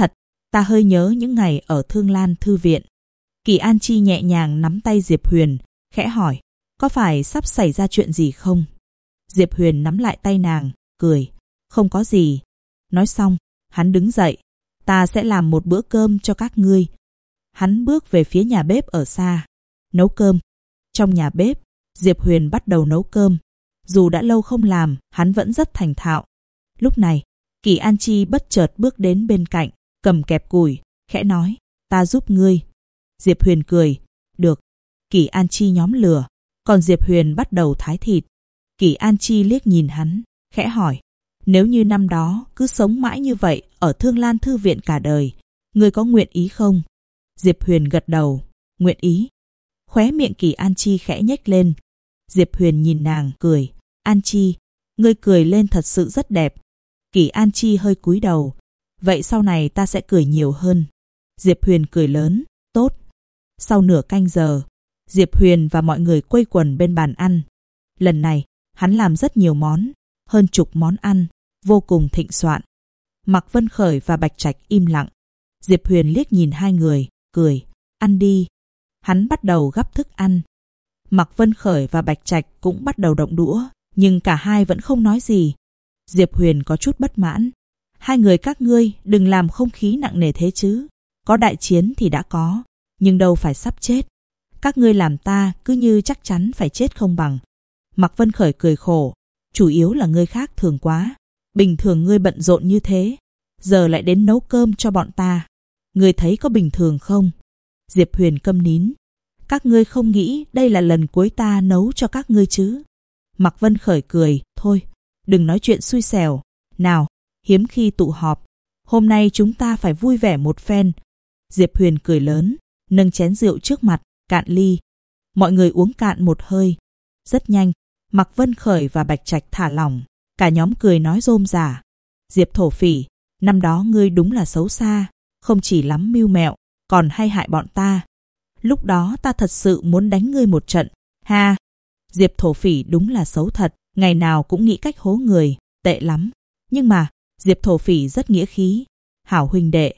Ta hơi nhớ những ngày ở Thương Lan Thư viện. Kỳ An Chi nhẹ nhàng nắm tay Diệp Huyền, khẽ hỏi, có phải sắp xảy ra chuyện gì không? Diệp Huyền nắm lại tay nàng, cười, không có gì. Nói xong, hắn đứng dậy, ta sẽ làm một bữa cơm cho các ngươi. Hắn bước về phía nhà bếp ở xa, nấu cơm. Trong nhà bếp, Diệp Huyền bắt đầu nấu cơm. Dù đã lâu không làm, hắn vẫn rất thành thạo. Lúc này, Kỳ An Chi bất chợt bước đến bên cạnh, cầm kẹp củi, khẽ nói, ta giúp ngươi. Diệp Huyền cười, được. Kỳ An Chi nhóm lửa, còn Diệp Huyền bắt đầu thái thịt. Kỳ An Chi liếc nhìn hắn, khẽ hỏi, nếu như năm đó cứ sống mãi như vậy ở Thương Lan Thư viện cả đời, ngươi có nguyện ý không? Diệp Huyền gật đầu, nguyện ý. Khóe miệng Kỳ An Chi khẽ nhếch lên. Diệp Huyền nhìn nàng, cười, An Chi, ngươi cười lên thật sự rất đẹp. Kỳ An Chi hơi cúi đầu, vậy sau này ta sẽ cười nhiều hơn. Diệp Huyền cười lớn, tốt. Sau nửa canh giờ, Diệp Huyền và mọi người quây quần bên bàn ăn. Lần này, hắn làm rất nhiều món, hơn chục món ăn, vô cùng thịnh soạn. Mạc Vân Khởi và Bạch Trạch im lặng. Diệp Huyền liếc nhìn hai người, cười, ăn đi. Hắn bắt đầu gắp thức ăn. Mạc Vân Khởi và Bạch Trạch cũng bắt đầu động đũa, nhưng cả hai vẫn không nói gì. Diệp Huyền có chút bất mãn. Hai người các ngươi đừng làm không khí nặng nề thế chứ. Có đại chiến thì đã có, nhưng đâu phải sắp chết. Các ngươi làm ta cứ như chắc chắn phải chết không bằng. Mạc Vân Khởi cười khổ, chủ yếu là ngươi khác thường quá. Bình thường ngươi bận rộn như thế, giờ lại đến nấu cơm cho bọn ta. Ngươi thấy có bình thường không? Diệp Huyền câm nín. Các ngươi không nghĩ đây là lần cuối ta nấu cho các ngươi chứ? Mạc Vân Khởi cười, thôi, đừng nói chuyện xui xẻo. Nào, hiếm khi tụ họp, hôm nay chúng ta phải vui vẻ một phen. Diệp Huyền cười lớn, nâng chén rượu trước mặt, cạn ly. Mọi người uống cạn một hơi. Rất nhanh, Mạc Vân Khởi và Bạch Trạch thả lỏng, cả nhóm cười nói rôm rả. Diệp thổ phỉ, năm đó ngươi đúng là xấu xa, không chỉ lắm mưu mẹo, còn hay hại bọn ta. Lúc đó ta thật sự muốn đánh ngươi một trận, ha. Diệp thổ phỉ đúng là xấu thật, ngày nào cũng nghĩ cách hố người, tệ lắm. Nhưng mà, Diệp thổ phỉ rất nghĩa khí, hảo huynh đệ.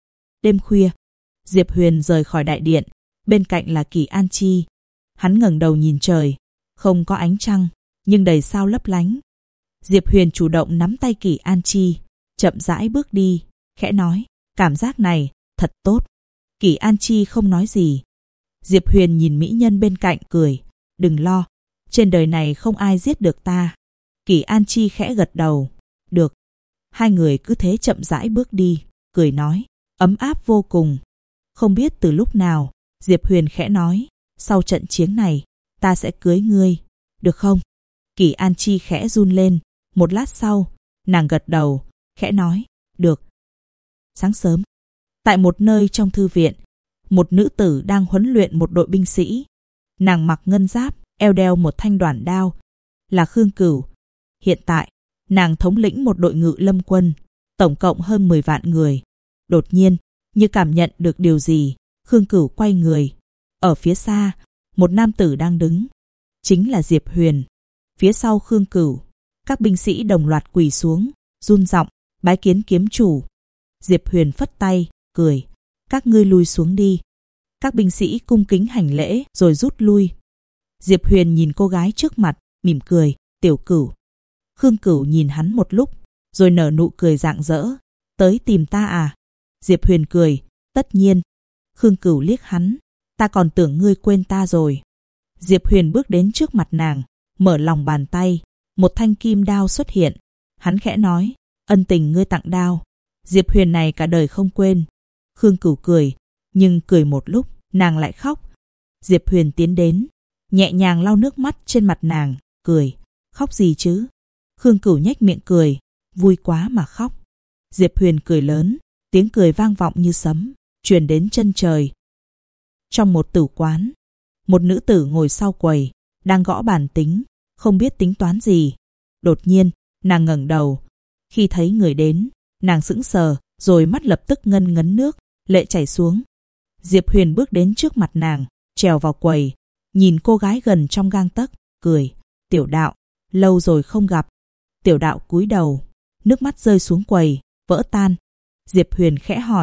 Đêm khuya, Diệp Huyền rời khỏi đại điện, bên cạnh là Kỳ An Chi. Hắn ngẩng đầu nhìn trời, không có ánh trăng, nhưng đầy sao lấp lánh. Diệp Huyền chủ động nắm tay Kỳ An Chi, chậm rãi bước đi, khẽ nói, cảm giác này, thật tốt. Kỳ An Chi không nói gì. Diệp Huyền nhìn mỹ nhân bên cạnh cười, đừng lo, trên đời này không ai giết được ta. Kỳ An Chi khẽ gật đầu, được. Hai người cứ thế chậm rãi bước đi, cười nói, ấm áp vô cùng. Không biết từ lúc nào, Diệp Huyền khẽ nói, sau trận chiến này, ta sẽ cưới ngươi, được không? Kỳ An Chi khẽ run lên, một lát sau, nàng gật đầu, khẽ nói, được. Sáng sớm, tại một nơi trong thư viện, một nữ tử đang huấn luyện một đội binh sĩ. Nàng mặc ngân giáp, eo đeo một thanh đoản đao, là Khương Cửu. Hiện tại, nàng thống lĩnh một đội ngự lâm quân, tổng cộng hơn 10 vạn người. Đột nhiên, như cảm nhận được điều gì, Khương Cửu quay người. Ở phía xa, một nam tử đang đứng. Chính là Diệp Huyền. Phía sau Khương Cửu, các binh sĩ đồng loạt quỳ xuống, run giọng, bái kiến kiếm chủ. Diệp Huyền phất tay, cười, các ngươi lui xuống đi. Các binh sĩ cung kính hành lễ rồi rút lui. Diệp Huyền nhìn cô gái trước mặt, mỉm cười, Tiểu Cửu. Khương Cửu nhìn hắn một lúc, rồi nở nụ cười rạng rỡ, tới tìm ta à? Diệp Huyền cười, tất nhiên. Khương Cửu liếc hắn, ta còn tưởng ngươi quên ta rồi. Diệp Huyền bước đến trước mặt nàng, mở lòng bàn tay, một thanh kim đao xuất hiện. Hắn khẽ nói, ân tình ngươi tặng đao, Diệp Huyền này cả đời không quên. Khương Cửu cười, nhưng cười một lúc, nàng lại khóc. Diệp Huyền tiến đến, nhẹ nhàng lau nước mắt trên mặt nàng, cười, khóc gì chứ? Khương Cửu nhếch miệng cười, vui quá mà khóc. Diệp Huyền cười lớn, tiếng cười vang vọng như sấm, truyền đến chân trời. Trong một tử quán, một nữ tử ngồi sau quầy, đang gõ bàn tính, không biết tính toán gì. Đột nhiên, nàng ngẩng đầu. Khi thấy người đến, nàng sững sờ, rồi mắt lập tức ngân ngấn nước, lệ chảy xuống. Diệp Huyền bước đến trước mặt nàng, trèo vào quầy, nhìn cô gái gần trong gang tấc, cười, Tiểu Đạo, lâu rồi không gặp. Tiểu Đạo cúi đầu, nước mắt rơi xuống quầy, vỡ tan. Diệp Huyền khẽ hỏi,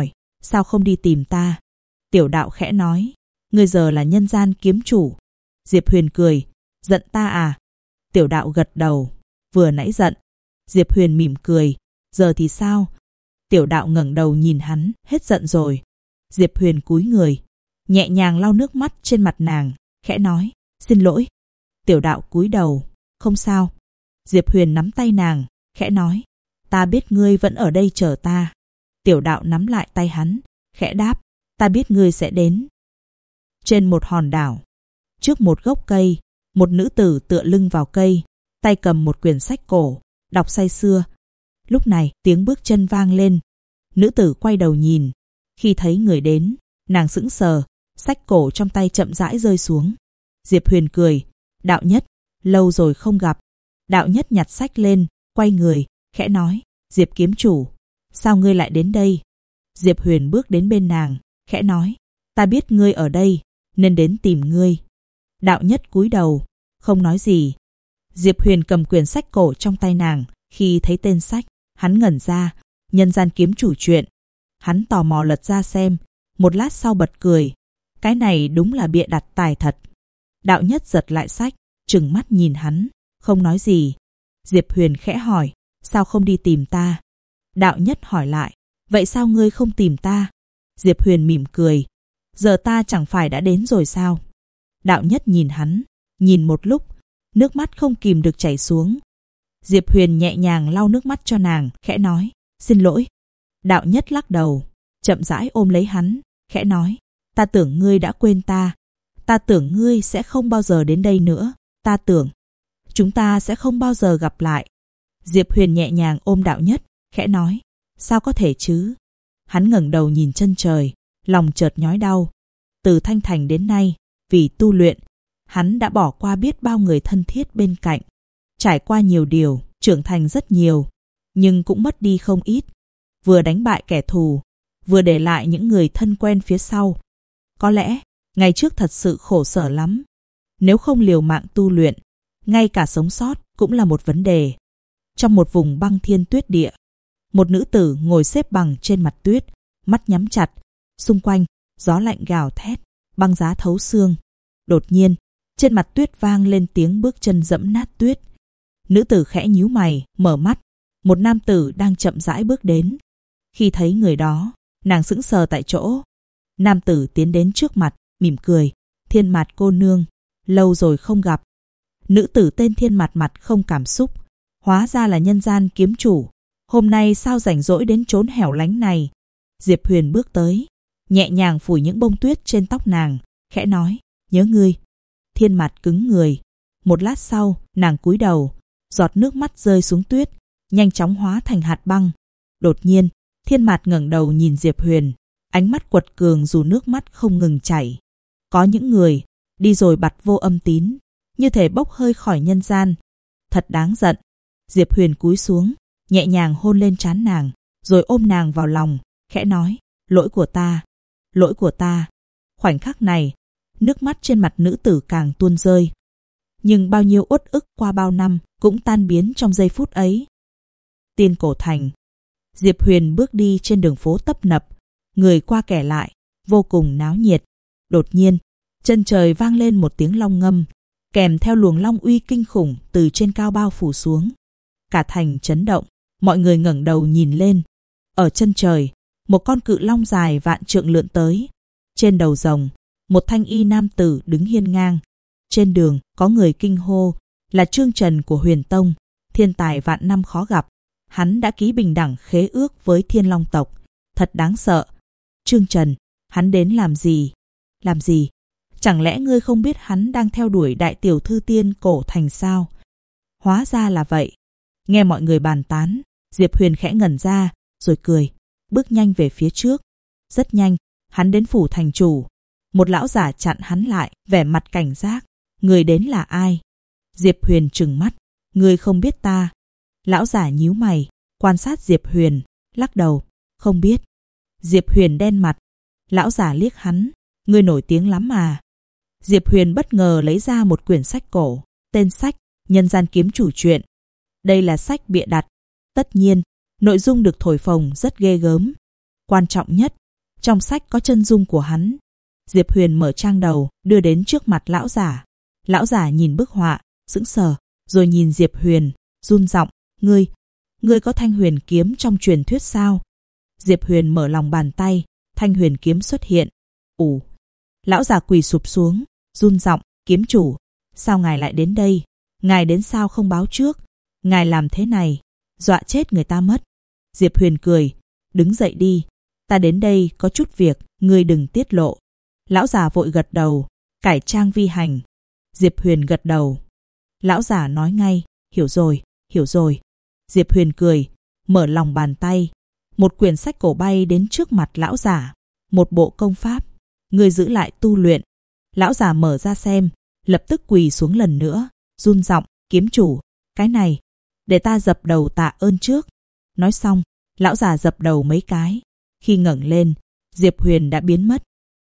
sao không đi tìm ta? Tiểu đạo khẽ nói, ngươi giờ là nhân gian kiếm chủ. Diệp Huyền cười, giận ta à? Tiểu đạo gật đầu, vừa nãy giận. Diệp Huyền mỉm cười, giờ thì sao? Tiểu đạo ngẩng đầu nhìn hắn, hết giận rồi. Diệp Huyền cúi người, nhẹ nhàng lau nước mắt trên mặt nàng, khẽ nói, xin lỗi. Tiểu đạo cúi đầu, không sao. Diệp Huyền nắm tay nàng, khẽ nói, ta biết ngươi vẫn ở đây chờ ta. Tiểu đạo nắm lại tay hắn, khẽ đáp, ta biết ngươi sẽ đến. Trên một hòn đảo, trước một gốc cây, một nữ tử tựa lưng vào cây, tay cầm một quyển sách cổ, đọc say sưa. Lúc này tiếng bước chân vang lên. Nữ tử quay đầu nhìn. Khi thấy người đến, nàng sững sờ, sách cổ trong tay chậm rãi rơi xuống. Diệp Huyền cười, đạo nhất, lâu rồi không gặp. Đạo nhất nhặt sách lên, quay người, khẽ nói, Diệp kiếm chủ, sao ngươi lại đến đây? Diệp Huyền bước đến bên nàng, khẽ nói, ta biết ngươi ở đây, nên đến tìm ngươi. Đạo nhất cúi đầu, không nói gì. Diệp Huyền cầm quyển sách cổ trong tay nàng, khi thấy tên sách, hắn ngẩn ra, nhân gian kiếm chủ truyện. Hắn tò mò lật ra xem, một lát sau bật cười, cái này đúng là bịa đặt tài thật. Đạo nhất giật lại sách, trừng mắt nhìn hắn, không nói gì. Diệp Huyền khẽ hỏi, sao không đi tìm ta? Đạo nhất hỏi lại, vậy sao ngươi không tìm ta? Diệp Huyền mỉm cười, giờ ta chẳng phải đã đến rồi sao? Đạo nhất nhìn hắn, nhìn một lúc, nước mắt không kìm được chảy xuống. Diệp Huyền nhẹ nhàng lau nước mắt cho nàng, khẽ nói, xin lỗi. Đạo nhất lắc đầu, chậm rãi ôm lấy hắn, khẽ nói, ta tưởng ngươi đã quên ta. Ta tưởng ngươi sẽ không bao giờ đến đây nữa. Ta tưởng chúng ta sẽ không bao giờ gặp lại. Diệp Huyền nhẹ nhàng ôm đạo nhất, khẽ nói, sao có thể chứ? Hắn ngẩng đầu nhìn chân trời, lòng chợt nhói đau. Từ Thanh Thành đến nay, vì tu luyện, hắn đã bỏ qua biết bao người thân thiết bên cạnh. Trải qua nhiều điều, trưởng thành rất nhiều, nhưng cũng mất đi không ít. Vừa đánh bại kẻ thù, vừa để lại những người thân quen phía sau. Có lẽ, ngày trước thật sự khổ sở lắm. Nếu không liều mạng tu luyện, ngay cả sống sót cũng là một vấn đề. Trong một vùng băng thiên tuyết địa, một nữ tử ngồi xếp bằng trên mặt tuyết, mắt nhắm chặt. Xung quanh, gió lạnh gào thét, băng giá thấu xương. Đột nhiên, trên mặt tuyết vang lên tiếng bước chân dẫm nát tuyết. Nữ tử khẽ nhíu mày, mở mắt. Một nam tử đang chậm rãi bước đến. Khi thấy người đó, nàng sững sờ tại chỗ. Nam tử tiến đến trước mặt, mỉm cười. Thiên Mạt cô nương, lâu rồi không gặp. Nữ tử tên Thiên Mạt mặt không cảm xúc. Hóa ra là nhân gian kiếm chủ. Hôm nay sao rảnh rỗi đến chốn hẻo lánh này? Diệp Huyền bước tới, nhẹ nhàng phủi những bông tuyết trên tóc nàng, khẽ nói, nhớ ngươi. Thiên Mạt cứng người. Một lát sau, nàng cúi đầu, giọt nước mắt rơi xuống tuyết, nhanh chóng hóa thành hạt băng. Đột nhiên, Thiên Mạt ngẩng đầu nhìn Diệp Huyền, ánh mắt quật cường dù nước mắt không ngừng chảy. Có những người đi rồi bặt vô âm tín, như thể bốc hơi khỏi nhân gian. Thật đáng giận. Diệp Huyền cúi xuống, nhẹ nhàng hôn lên trán nàng, rồi ôm nàng vào lòng, khẽ nói, lỗi của ta, lỗi của ta. Khoảnh khắc này, nước mắt trên mặt nữ tử càng tuôn rơi. Nhưng bao nhiêu uất ức qua bao năm cũng tan biến trong giây phút ấy. Tiên Cổ Thành. Diệp Huyền bước đi trên đường phố tấp nập, người qua kẻ lại, vô cùng náo nhiệt. Đột nhiên, chân trời vang lên một tiếng long ngâm, kèm theo luồng long uy kinh khủng từ trên cao bao phủ xuống. Cả thành chấn động, mọi người ngẩng đầu nhìn lên. Ở chân trời, một con cự long dài vạn trượng lượn tới. Trên đầu rồng, một thanh y nam tử đứng hiên ngang. Trên đường, có người kinh hô, là Trương Trần của Huyền Tông, thiên tài vạn năm khó gặp. Hắn đã ký bình đẳng khế ước với Thiên Long tộc. Thật đáng sợ. Trương Trần, hắn đến làm gì? Làm gì? Chẳng lẽ ngươi không biết hắn đang theo đuổi đại tiểu thư Tiên Cổ Thành sao? Hóa ra là vậy. Nghe mọi người bàn tán, Diệp Huyền khẽ ngẩn ra, rồi cười, bước nhanh về phía trước. Rất nhanh, hắn đến phủ thành chủ. Một lão giả chặn hắn lại, vẻ mặt cảnh giác. Người đến là ai? Diệp Huyền trừng mắt, ngươi không biết ta. Lão giả nhíu mày, quan sát Diệp Huyền, lắc đầu, không biết. Diệp Huyền đen mặt. Lão giả liếc hắn, ngươi nổi tiếng lắm mà. Diệp Huyền bất ngờ lấy ra một quyển sách cổ, tên sách Nhân gian kiếm chủ truyện. Đây là sách bịa đặt. Tất nhiên, nội dung được thổi phồng rất ghê gớm. Quan trọng nhất, Trong sách có chân dung của hắn. Diệp Huyền mở trang đầu, đưa đến trước mặt lão giả. Lão giả nhìn bức họa, sững sờ, rồi nhìn Diệp Huyền, run giọng, ngươi có thanh huyền kiếm trong truyền thuyết sao? Diệp Huyền mở lòng bàn tay, thanh huyền kiếm xuất hiện. Lão giả quỳ sụp xuống, run giọng, kiếm chủ, sao ngài lại đến đây? Ngài đến sao không báo trước? Ngài làm thế này, dọa chết người ta mất. Diệp Huyền cười, đứng dậy đi. Ta đến đây có chút việc, ngươi đừng tiết lộ. Lão giả vội gật đầu, cải trang vi hành. Diệp Huyền gật đầu. Lão giả nói ngay, hiểu rồi. Diệp Huyền cười, mở lòng bàn tay. Một quyển sách cổ bay đến trước mặt lão giả. Một bộ công pháp. Ngươi giữ lại tu luyện. Lão giả mở ra xem, lập tức quỳ xuống lần nữa, run giọng, kiếm chủ, cái này, để ta dập đầu tạ ơn trước. Nói xong, lão giả dập đầu mấy cái. Khi ngẩng lên, Diệp Huyền đã biến mất.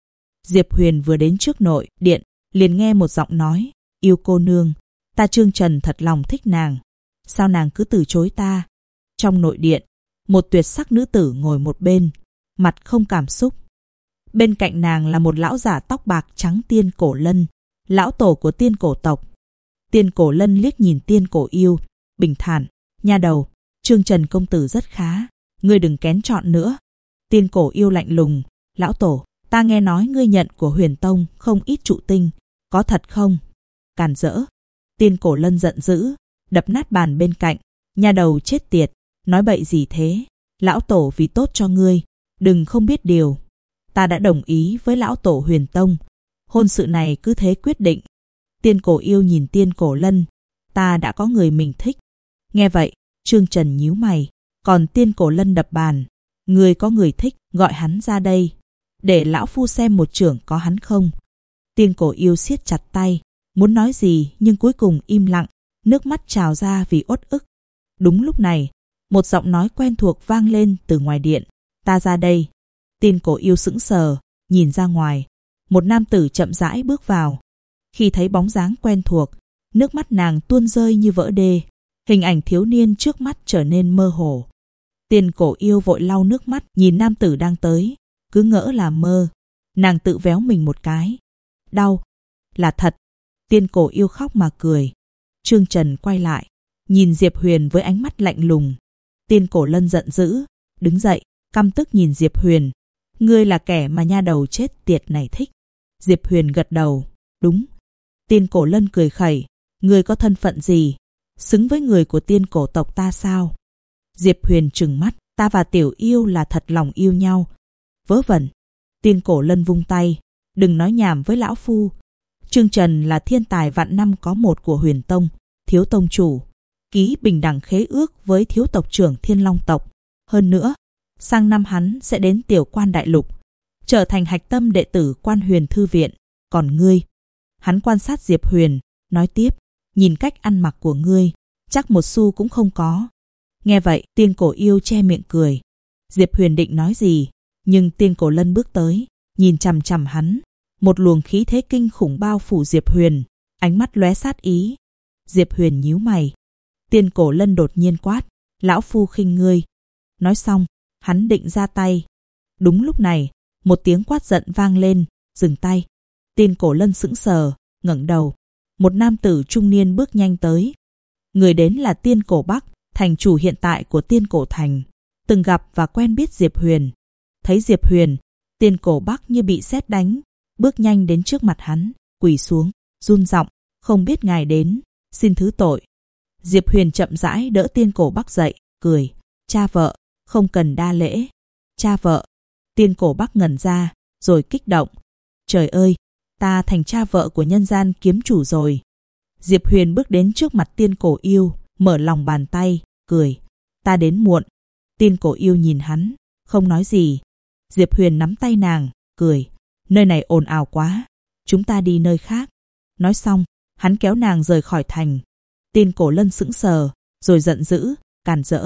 Diệp Huyền vừa đến trước nội điện, liền nghe một giọng nói, yêu cô nương, ta Trương Trần thật lòng thích nàng. Sao nàng cứ từ chối ta? Trong nội điện, một tuyệt sắc nữ tử ngồi một bên, mặt không cảm xúc. Bên cạnh nàng là một lão giả tóc bạc trắng Tiên Cổ Lân, lão tổ của Tiên Cổ tộc. Tiên Cổ Lân liếc nhìn Tiên Cổ Yêu, bình thản, nha đầu, Trương Trần công tử rất khá, ngươi đừng kén chọn nữa. Tiên Cổ Yêu lạnh lùng, lão tổ, ta nghe nói ngươi nhận của Huyền Tông không ít trụ tinh, có thật không? Càn rỡ. Tiên Cổ Lân giận dữ, đập nát bàn bên cạnh, nha đầu chết tiệt, nói bậy gì thế? Lão tổ vì tốt cho ngươi, đừng không biết điều. Ta đã đồng ý với lão tổ Huyền Tông, hôn sự này cứ thế quyết định. Tiên Cổ Yêu nhìn Tiên Cổ Lân, ta đã có người mình thích. Nghe vậy, Trương Trần nhíu mày, còn Tiên Cổ Lân đập bàn, ngươi có người thích, gọi hắn ra đây, để lão phu xem một chưởng có hắn không. Tiên Cổ Yêu siết chặt tay, muốn nói gì nhưng cuối cùng im lặng, nước mắt trào ra vì uất ức. Đúng lúc này, một giọng nói quen thuộc vang lên từ ngoài điện, ta ra đây. Tiên Cổ Yêu sững sờ, nhìn ra ngoài, một nam tử chậm rãi bước vào. Khi thấy bóng dáng quen thuộc, nước mắt nàng tuôn rơi như vỡ đê, hình ảnh thiếu niên trước mắt trở nên mơ hồ. Tiên Cổ Yêu vội lau nước mắt nhìn nam tử đang tới, cứ ngỡ là mơ. Nàng tự véo mình một cái. Đau, là thật. Tiên Cổ Yêu khóc mà cười. Trương Trần quay lại, nhìn Diệp Huyền với ánh mắt lạnh lùng. Tiên Cổ Lân giận dữ, đứng dậy, căm tức nhìn Diệp Huyền. Ngươi là kẻ mà nha đầu chết tiệt này thích. Diệp Huyền gật đầu, đúng. Tiên Cổ Lân cười khẩy, ngươi có thân phận gì? Xứng với người của Tiên Cổ tộc ta sao? Diệp Huyền trừng mắt, ta và Tiểu Yêu là thật lòng yêu nhau. Vớ vẩn. Tiên Cổ Lân vung tay, đừng nói nhảm với lão phu. Trương Trần là thiên tài vạn năm có một của Huyền Tông, thiếu tông chủ, ký bình đẳng khế ước với thiếu tộc trưởng Thiên Long tộc. Hơn nữa, sang năm hắn sẽ đến Tiểu Quan Đại Lục, trở thành hạch tâm đệ tử Quan Huyền Thư Viện. Còn ngươi? Hắn quan sát Diệp Huyền, nói tiếp, nhìn cách ăn mặc của ngươi, chắc một xu cũng không có. Nghe vậy, Tiên Cổ Yêu che miệng cười. Diệp Huyền định nói gì, nhưng Tiên Cổ Lân bước tới, nhìn chằm chằm hắn. Một luồng khí thế kinh khủng bao phủ Diệp Huyền, ánh mắt lóe sát ý. Diệp Huyền nhíu mày. Tiên Cổ Lân đột nhiên quát, lão phu khinh ngươi. Nói xong, hắn định ra tay. Đúng lúc này, một tiếng quát giận vang lên, dừng tay. Tiên Cổ Lân sững sờ, ngẩng đầu. Một nam tử trung niên bước nhanh tới. Người đến là Tiên Cổ Bắc, thành chủ hiện tại của Tiên Cổ Thành, từng gặp và quen biết Diệp Huyền. Thấy Diệp Huyền, Tiên Cổ Bắc như bị sét đánh, bước nhanh đến trước mặt hắn, quỳ xuống, run giọng, không biết ngài đến, xin thứ tội. Diệp Huyền chậm rãi đỡ Tiên Cổ Bắc dậy, cười, cha vợ, không cần đa lễ. Cha vợ. Tiên Cổ Bắc ngẩn ra, rồi kích động. Trời ơi, ta thành cha vợ của nhân gian kiếm chủ rồi. Diệp Huyền bước đến trước mặt Tiên Cổ Yêu, mở lòng bàn tay, cười, ta đến muộn. Tiên Cổ Yêu nhìn hắn, không nói gì. Diệp Huyền nắm tay nàng, cười, nơi này ồn ào quá, chúng ta đi nơi khác. Nói xong, hắn kéo nàng rời khỏi thành. Tiên Cổ Lân sững sờ, rồi giận dữ, càn rỡ,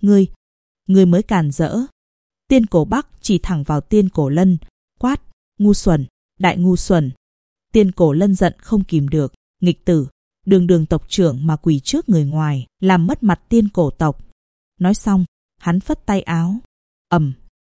ngươi mới càn rỡ. Tiên Cổ Bắc chỉ thẳng vào Tiên Cổ Lân, quát, ngu xuẩn, đại ngu xuẩn. Tiên Cổ Lân giận không kìm được, nghịch tử, đường tộc trưởng mà quỳ trước người ngoài, làm mất mặt Tiên Cổ tộc. Nói xong, hắn phất tay áo, ầm.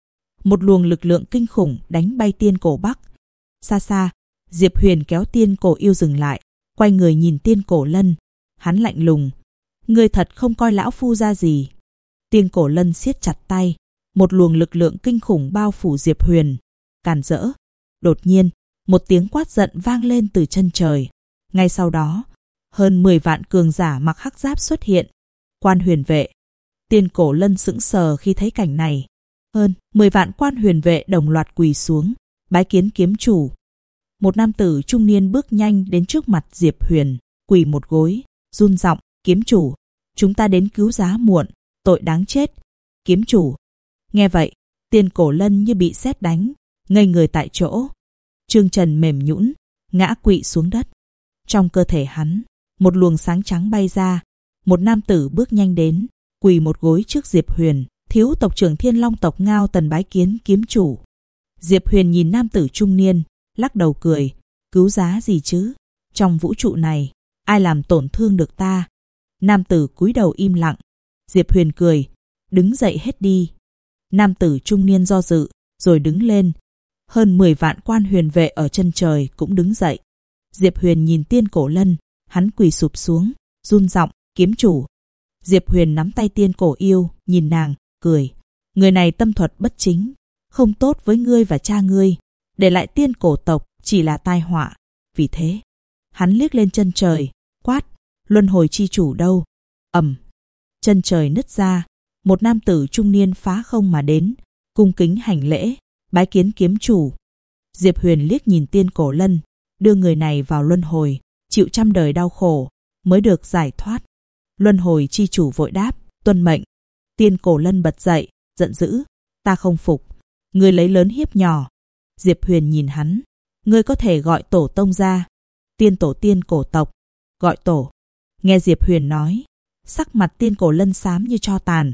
một luồng lực lượng kinh khủng đánh bay Tiên Cổ Bắc. Xa xa, Diệp Huyền kéo Tiên Cổ Yêu dừng lại, quay người nhìn Tiên Cổ Lân. Hắn lạnh lùng, ngươi thật không coi lão phu ra gì. Tiên Cổ Lân siết chặt tay, một luồng lực lượng kinh khủng bao phủ Diệp Huyền. Càn rỡ. Đột nhiên, một tiếng quát giận vang lên từ chân trời. Ngay sau đó, hơn 10 vạn cường giả mặc hắc giáp xuất hiện. Quan huyền vệ. Tiên Cổ Lân sững sờ khi thấy cảnh này. Hơn 10 vạn quan huyền vệ đồng loạt quỳ xuống, bái kiến kiếm chủ. Một nam tử trung niên bước nhanh đến trước mặt Diệp Huyền, quỳ một gối, run giọng, kiếm chủ, chúng ta đến cứu giá muộn, tội đáng chết. Kiếm chủ. Nghe vậy, Tiên Cổ Lân như bị sét đánh, ngây người tại chỗ. Trương trần mềm nhũn, ngã quỵ xuống đất. Trong cơ thể hắn, một luồng sáng trắng bay ra. Một nam tử bước nhanh đến, quỳ một gối trước Diệp Huyền. Thiếu tộc trưởng Thiên Long tộc Ngao Tần bái kiến kiếm chủ. Diệp Huyền nhìn nam tử trung niên, lắc đầu cười. Cứu giá gì chứ? Trong vũ trụ này, ai làm tổn thương được ta? Nam tử cúi đầu im lặng. Diệp Huyền cười. Đứng dậy hết đi. Nam tử trung niên do dự, rồi đứng lên. Hơn 10 vạn quan huyền vệ ở chân trời cũng đứng dậy. Diệp Huyền nhìn Tiên Cổ Lân, hắn quỳ sụp xuống, run giọng, kiếm chủ. Diệp Huyền nắm tay Tiên Cổ Yêu, nhìn nàng, cười. Người này tâm thuật bất chính, không tốt với ngươi và cha ngươi. Để lại Tiên Cổ tộc chỉ là tai họa. Vì thế, hắn liếc lên chân trời, quát, luân hồi chi chủ đâu? Ầm. Chân trời nứt ra, một nam tử trung niên phá không mà đến, cung kính hành lễ, bái kiến kiếm chủ. Diệp Huyền liếc nhìn Tiên Cổ Lân, đưa người này vào luân hồi, chịu trăm đời đau khổ, mới được giải thoát. Luân hồi chi chủ vội đáp, tuân mệnh. Tiên Cổ Lân bật dậy, giận dữ, ta không phục, ngươi lấy lớn hiếp nhỏ. Diệp Huyền nhìn hắn, ngươi có thể gọi tổ tông ra. Tiên tổ Tiên Cổ tộc, gọi tổ. Nghe Diệp Huyền nói, sắc mặt Tiên Cổ Lân xám như tro tàn.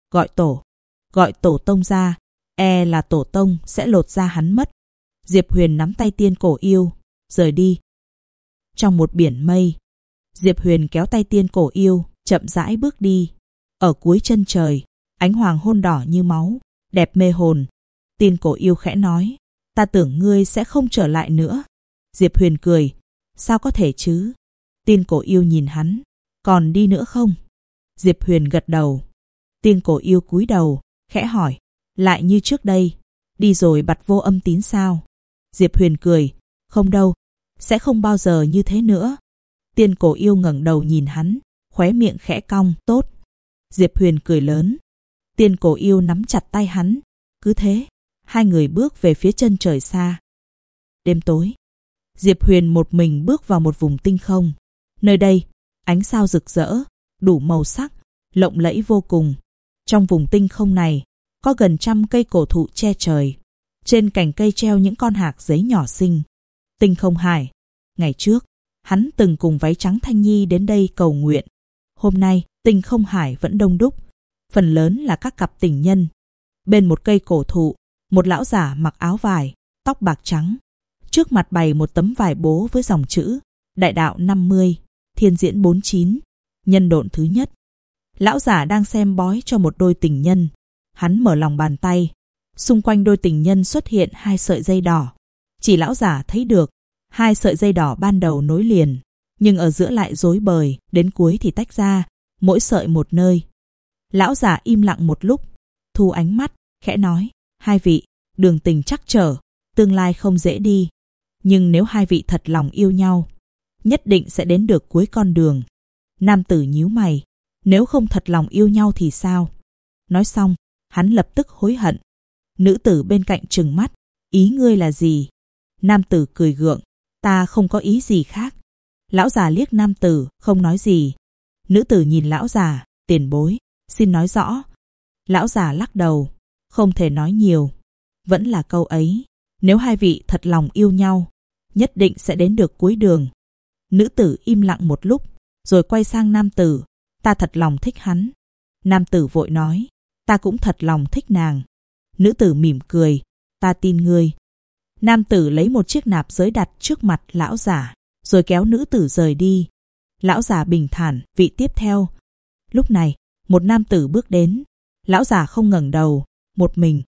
Gọi tổ tông ra, e là tổ tông sẽ lột da hắn mất. Diệp Huyền nắm tay Tiên Cổ Yêu, rời đi. Trong một biển mây, Diệp Huyền kéo tay Tiên Cổ Yêu, chậm rãi bước đi. Ở cuối chân trời, ánh hoàng hôn đỏ như máu, đẹp mê hồn. Tiên Cổ Yêu khẽ nói, ta tưởng ngươi sẽ không trở lại nữa. Diệp Huyền cười, sao có thể chứ? Tiên Cổ Yêu nhìn hắn, còn đi nữa không? Diệp Huyền gật đầu. Tiên Cổ Yêu cúi đầu, khẽ hỏi, lại như trước đây, đi rồi bặt vô âm tín sao? Diệp Huyền cười, không đâu, sẽ không bao giờ như thế nữa. Tiên Cổ Yêu ngẩng đầu nhìn hắn, khóe miệng khẽ cong, tốt. Diệp Huyền cười lớn. Tiên Cổ Yêu nắm chặt tay hắn. Cứ thế, hai người bước về phía chân trời xa. Đêm tối, Diệp Huyền một mình bước vào một vùng tinh không. Nơi đây, ánh sao rực rỡ, đủ màu sắc, lộng lẫy vô cùng. Trong vùng tinh không này, có gần 100 cây cổ thụ che trời. Trên cành cây treo những con hạc giấy nhỏ xinh. Tinh Không Hải. Ngày trước, hắn từng cùng váy trắng Thanh Nhi đến đây cầu nguyện. Hôm nay, Tinh Không Hải vẫn đông đúc. Phần lớn là các cặp tình nhân. Bên một cây cổ thụ, một lão giả mặc áo vải, tóc bạc trắng. Trước mặt bày một tấm vải bố với dòng chữ Đại đạo 50, Thiên diễn 49, Nhân độn thứ nhất. Lão giả đang xem bói cho một đôi tình nhân. Hắn mở lòng bàn tay. Xung quanh đôi tình nhân xuất hiện 2 sợi dây đỏ. Chỉ lão giả thấy được 2 sợi dây đỏ ban đầu nối liền, nhưng ở giữa lại rối bời, đến cuối thì tách ra, mỗi sợi một nơi. Lão giả im lặng một lúc, thu ánh mắt, khẽ nói, hai vị, đường tình trắc trở, tương lai không dễ đi. Nhưng nếu hai vị thật lòng yêu nhau, nhất định sẽ đến được cuối con đường. Nam tử nhíu mày, nếu không thật lòng yêu nhau thì sao? Nói xong, hắn lập tức hối hận. Nữ tử bên cạnh trừng mắt, ý ngươi là gì? Nam tử cười gượng, ta không có ý gì khác. Lão già liếc nam tử, không nói gì. Nữ tử nhìn lão già, tiền bối, xin nói rõ. Lão già lắc đầu, không thể nói nhiều. Vẫn là câu ấy, nếu hai vị thật lòng yêu nhau, nhất định sẽ đến được cuối đường. Nữ tử im lặng một lúc, rồi quay sang nam tử, ta thật lòng thích hắn. Nam tử vội nói, ta cũng thật lòng thích nàng. Nữ tử mỉm cười, ta tin ngươi. Nam tử lấy một chiếc nạp giới đặt trước mặt lão giả, rồi kéo nữ tử rời đi. Lão giả bình thản, vị tiếp theo. Lúc này, một nam tử bước đến. Lão giả không ngẩng đầu, một mình.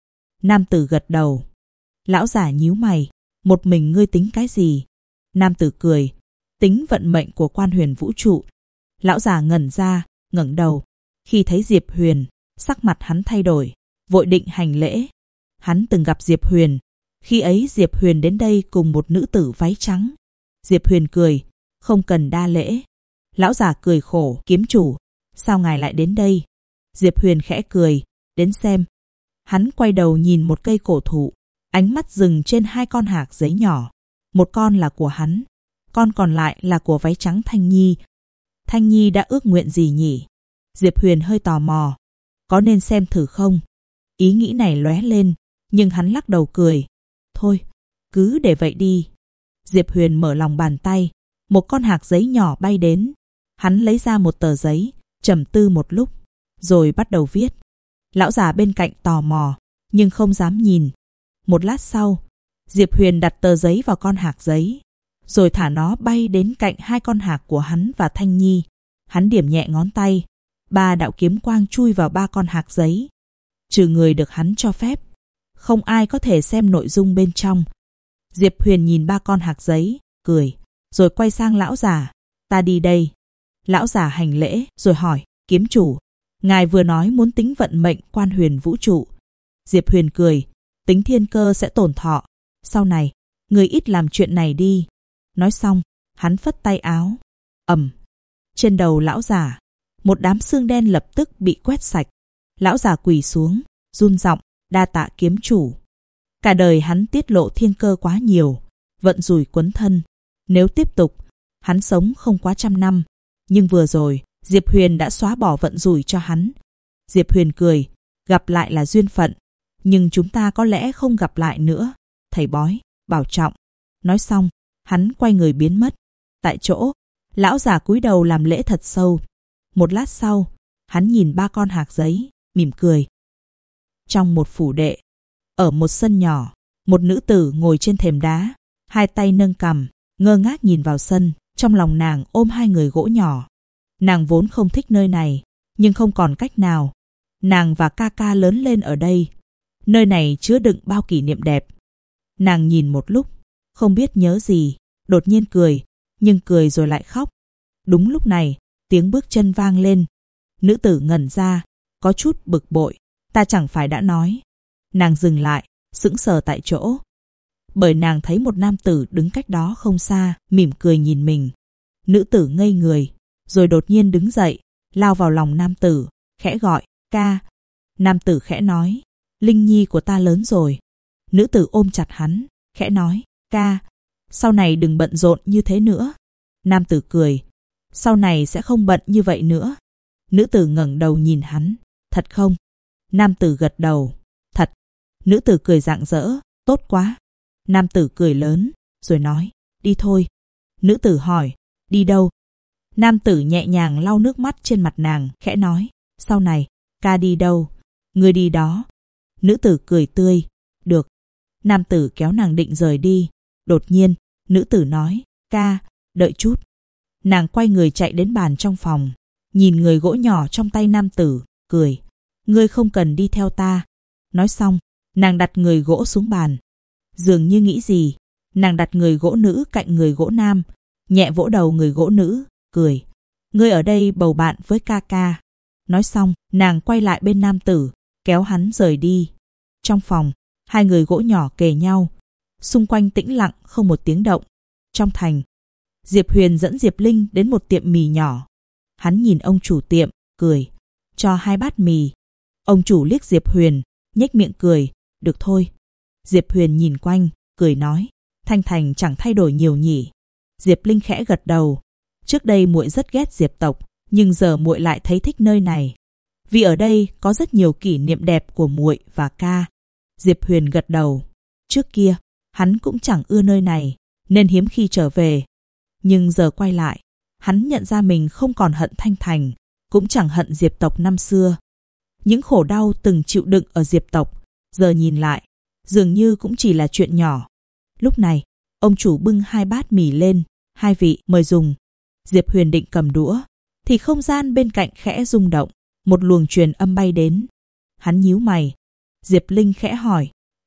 Nam tử gật đầu. Lão giả nhíu mày. Một mình ngươi tính cái gì? Nam tử cười. Tính vận mệnh của quan huyền vũ trụ. Lão giả ngẩn ra, ngẩng đầu. Khi thấy Diệp Huyền, sắc mặt hắn thay đổi, vội định hành lễ. Hắn từng gặp Diệp Huyền. Khi ấy Diệp Huyền đến đây cùng một nữ tử váy trắng. Diệp Huyền cười. Không cần đa lễ. Lão giả cười khổ. Kiếm chủ, sao ngài lại đến đây? Diệp Huyền khẽ cười. Đến xem. Hắn quay đầu nhìn một cây cổ thụ. Ánh mắt dừng trên 2 con hạc giấy nhỏ. Một con là của hắn, con còn lại là của váy trắng Thanh Nhi. Thanh Nhi đã ước nguyện gì nhỉ? Diệp Huyền hơi tò mò. Có nên xem thử không? Ý nghĩ này lóe lên, nhưng hắn lắc đầu cười. Thôi, cứ để vậy đi. Diệp Huyền mở lòng bàn tay. Một con hạc giấy nhỏ bay đến. Hắn lấy ra một tờ giấy, trầm tư một lúc, rồi bắt đầu viết. Lão già bên cạnh tò mò, nhưng không dám nhìn. Một lát sau, Diệp Huyền đặt tờ giấy vào con hạc giấy, rồi thả nó bay đến cạnh 2 con hạc của hắn và Thanh Nhi. Hắn điểm nhẹ ngón tay, 3 đạo kiếm quang chui vào 3 con hạc giấy. Trừ người được hắn cho phép, không ai có thể xem nội dung bên trong. Diệp Huyền nhìn 3 con hạc giấy, cười, rồi quay sang lão già. Ta đi đây. Lão già hành lễ, rồi hỏi, kiếm chủ, ngài vừa nói muốn tính vận mệnh quan huyền vũ trụ. Diệp Huyền cười, tính thiên cơ sẽ tổn thọ. Sau này, người ít làm chuyện này đi. Nói xong, hắn phất tay áo. Ầm. Trên đầu lão già, một đám xương đen lập tức bị quét sạch. Lão già quỳ xuống, run giọng, đa tạ kiếm chủ. Cả đời hắn tiết lộ thiên cơ quá nhiều, vận rủi quấn thân. Nếu tiếp tục, hắn sống không quá 100 năm. Nhưng vừa rồi, Diệp Huyền đã xóa bỏ vận rủi cho hắn. Diệp Huyền cười, gặp lại là duyên phận, nhưng chúng ta có lẽ không gặp lại nữa. Thầy bói, bảo trọng. Nói xong, hắn quay người biến mất. Tại chỗ, lão già cúi đầu làm lễ thật sâu. Một lát sau, hắn nhìn 3 con hạc giấy, mỉm cười. Trong một phủ đệ, ở một sân nhỏ, một nữ tử ngồi trên thềm đá, 2 tay nâng cằm, ngơ ngác nhìn vào sân. Trong lòng nàng ôm 2 người gỗ nhỏ. Nàng vốn không thích nơi này, nhưng không còn cách nào. Nàng và ca ca lớn lên ở đây. Nơi này chứa đựng bao kỷ niệm đẹp. Nàng nhìn một lúc, không biết nhớ gì, đột nhiên cười, nhưng cười rồi lại khóc. Đúng lúc này, tiếng bước chân vang lên. Nữ tử ngẩn ra, có chút bực bội. Ta chẳng phải đã nói. Nàng dừng lại, sững sờ tại chỗ. Bởi nàng thấy một nam tử đứng cách đó không xa, mỉm cười nhìn mình. Nữ tử ngây người, rồi đột nhiên đứng dậy, lao vào lòng nam tử, khẽ gọi, ca. Nam tử khẽ nói, Linh Nhi của ta lớn rồi. Nữ tử ôm chặt hắn, khẽ nói, ca, sau này đừng bận rộn như thế nữa. Nam tử cười, sau này sẽ không bận như vậy nữa. Nữ tử ngẩng đầu nhìn hắn, thật không? Nam tử gật đầu, thật. Nữ tử cười rạng rỡ, tốt quá. Nam tử cười lớn, rồi nói, đi thôi. Nữ tử hỏi, đi đâu? Nam tử nhẹ nhàng lau nước mắt trên mặt nàng, khẽ nói, sau này, ca đi đâu? Ngươi đi đó. Nữ tử cười tươi, được. Nam tử kéo nàng định rời đi. Đột nhiên, nữ tử nói, ca, đợi chút. Nàng quay người chạy đến bàn trong phòng, nhìn người gỗ nhỏ trong tay nam tử, cười, ngươi không cần đi theo ta. Nói xong, nàng đặt người gỗ xuống bàn. Dường như nghĩ gì, nàng đặt người gỗ nữ cạnh người gỗ nam, nhẹ vỗ đầu người gỗ nữ, cười, ngươi ở đây bầu bạn với ca ca. Nói xong, nàng quay lại bên nam tử, kéo hắn rời đi. Trong phòng, 2 người gỗ nhỏ kề nhau, xung quanh tĩnh lặng không một tiếng động. Trong thành, Diệp Huyền dẫn Diệp Linh đến một tiệm mì nhỏ. Hắn nhìn ông chủ tiệm, cười, cho 2 bát mì. Ông chủ liếc Diệp Huyền, nhếch miệng cười, được thôi. Diệp Huyền nhìn quanh, cười nói, Thanh Thành chẳng thay đổi nhiều nhỉ. Diệp Linh khẽ gật đầu. Trước đây muội rất ghét Diệp tộc, nhưng giờ muội lại thấy thích nơi này. Vì ở đây có rất nhiều kỷ niệm đẹp của muội và ca. Diệp Huyền gật đầu. Trước kia, hắn cũng chẳng ưa nơi này, nên hiếm khi trở về. Nhưng giờ quay lại, hắn nhận ra mình không còn hận Thanh Thành, cũng chẳng hận Diệp tộc năm xưa. Những khổ đau từng chịu đựng ở Diệp tộc, giờ nhìn lại, dường như cũng chỉ là chuyện nhỏ. Lúc này, ông chủ bưng 2 bát mì lên, 2 vị mời dùng. Diệp Huyền định cầm đũa, thì không gian bên cạnh khẽ rung động, một luồng truyền âm bay đến. Hắn nhíu mày. Diệp Linh khẽ hỏi,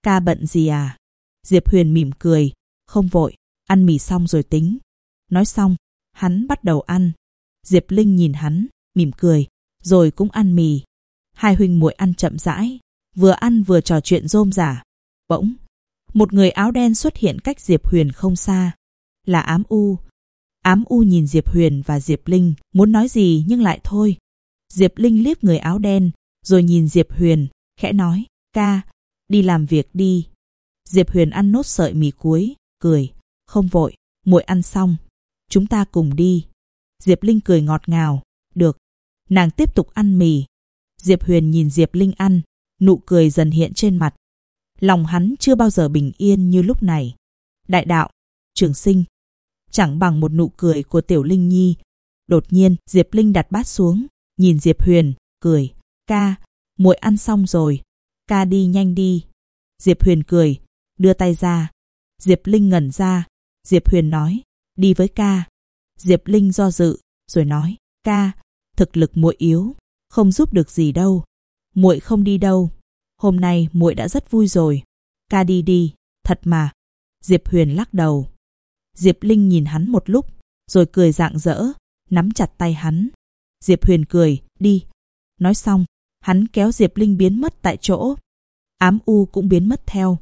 Ca bận gì à? Diệp Huyền mỉm cười. Không vội, ăn mì xong rồi tính. Nói xong, hắn bắt đầu ăn. Diệp Linh nhìn hắn, mỉm cười, rồi cũng ăn mì. Hai huynh muội ăn chậm rãi, vừa ăn vừa trò chuyện rôm rả. Bỗng, một người áo đen xuất hiện cách Diệp Huyền không xa. Là Ám U. Ám U nhìn Diệp Huyền và Diệp Linh, muốn nói gì nhưng lại thôi. Diệp Linh liếc người áo đen, rồi nhìn Diệp Huyền, khẽ nói, ca, đi làm việc đi. Diệp Huyền ăn nốt sợi mì cuối, cười, không vội, muội ăn xong, chúng ta cùng đi. Diệp Linh cười ngọt ngào, được. Nàng tiếp tục ăn mì. Diệp Huyền nhìn Diệp Linh ăn, nụ cười dần hiện trên mặt. Lòng hắn chưa bao giờ bình yên như lúc này. Đại đạo, trường sinh, chẳng bằng một nụ cười của Tiểu Linh Nhi. Đột nhiên, Diệp Linh đặt bát xuống, nhìn Diệp Huyền, cười, ca, muội ăn xong rồi, ca đi nhanh đi. Diệp Huyền cười, đưa tay ra. Diệp Linh ngẩn ra. Diệp Huyền nói, đi với ca. Diệp Linh do dự, rồi nói, ca, thực lực muội yếu, không giúp được gì đâu. Muội không đi đâu. Hôm nay muội đã rất vui rồi. Ca đi đi, thật mà. Diệp Huyền lắc đầu. Diệp Linh nhìn hắn một lúc, rồi cười rạng rỡ, nắm chặt tay hắn. Diệp Huyền cười, đi. Nói xong, hắn kéo Diệp Linh biến mất tại chỗ. Ám U cũng biến mất theo.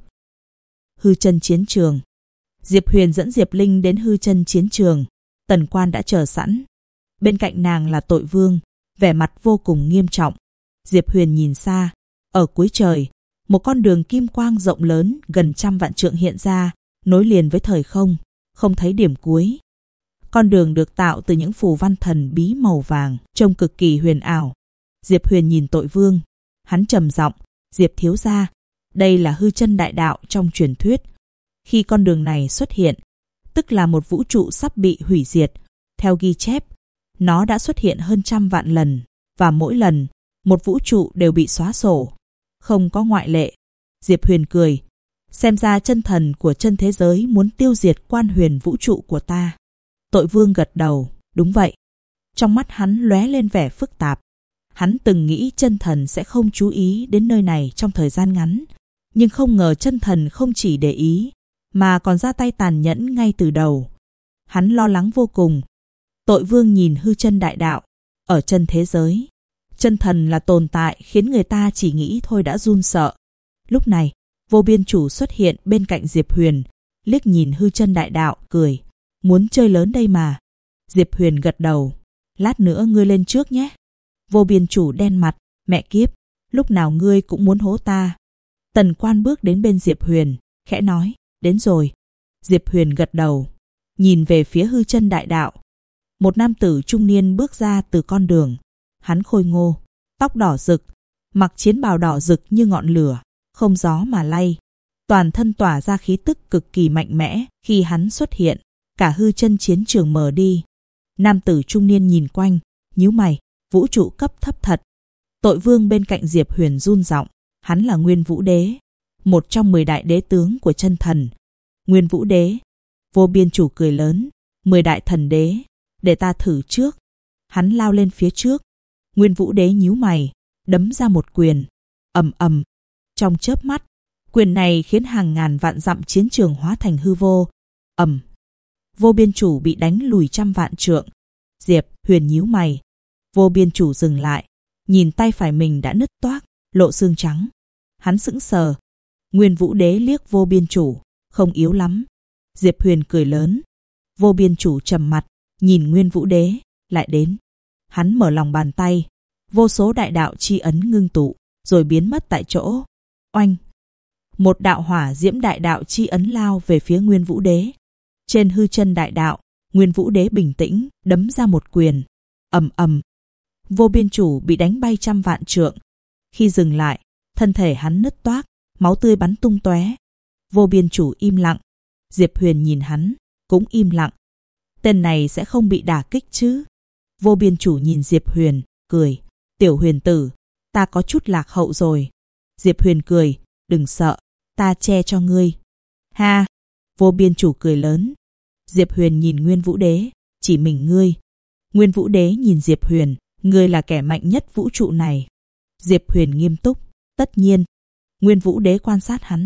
Hư chân chiến trường. Diệp Huyền dẫn Diệp Linh đến hư chân chiến trường. Tần Quan đã chờ sẵn. Bên cạnh nàng là Tội Vương, vẻ mặt vô cùng nghiêm trọng. Diệp Huyền nhìn xa, ở cuối trời, một con đường kim quang rộng lớn gần 100 vạn trượng hiện ra, nối liền với thời không, không thấy điểm cuối. Con đường được tạo từ những phù văn thần bí màu vàng, trông cực kỳ huyền ảo. Diệp Huyền nhìn Tội Vương, hắn trầm giọng, Diệp thiếu gia, đây là hư chân đại đạo trong truyền thuyết. Khi con đường này xuất hiện, tức là một vũ trụ sắp bị hủy diệt. Theo ghi chép, nó đã xuất hiện hơn 100 vạn lần, và mỗi lần, một vũ trụ đều bị xóa sổ. Không có ngoại lệ. Diệp Huyền cười, xem ra chân thần của chân thế giới muốn tiêu diệt quan huyền vũ trụ của ta. Tội Vương gật đầu, đúng vậy. Trong mắt hắn lóe lên vẻ phức tạp. Hắn từng nghĩ chân thần sẽ không chú ý đến nơi này trong thời gian ngắn, nhưng không ngờ chân thần không chỉ để ý, mà còn ra tay tàn nhẫn ngay từ đầu. Hắn lo lắng vô cùng. Tội Vương nhìn hư chân đại đạo. Ở chân thế giới, chân thần là tồn tại khiến người ta chỉ nghĩ thôi đã run sợ. Lúc này, Vô Biên Chủ xuất hiện bên cạnh Diệp Huyền, liếc nhìn hư chân đại đạo, cười, muốn chơi lớn đây mà. Diệp Huyền gật đầu, lát nữa ngươi lên trước nhé. Vô Biên Chủ đen mặt, mẹ kiếp, lúc nào ngươi cũng muốn hố ta. Tần Quan bước đến bên Diệp Huyền, khẽ nói, đến rồi. Diệp Huyền gật đầu, nhìn về phía hư chân đại đạo. Một nam tử trung niên bước ra từ con đường. Hắn khôi ngô, tóc đỏ rực, mặc chiến bào đỏ rực như ngọn lửa, không gió mà lay. Toàn thân tỏa ra khí tức cực kỳ mạnh mẽ. Khi hắn xuất hiện, cả hư chân chiến trường mờ đi. Nam tử trung niên nhìn quanh, nhíu mày, vũ trụ cấp thấp thật. Tội Vương bên cạnh Diệp Huyền run giọng, hắn là Nguyên Vũ Đế, một trong 10 đại đế tướng của chân thần. Nguyên Vũ Đế. Vô Biên Chủ cười lớn, 10 đại thần đế, để ta thử trước. Hắn lao lên phía trước. Nguyên Vũ Đế nhíu mày, đấm ra một quyền. Ầm ầm. Trong chớp mắt, quyền này khiến hàng ngàn vạn dặm chiến trường hóa thành hư vô. Ầm. Vô Biên Chủ bị đánh lùi 100 vạn trượng. Diệp Huyền nhíu mày. Vô Biên Chủ dừng lại, nhìn tay phải mình đã nứt toác, lộ xương trắng. Hắn sững sờ. Nguyên Vũ Đế liếc Vô Biên Chủ, không yếu lắm. Diệp Huyền cười lớn. Vô Biên Chủ trầm mặt, nhìn Nguyên Vũ Đế, lại đến. Hắn mở lòng bàn tay, vô số đại đạo chi ấn ngưng tụ, rồi biến mất tại chỗ. Oanh! Một đạo hỏa diễm đại đạo chi ấn lao về phía Nguyên Vũ Đế. Trên hư chân đại đạo, Nguyên Vũ Đế bình tĩnh, đấm ra một quyền. Ầm ầm! Vô Biên Chủ bị đánh bay 100 vạn trượng. Khi dừng lại, thân thể hắn nứt toác, máu tươi bắn tung tóe. Vô Biên Chủ im lặng. Diệp Huyền nhìn hắn, cũng im lặng. Tên này sẽ không bị đả kích chứ? Vô Biên Chủ nhìn Diệp Huyền, cười. Tiểu Huyền tử, ta có chút lạc hậu rồi. Diệp Huyền cười, đừng sợ, ta che cho ngươi. Ha! Vô Biên Chủ cười lớn. Diệp Huyền nhìn Nguyên Vũ Đế, chỉ mình ngươi. Nguyên Vũ Đế nhìn Diệp Huyền, ngươi là kẻ mạnh nhất vũ trụ này. Diệp Huyền nghiêm túc, tất nhiên. Nguyên Vũ Đế quan sát hắn,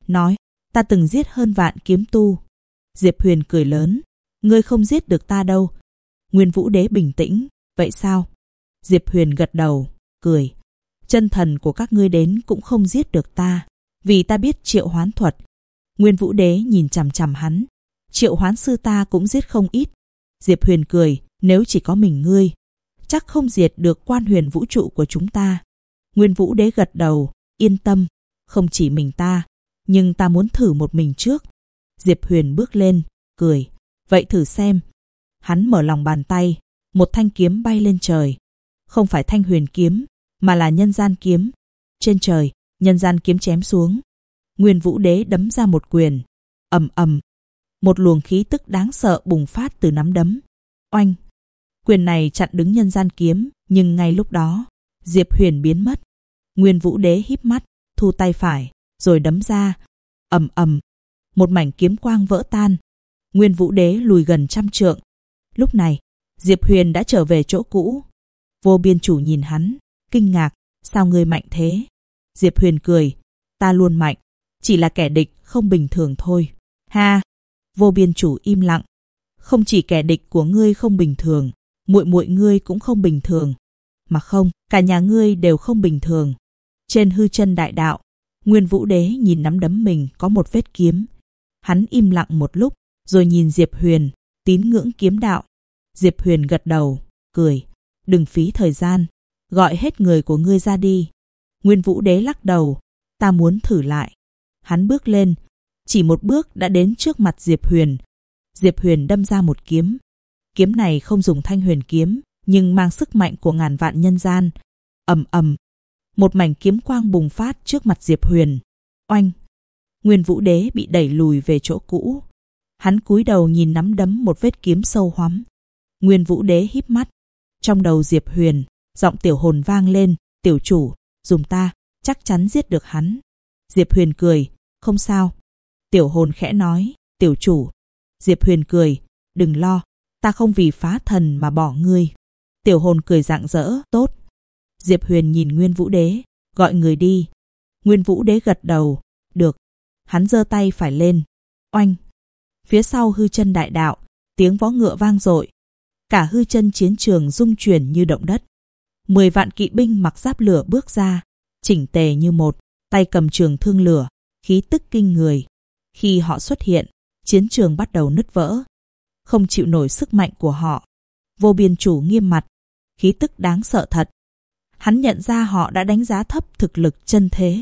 nói, ta từng giết hơn vạn kiếm tu. Diệp Huyền cười lớn, ngươi không giết được ta đâu. Nguyên Vũ Đế bình tĩnh, vậy sao? Diệp Huyền gật đầu, cười. Chân thần của các ngươi đến cũng không giết được ta, vì ta biết triệu hoán thuật. Nguyên Vũ Đế nhìn chằm chằm hắn. Triệu hoán sư ta cũng giết không ít. Diệp Huyền cười, nếu chỉ có mình ngươi, chắc không diệt được quan huyền vũ trụ của chúng ta. Nguyên Vũ Đế gật đầu, yên tâm, không chỉ mình ta, nhưng ta muốn thử một mình trước. Diệp Huyền bước lên, cười, vậy thử xem. Hắn mở lòng bàn tay, một thanh kiếm bay lên trời. Không phải thanh huyền kiếm, mà là nhân gian kiếm. Trên trời, nhân gian kiếm chém xuống. Nguyên Vũ Đế đấm ra một quyền. Ầm ầm, một luồng khí tức đáng sợ bùng phát từ nắm đấm. Oanh! Quyền này chặn đứng nhân gian kiếm, nhưng ngay lúc đó, Diệp Huyền biến mất. Nguyên Vũ Đế híp mắt, thu tay phải, rồi đấm ra. Ầm ầm, một mảnh kiếm quang vỡ tan. Nguyên Vũ Đế lùi gần 100 trượng. Lúc này, Diệp Huyền đã trở về chỗ cũ. Vô Biên Chủ nhìn hắn, kinh ngạc, sao ngươi mạnh thế? Diệp Huyền cười, ta luôn mạnh, chỉ là kẻ địch không bình thường thôi. Ha! Vô Biên Chủ im lặng. Không chỉ kẻ địch của ngươi không bình thường, muội muội ngươi cũng không bình thường. Mà không, cả nhà ngươi đều không bình thường. Trên hư chân đại đạo, Nguyên Vũ Đế nhìn nắm đấm mình có một vết kiếm. Hắn im lặng một lúc, rồi nhìn Diệp Huyền, tín ngưỡng kiếm đạo. Diệp Huyền gật đầu, cười, đừng phí thời gian, gọi hết người của ngươi ra đi. Nguyên Vũ Đế lắc đầu, ta muốn thử lại. Hắn bước lên, chỉ một bước đã đến trước mặt Diệp Huyền. Diệp Huyền đâm ra một kiếm. Kiếm này không dùng thanh huyền kiếm, nhưng mang sức mạnh của ngàn vạn nhân gian. Ầm ầm, một mảnh kiếm quang bùng phát trước mặt Diệp Huyền. Oanh! Nguyên Vũ Đế bị đẩy lùi về chỗ cũ. Hắn cúi đầu nhìn nắm đấm một vết kiếm sâu hoắm. Nguyên Vũ Đế híp mắt. Trong đầu Diệp Huyền, giọng tiểu hồn vang lên, tiểu chủ, dùng ta, chắc chắn giết được hắn. Diệp Huyền cười, không sao. Tiểu hồn khẽ nói, tiểu chủ. Diệp Huyền cười, đừng lo, ta không vì phá thần mà bỏ ngươi. Tiểu hồn cười rạng rỡ, tốt. Diệp Huyền nhìn Nguyên Vũ Đế, gọi người đi. Nguyên Vũ Đế gật đầu, được. Hắn giơ tay phải lên. Oanh! Phía sau hư chân đại đạo, tiếng vó ngựa vang dội. Cả hư chân chiến trường rung chuyển như động đất. 10 vạn kỵ binh mặc giáp lửa bước ra, chỉnh tề như một, tay cầm trường thương lửa, khí tức kinh người. Khi họ xuất hiện, chiến trường bắt đầu nứt vỡ. Không chịu nổi sức mạnh của họ. Vô Biên Chủ nghiêm mặt, khí tức đáng sợ thật. Hắn nhận ra họ đã đánh giá thấp thực lực chân thế.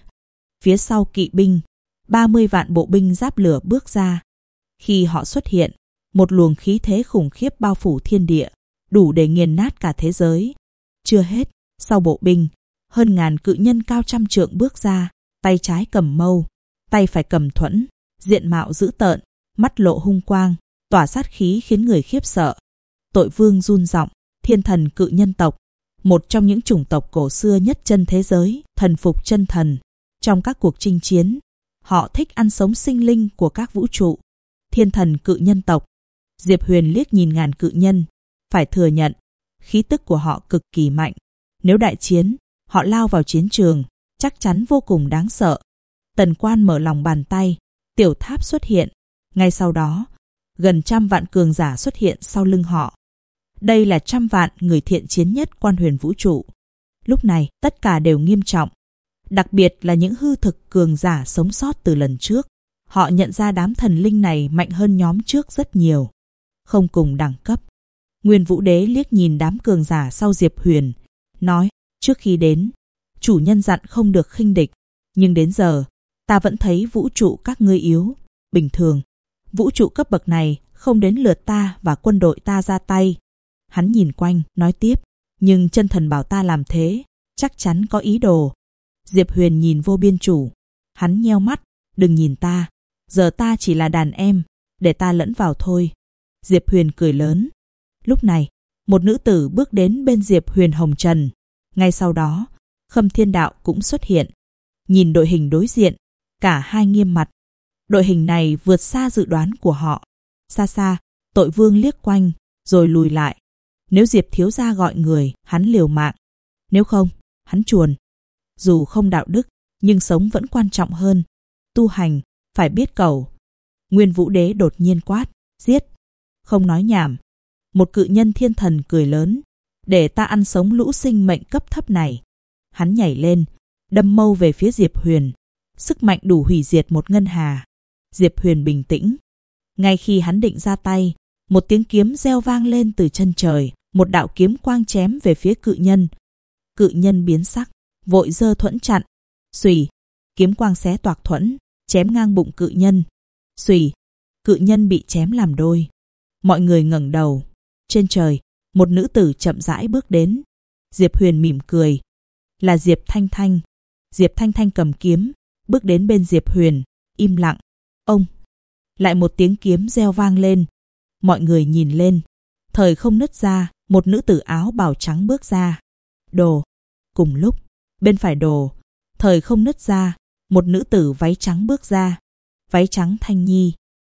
Phía sau kỵ binh, 30 vạn bộ binh giáp lửa bước ra. Khi họ xuất hiện, một luồng khí thế khủng khiếp bao phủ thiên địa, đủ để nghiền nát cả thế giới. Chưa hết, sau bộ binh, hơn ngàn cự nhân cao 100 trượng bước ra, tay trái cầm mâu, tay phải cầm thuẫn, diện mạo dữ tợn, mắt lộ hung quang, tỏa sát khí khiến người khiếp sợ. Tội Vương run giọng, thiên thần cự nhân tộc, một trong những chủng tộc cổ xưa nhất trên thế giới, thần phục chân thần. Trong các cuộc chinh chiến, họ thích ăn sống sinh linh của các vũ trụ. Thiên thần cự nhân tộc. Diệp Huyền liếc nhìn ngàn cự nhân, phải thừa nhận, khí tức của họ cực kỳ mạnh. Nếu đại chiến, họ lao vào chiến trường, chắc chắn vô cùng đáng sợ. Tần Quan mở lòng bàn tay, tiểu tháp xuất hiện. Ngay sau đó, gần 100 vạn cường giả xuất hiện sau lưng họ. Đây là 100 vạn người thiện chiến nhất quan huyền vũ trụ. Lúc này, tất cả đều nghiêm trọng. Đặc biệt là những hư thực cường giả sống sót từ lần trước. Họ nhận ra đám thần linh này mạnh hơn nhóm trước rất nhiều. Không cùng đẳng cấp. Nguyên Vũ Đế liếc nhìn đám cường giả sau Diệp Huyền, nói, trước khi đến, chủ nhân dặn không được khinh địch. Nhưng đến giờ, ta vẫn thấy vũ trụ các ngươi yếu. Bình thường, vũ trụ cấp bậc này không đến lượt ta và quân đội ta ra tay. Hắn nhìn quanh, nói tiếp, nhưng chân thần bảo ta làm thế, chắc chắn có ý đồ. Diệp Huyền nhìn Vô Biên Chủ. Hắn nheo mắt, đừng nhìn ta, giờ ta chỉ là đàn em, để ta lẫn vào thôi. Diệp Huyền cười lớn. Lúc này, một nữ tử bước đến bên Diệp Huyền hồng trần. Ngay sau đó, Khâm Thiên Đạo cũng xuất hiện. Nhìn đội hình đối diện, cả hai nghiêm mặt. Đội hình này vượt xa dự đoán của họ. Xa xa, Tội Vương liếc quanh, rồi lùi lại. Nếu Diệp thiếu gia gọi người, hắn liều mạng. Nếu không, hắn chuồn. Dù không đạo đức, nhưng sống vẫn quan trọng hơn. tu hành, phải biết cầu. Nguyên Vũ Đế đột nhiên quát, giết. Không nói nhảm. Một cự nhân thiên thần cười lớn, để ta ăn sống lũ sinh mệnh cấp thấp này. Hắn nhảy lên, đâm mâu về phía Diệp Huyền. Sức mạnh đủ hủy diệt một ngân hà. Diệp Huyền bình tĩnh. Ngay khi hắn định ra tay, một tiếng kiếm reo vang lên từ chân trời, một đạo kiếm quang chém về phía cự nhân. Cự nhân biến sắc, vội giơ thuẫn chặn. Xùy, kiếm quang xé toạc thuẫn, chém ngang bụng cự nhân. Xùy, cự nhân bị chém làm đôi. Mọi người ngẩng đầu. Trên trời, một nữ tử chậm rãi bước đến. Diệp Huyền mỉm cười. Là Diệp Thanh Thanh. Diệp Thanh Thanh cầm kiếm, bước đến bên Diệp Huyền, im lặng. Ông! Lại một tiếng kiếm reo vang lên. Mọi người nhìn lên. Thời không nứt ra, một nữ tử áo bào trắng bước ra. Đồ! Cùng lúc, bên phải Đồ, thời không nứt ra, một nữ tử váy trắng bước ra. Váy trắng Thanh Nhi.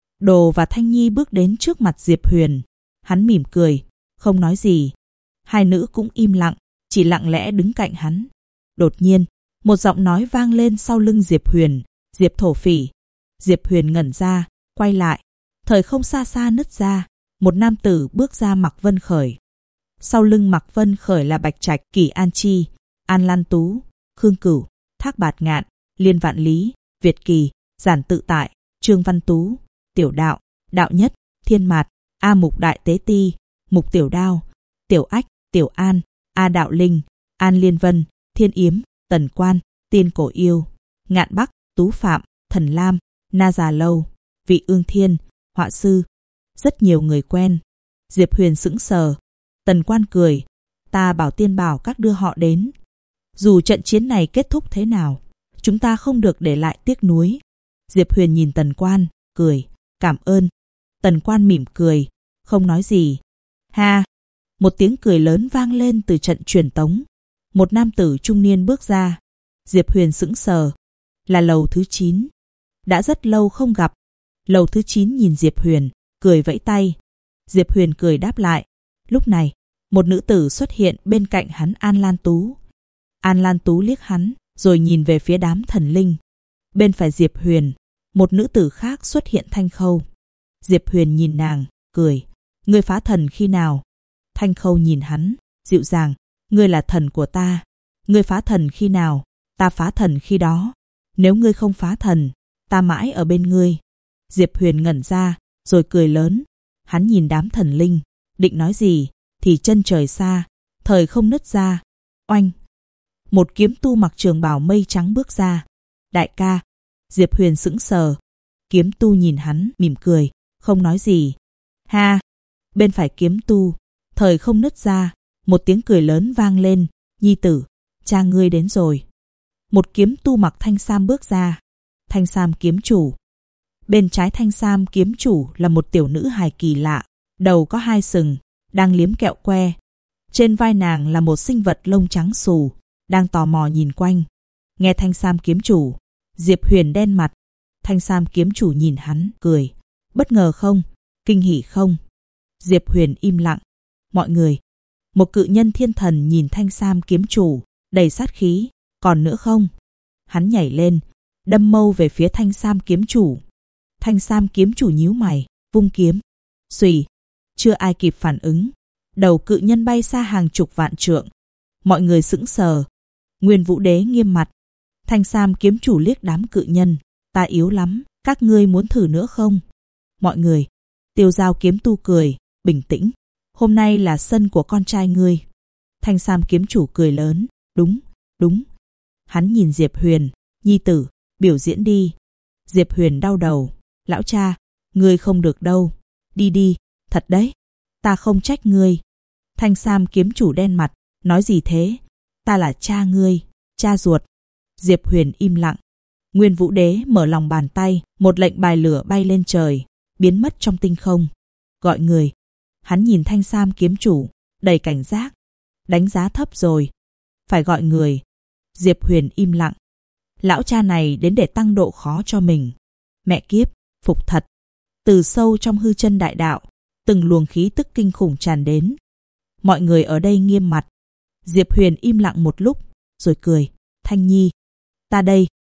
Đồ và Thanh Nhi bước đến trước mặt Diệp Huyền. Hắn mỉm cười, không nói gì. Hai nữ cũng im lặng, chỉ lặng lẽ đứng cạnh hắn. Đột nhiên, một giọng nói vang lên sau lưng Diệp Huyền. Diệp Thổ Phỉ. Diệp Huyền ngẩn ra, quay lại. Thời không xa xa nứt ra, một nam tử bước ra Mạc Vân Khởi. Sau lưng Mạc Vân Khởi là Bạch Trạch, Kỷ An Chi, An Lan Tú, Khương Cửu, Thác Bạt Ngạn, Liên Vạn Lý, Việt Kỳ, Giản Tự Tại, Trương Văn Tú, Tiểu Đạo, Đạo Nhất, Thiên Mạt, A Mục Đại Tế Ti, Mục Tiểu Đao, Tiểu Ách, Tiểu An, A Đạo Linh, An Liên Vân, Thiên Yếm, Tần Quan, Tiên Cổ Yêu, Ngạn Bắc, Tú Phạm, Thần Lam, Na Già Lâu, Vị Ương Thiên, Họa Sư. Rất nhiều người quen. Diệp Huyền sững sờ. Tần Quan cười. Ta bảo Tiên bảo các đưa họ đến. Dù trận chiến này kết thúc thế nào, chúng ta không được để lại tiếc nuối. Diệp Huyền nhìn Tần Quan, cười. Cảm ơn. Tần Quan mỉm cười, không nói gì. Ha! Một tiếng cười lớn vang lên từ trận truyền tống. Một nam tử trung niên bước ra. Diệp Huyền sững sờ. Là Lầu thứ 9. Đã rất lâu không gặp. Lầu thứ 9 nhìn Diệp Huyền, cười vẫy tay. Diệp Huyền cười đáp lại. Lúc này, một nữ tử xuất hiện bên cạnh hắn. An Lan Tú. An Lan Tú liếc hắn, rồi nhìn về phía đám thần linh. Bên phải Diệp Huyền, một nữ tử khác xuất hiện. Thanh Khâu. Diệp Huyền nhìn nàng, cười. Ngươi phá thần khi nào? Thanh Khâu nhìn hắn, dịu dàng. Ngươi là thần của ta. Ngươi phá thần khi nào? Ta phá thần khi đó. Nếu ngươi không phá thần, ta mãi ở bên ngươi. Diệp Huyền ngẩn ra, rồi cười lớn. Hắn nhìn đám thần linh, định nói gì, thì chân trời xa, thời không nứt ra. Oanh! Một kiếm tu mặc trường bào mây trắng bước ra. Đại ca! Diệp Huyền sững sờ. Kiếm tu nhìn hắn, mỉm cười, không nói gì. Ha! Bên phải kiếm tu, thời không nứt ra, một tiếng cười lớn vang lên. Nhi tử, cha ngươi đến rồi. Một kiếm tu mặc thanh sam bước ra. Thanh sam kiếm chủ. Bên trái thanh sam kiếm chủ là một tiểu nữ hài kỳ lạ, đầu có 2 sừng, đang liếm kẹo que. Trên vai nàng là một sinh vật lông trắng xù, đang tò mò nhìn quanh. Nghe thanh sam kiếm chủ, Diệp Huyền đen mặt. Thanh sam kiếm chủ nhìn hắn, cười. Bất ngờ không? Kinh hỉ không? Diệp Huyền im lặng. Mọi người. Một cự nhân thiên thần nhìn thanh sam kiếm chủ, đầy sát khí. Còn nữa không? Hắn nhảy lên, đâm mâu về phía thanh sam kiếm chủ. Thanh sam kiếm chủ nhíu mày, vung kiếm. Xùy! Chưa ai kịp phản ứng. Đầu cự nhân bay xa hàng chục vạn trượng. Mọi người sững sờ. Nguyên Vũ Đế nghiêm mặt. Thanh sam kiếm chủ liếc đám cự nhân. Ta yếu lắm, các ngươi muốn thử nữa không? Mọi người. Tiêu Giao kiếm tu cười, bình tĩnh. Hôm nay là sân của con trai ngươi. Thanh sam kiếm chủ cười lớn. Đúng, đúng. Hắn nhìn Diệp Huyền. Nhi tử, biểu diễn đi. Diệp Huyền đau đầu. Lão cha, ngươi không được đâu. Đi đi, thật đấy. Ta không trách ngươi. Thanh sam kiếm chủ đen mặt. Nói gì thế? Ta là cha ngươi, cha ruột. Diệp Huyền im lặng. Nguyên Vũ Đế mở lòng bàn tay, một lệnh bài lửa bay lên trời, biến mất trong tinh không. Gọi người. Hắn nhìn thanh sam kiếm chủ, đầy cảnh giác. Đánh giá thấp rồi. Phải gọi người. Diệp Huyền im lặng. Lão cha này đến để tăng độ khó cho mình. Mẹ kiếp, phục thật. Từ sâu trong hư chân đại đạo, từng luồng khí tức kinh khủng tràn đến. Mọi người ở đây nghiêm mặt. Diệp Huyền im lặng một lúc, rồi cười. Thanh Nhi, ta đây.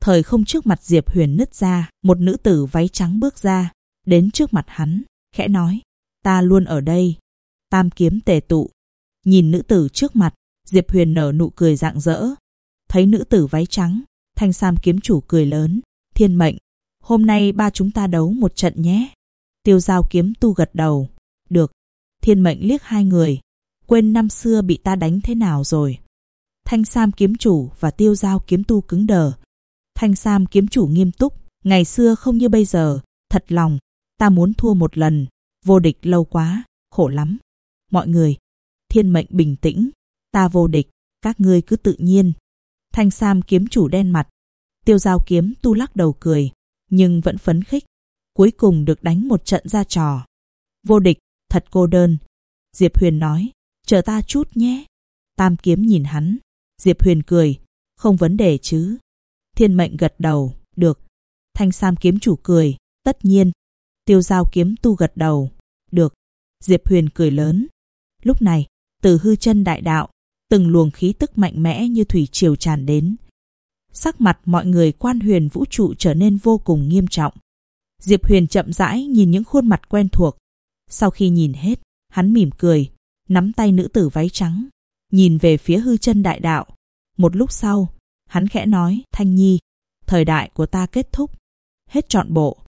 Thời không trước mặt Diệp Huyền nứt ra, một nữ tử váy trắng bước ra, đến trước mặt hắn, khẽ nói, ta luôn ở đây. Tam kiếm tề tụ. Nhìn nữ tử trước mặt, Diệp Huyền nở nụ cười rạng rỡ. Thấy nữ tử váy trắng, Thanh Sam kiếm chủ cười lớn, Thiên Mệnh, hôm nay ba chúng ta đấu một trận nhé. Tiêu Giao kiếm tu gật đầu, được. Thiên Mệnh liếc hai người, quên năm xưa bị ta đánh thế nào rồi. Thanh Sam kiếm chủ và Tiêu Giao kiếm tu cứng đờ. Thanh Sam kiếm chủ nghiêm túc, ngày xưa không như bây giờ, thật lòng, ta muốn thua một lần, vô địch lâu quá, khổ lắm. Mọi người, Thiên Mệnh bình tĩnh, ta vô địch, các ngươi cứ tự nhiên. Thanh Sam kiếm chủ đen mặt, Tiêu Giao kiếm tu lắc đầu cười, nhưng vẫn phấn khích, cuối cùng được đánh một trận ra trò. Vô địch, thật cô đơn. Diệp Huyền nói, chờ ta chút nhé. Tam kiếm nhìn hắn, Diệp Huyền cười, không vấn đề chứ. Thiên Mệnh gật đầu, được. Thanh Sam kiếm chủ cười, tất nhiên. Tiêu Giao kiếm tu gật đầu, được. Diệp Huyền cười lớn. Lúc này, từ hư chân đại đạo, từng luồng khí tức mạnh mẽ như thủy triều tràn đến. Sắc mặt mọi người Quan Huyền vũ trụ trở nên vô cùng nghiêm trọng. Diệp Huyền chậm rãi nhìn những khuôn mặt quen thuộc. Sau khi nhìn hết, hắn mỉm cười, nắm tay nữ tử váy trắng, nhìn về phía hư chân đại đạo. Một lúc sau, hắn khẽ nói, Thanh Nhi, thời đại của ta kết thúc, hết trọn bộ.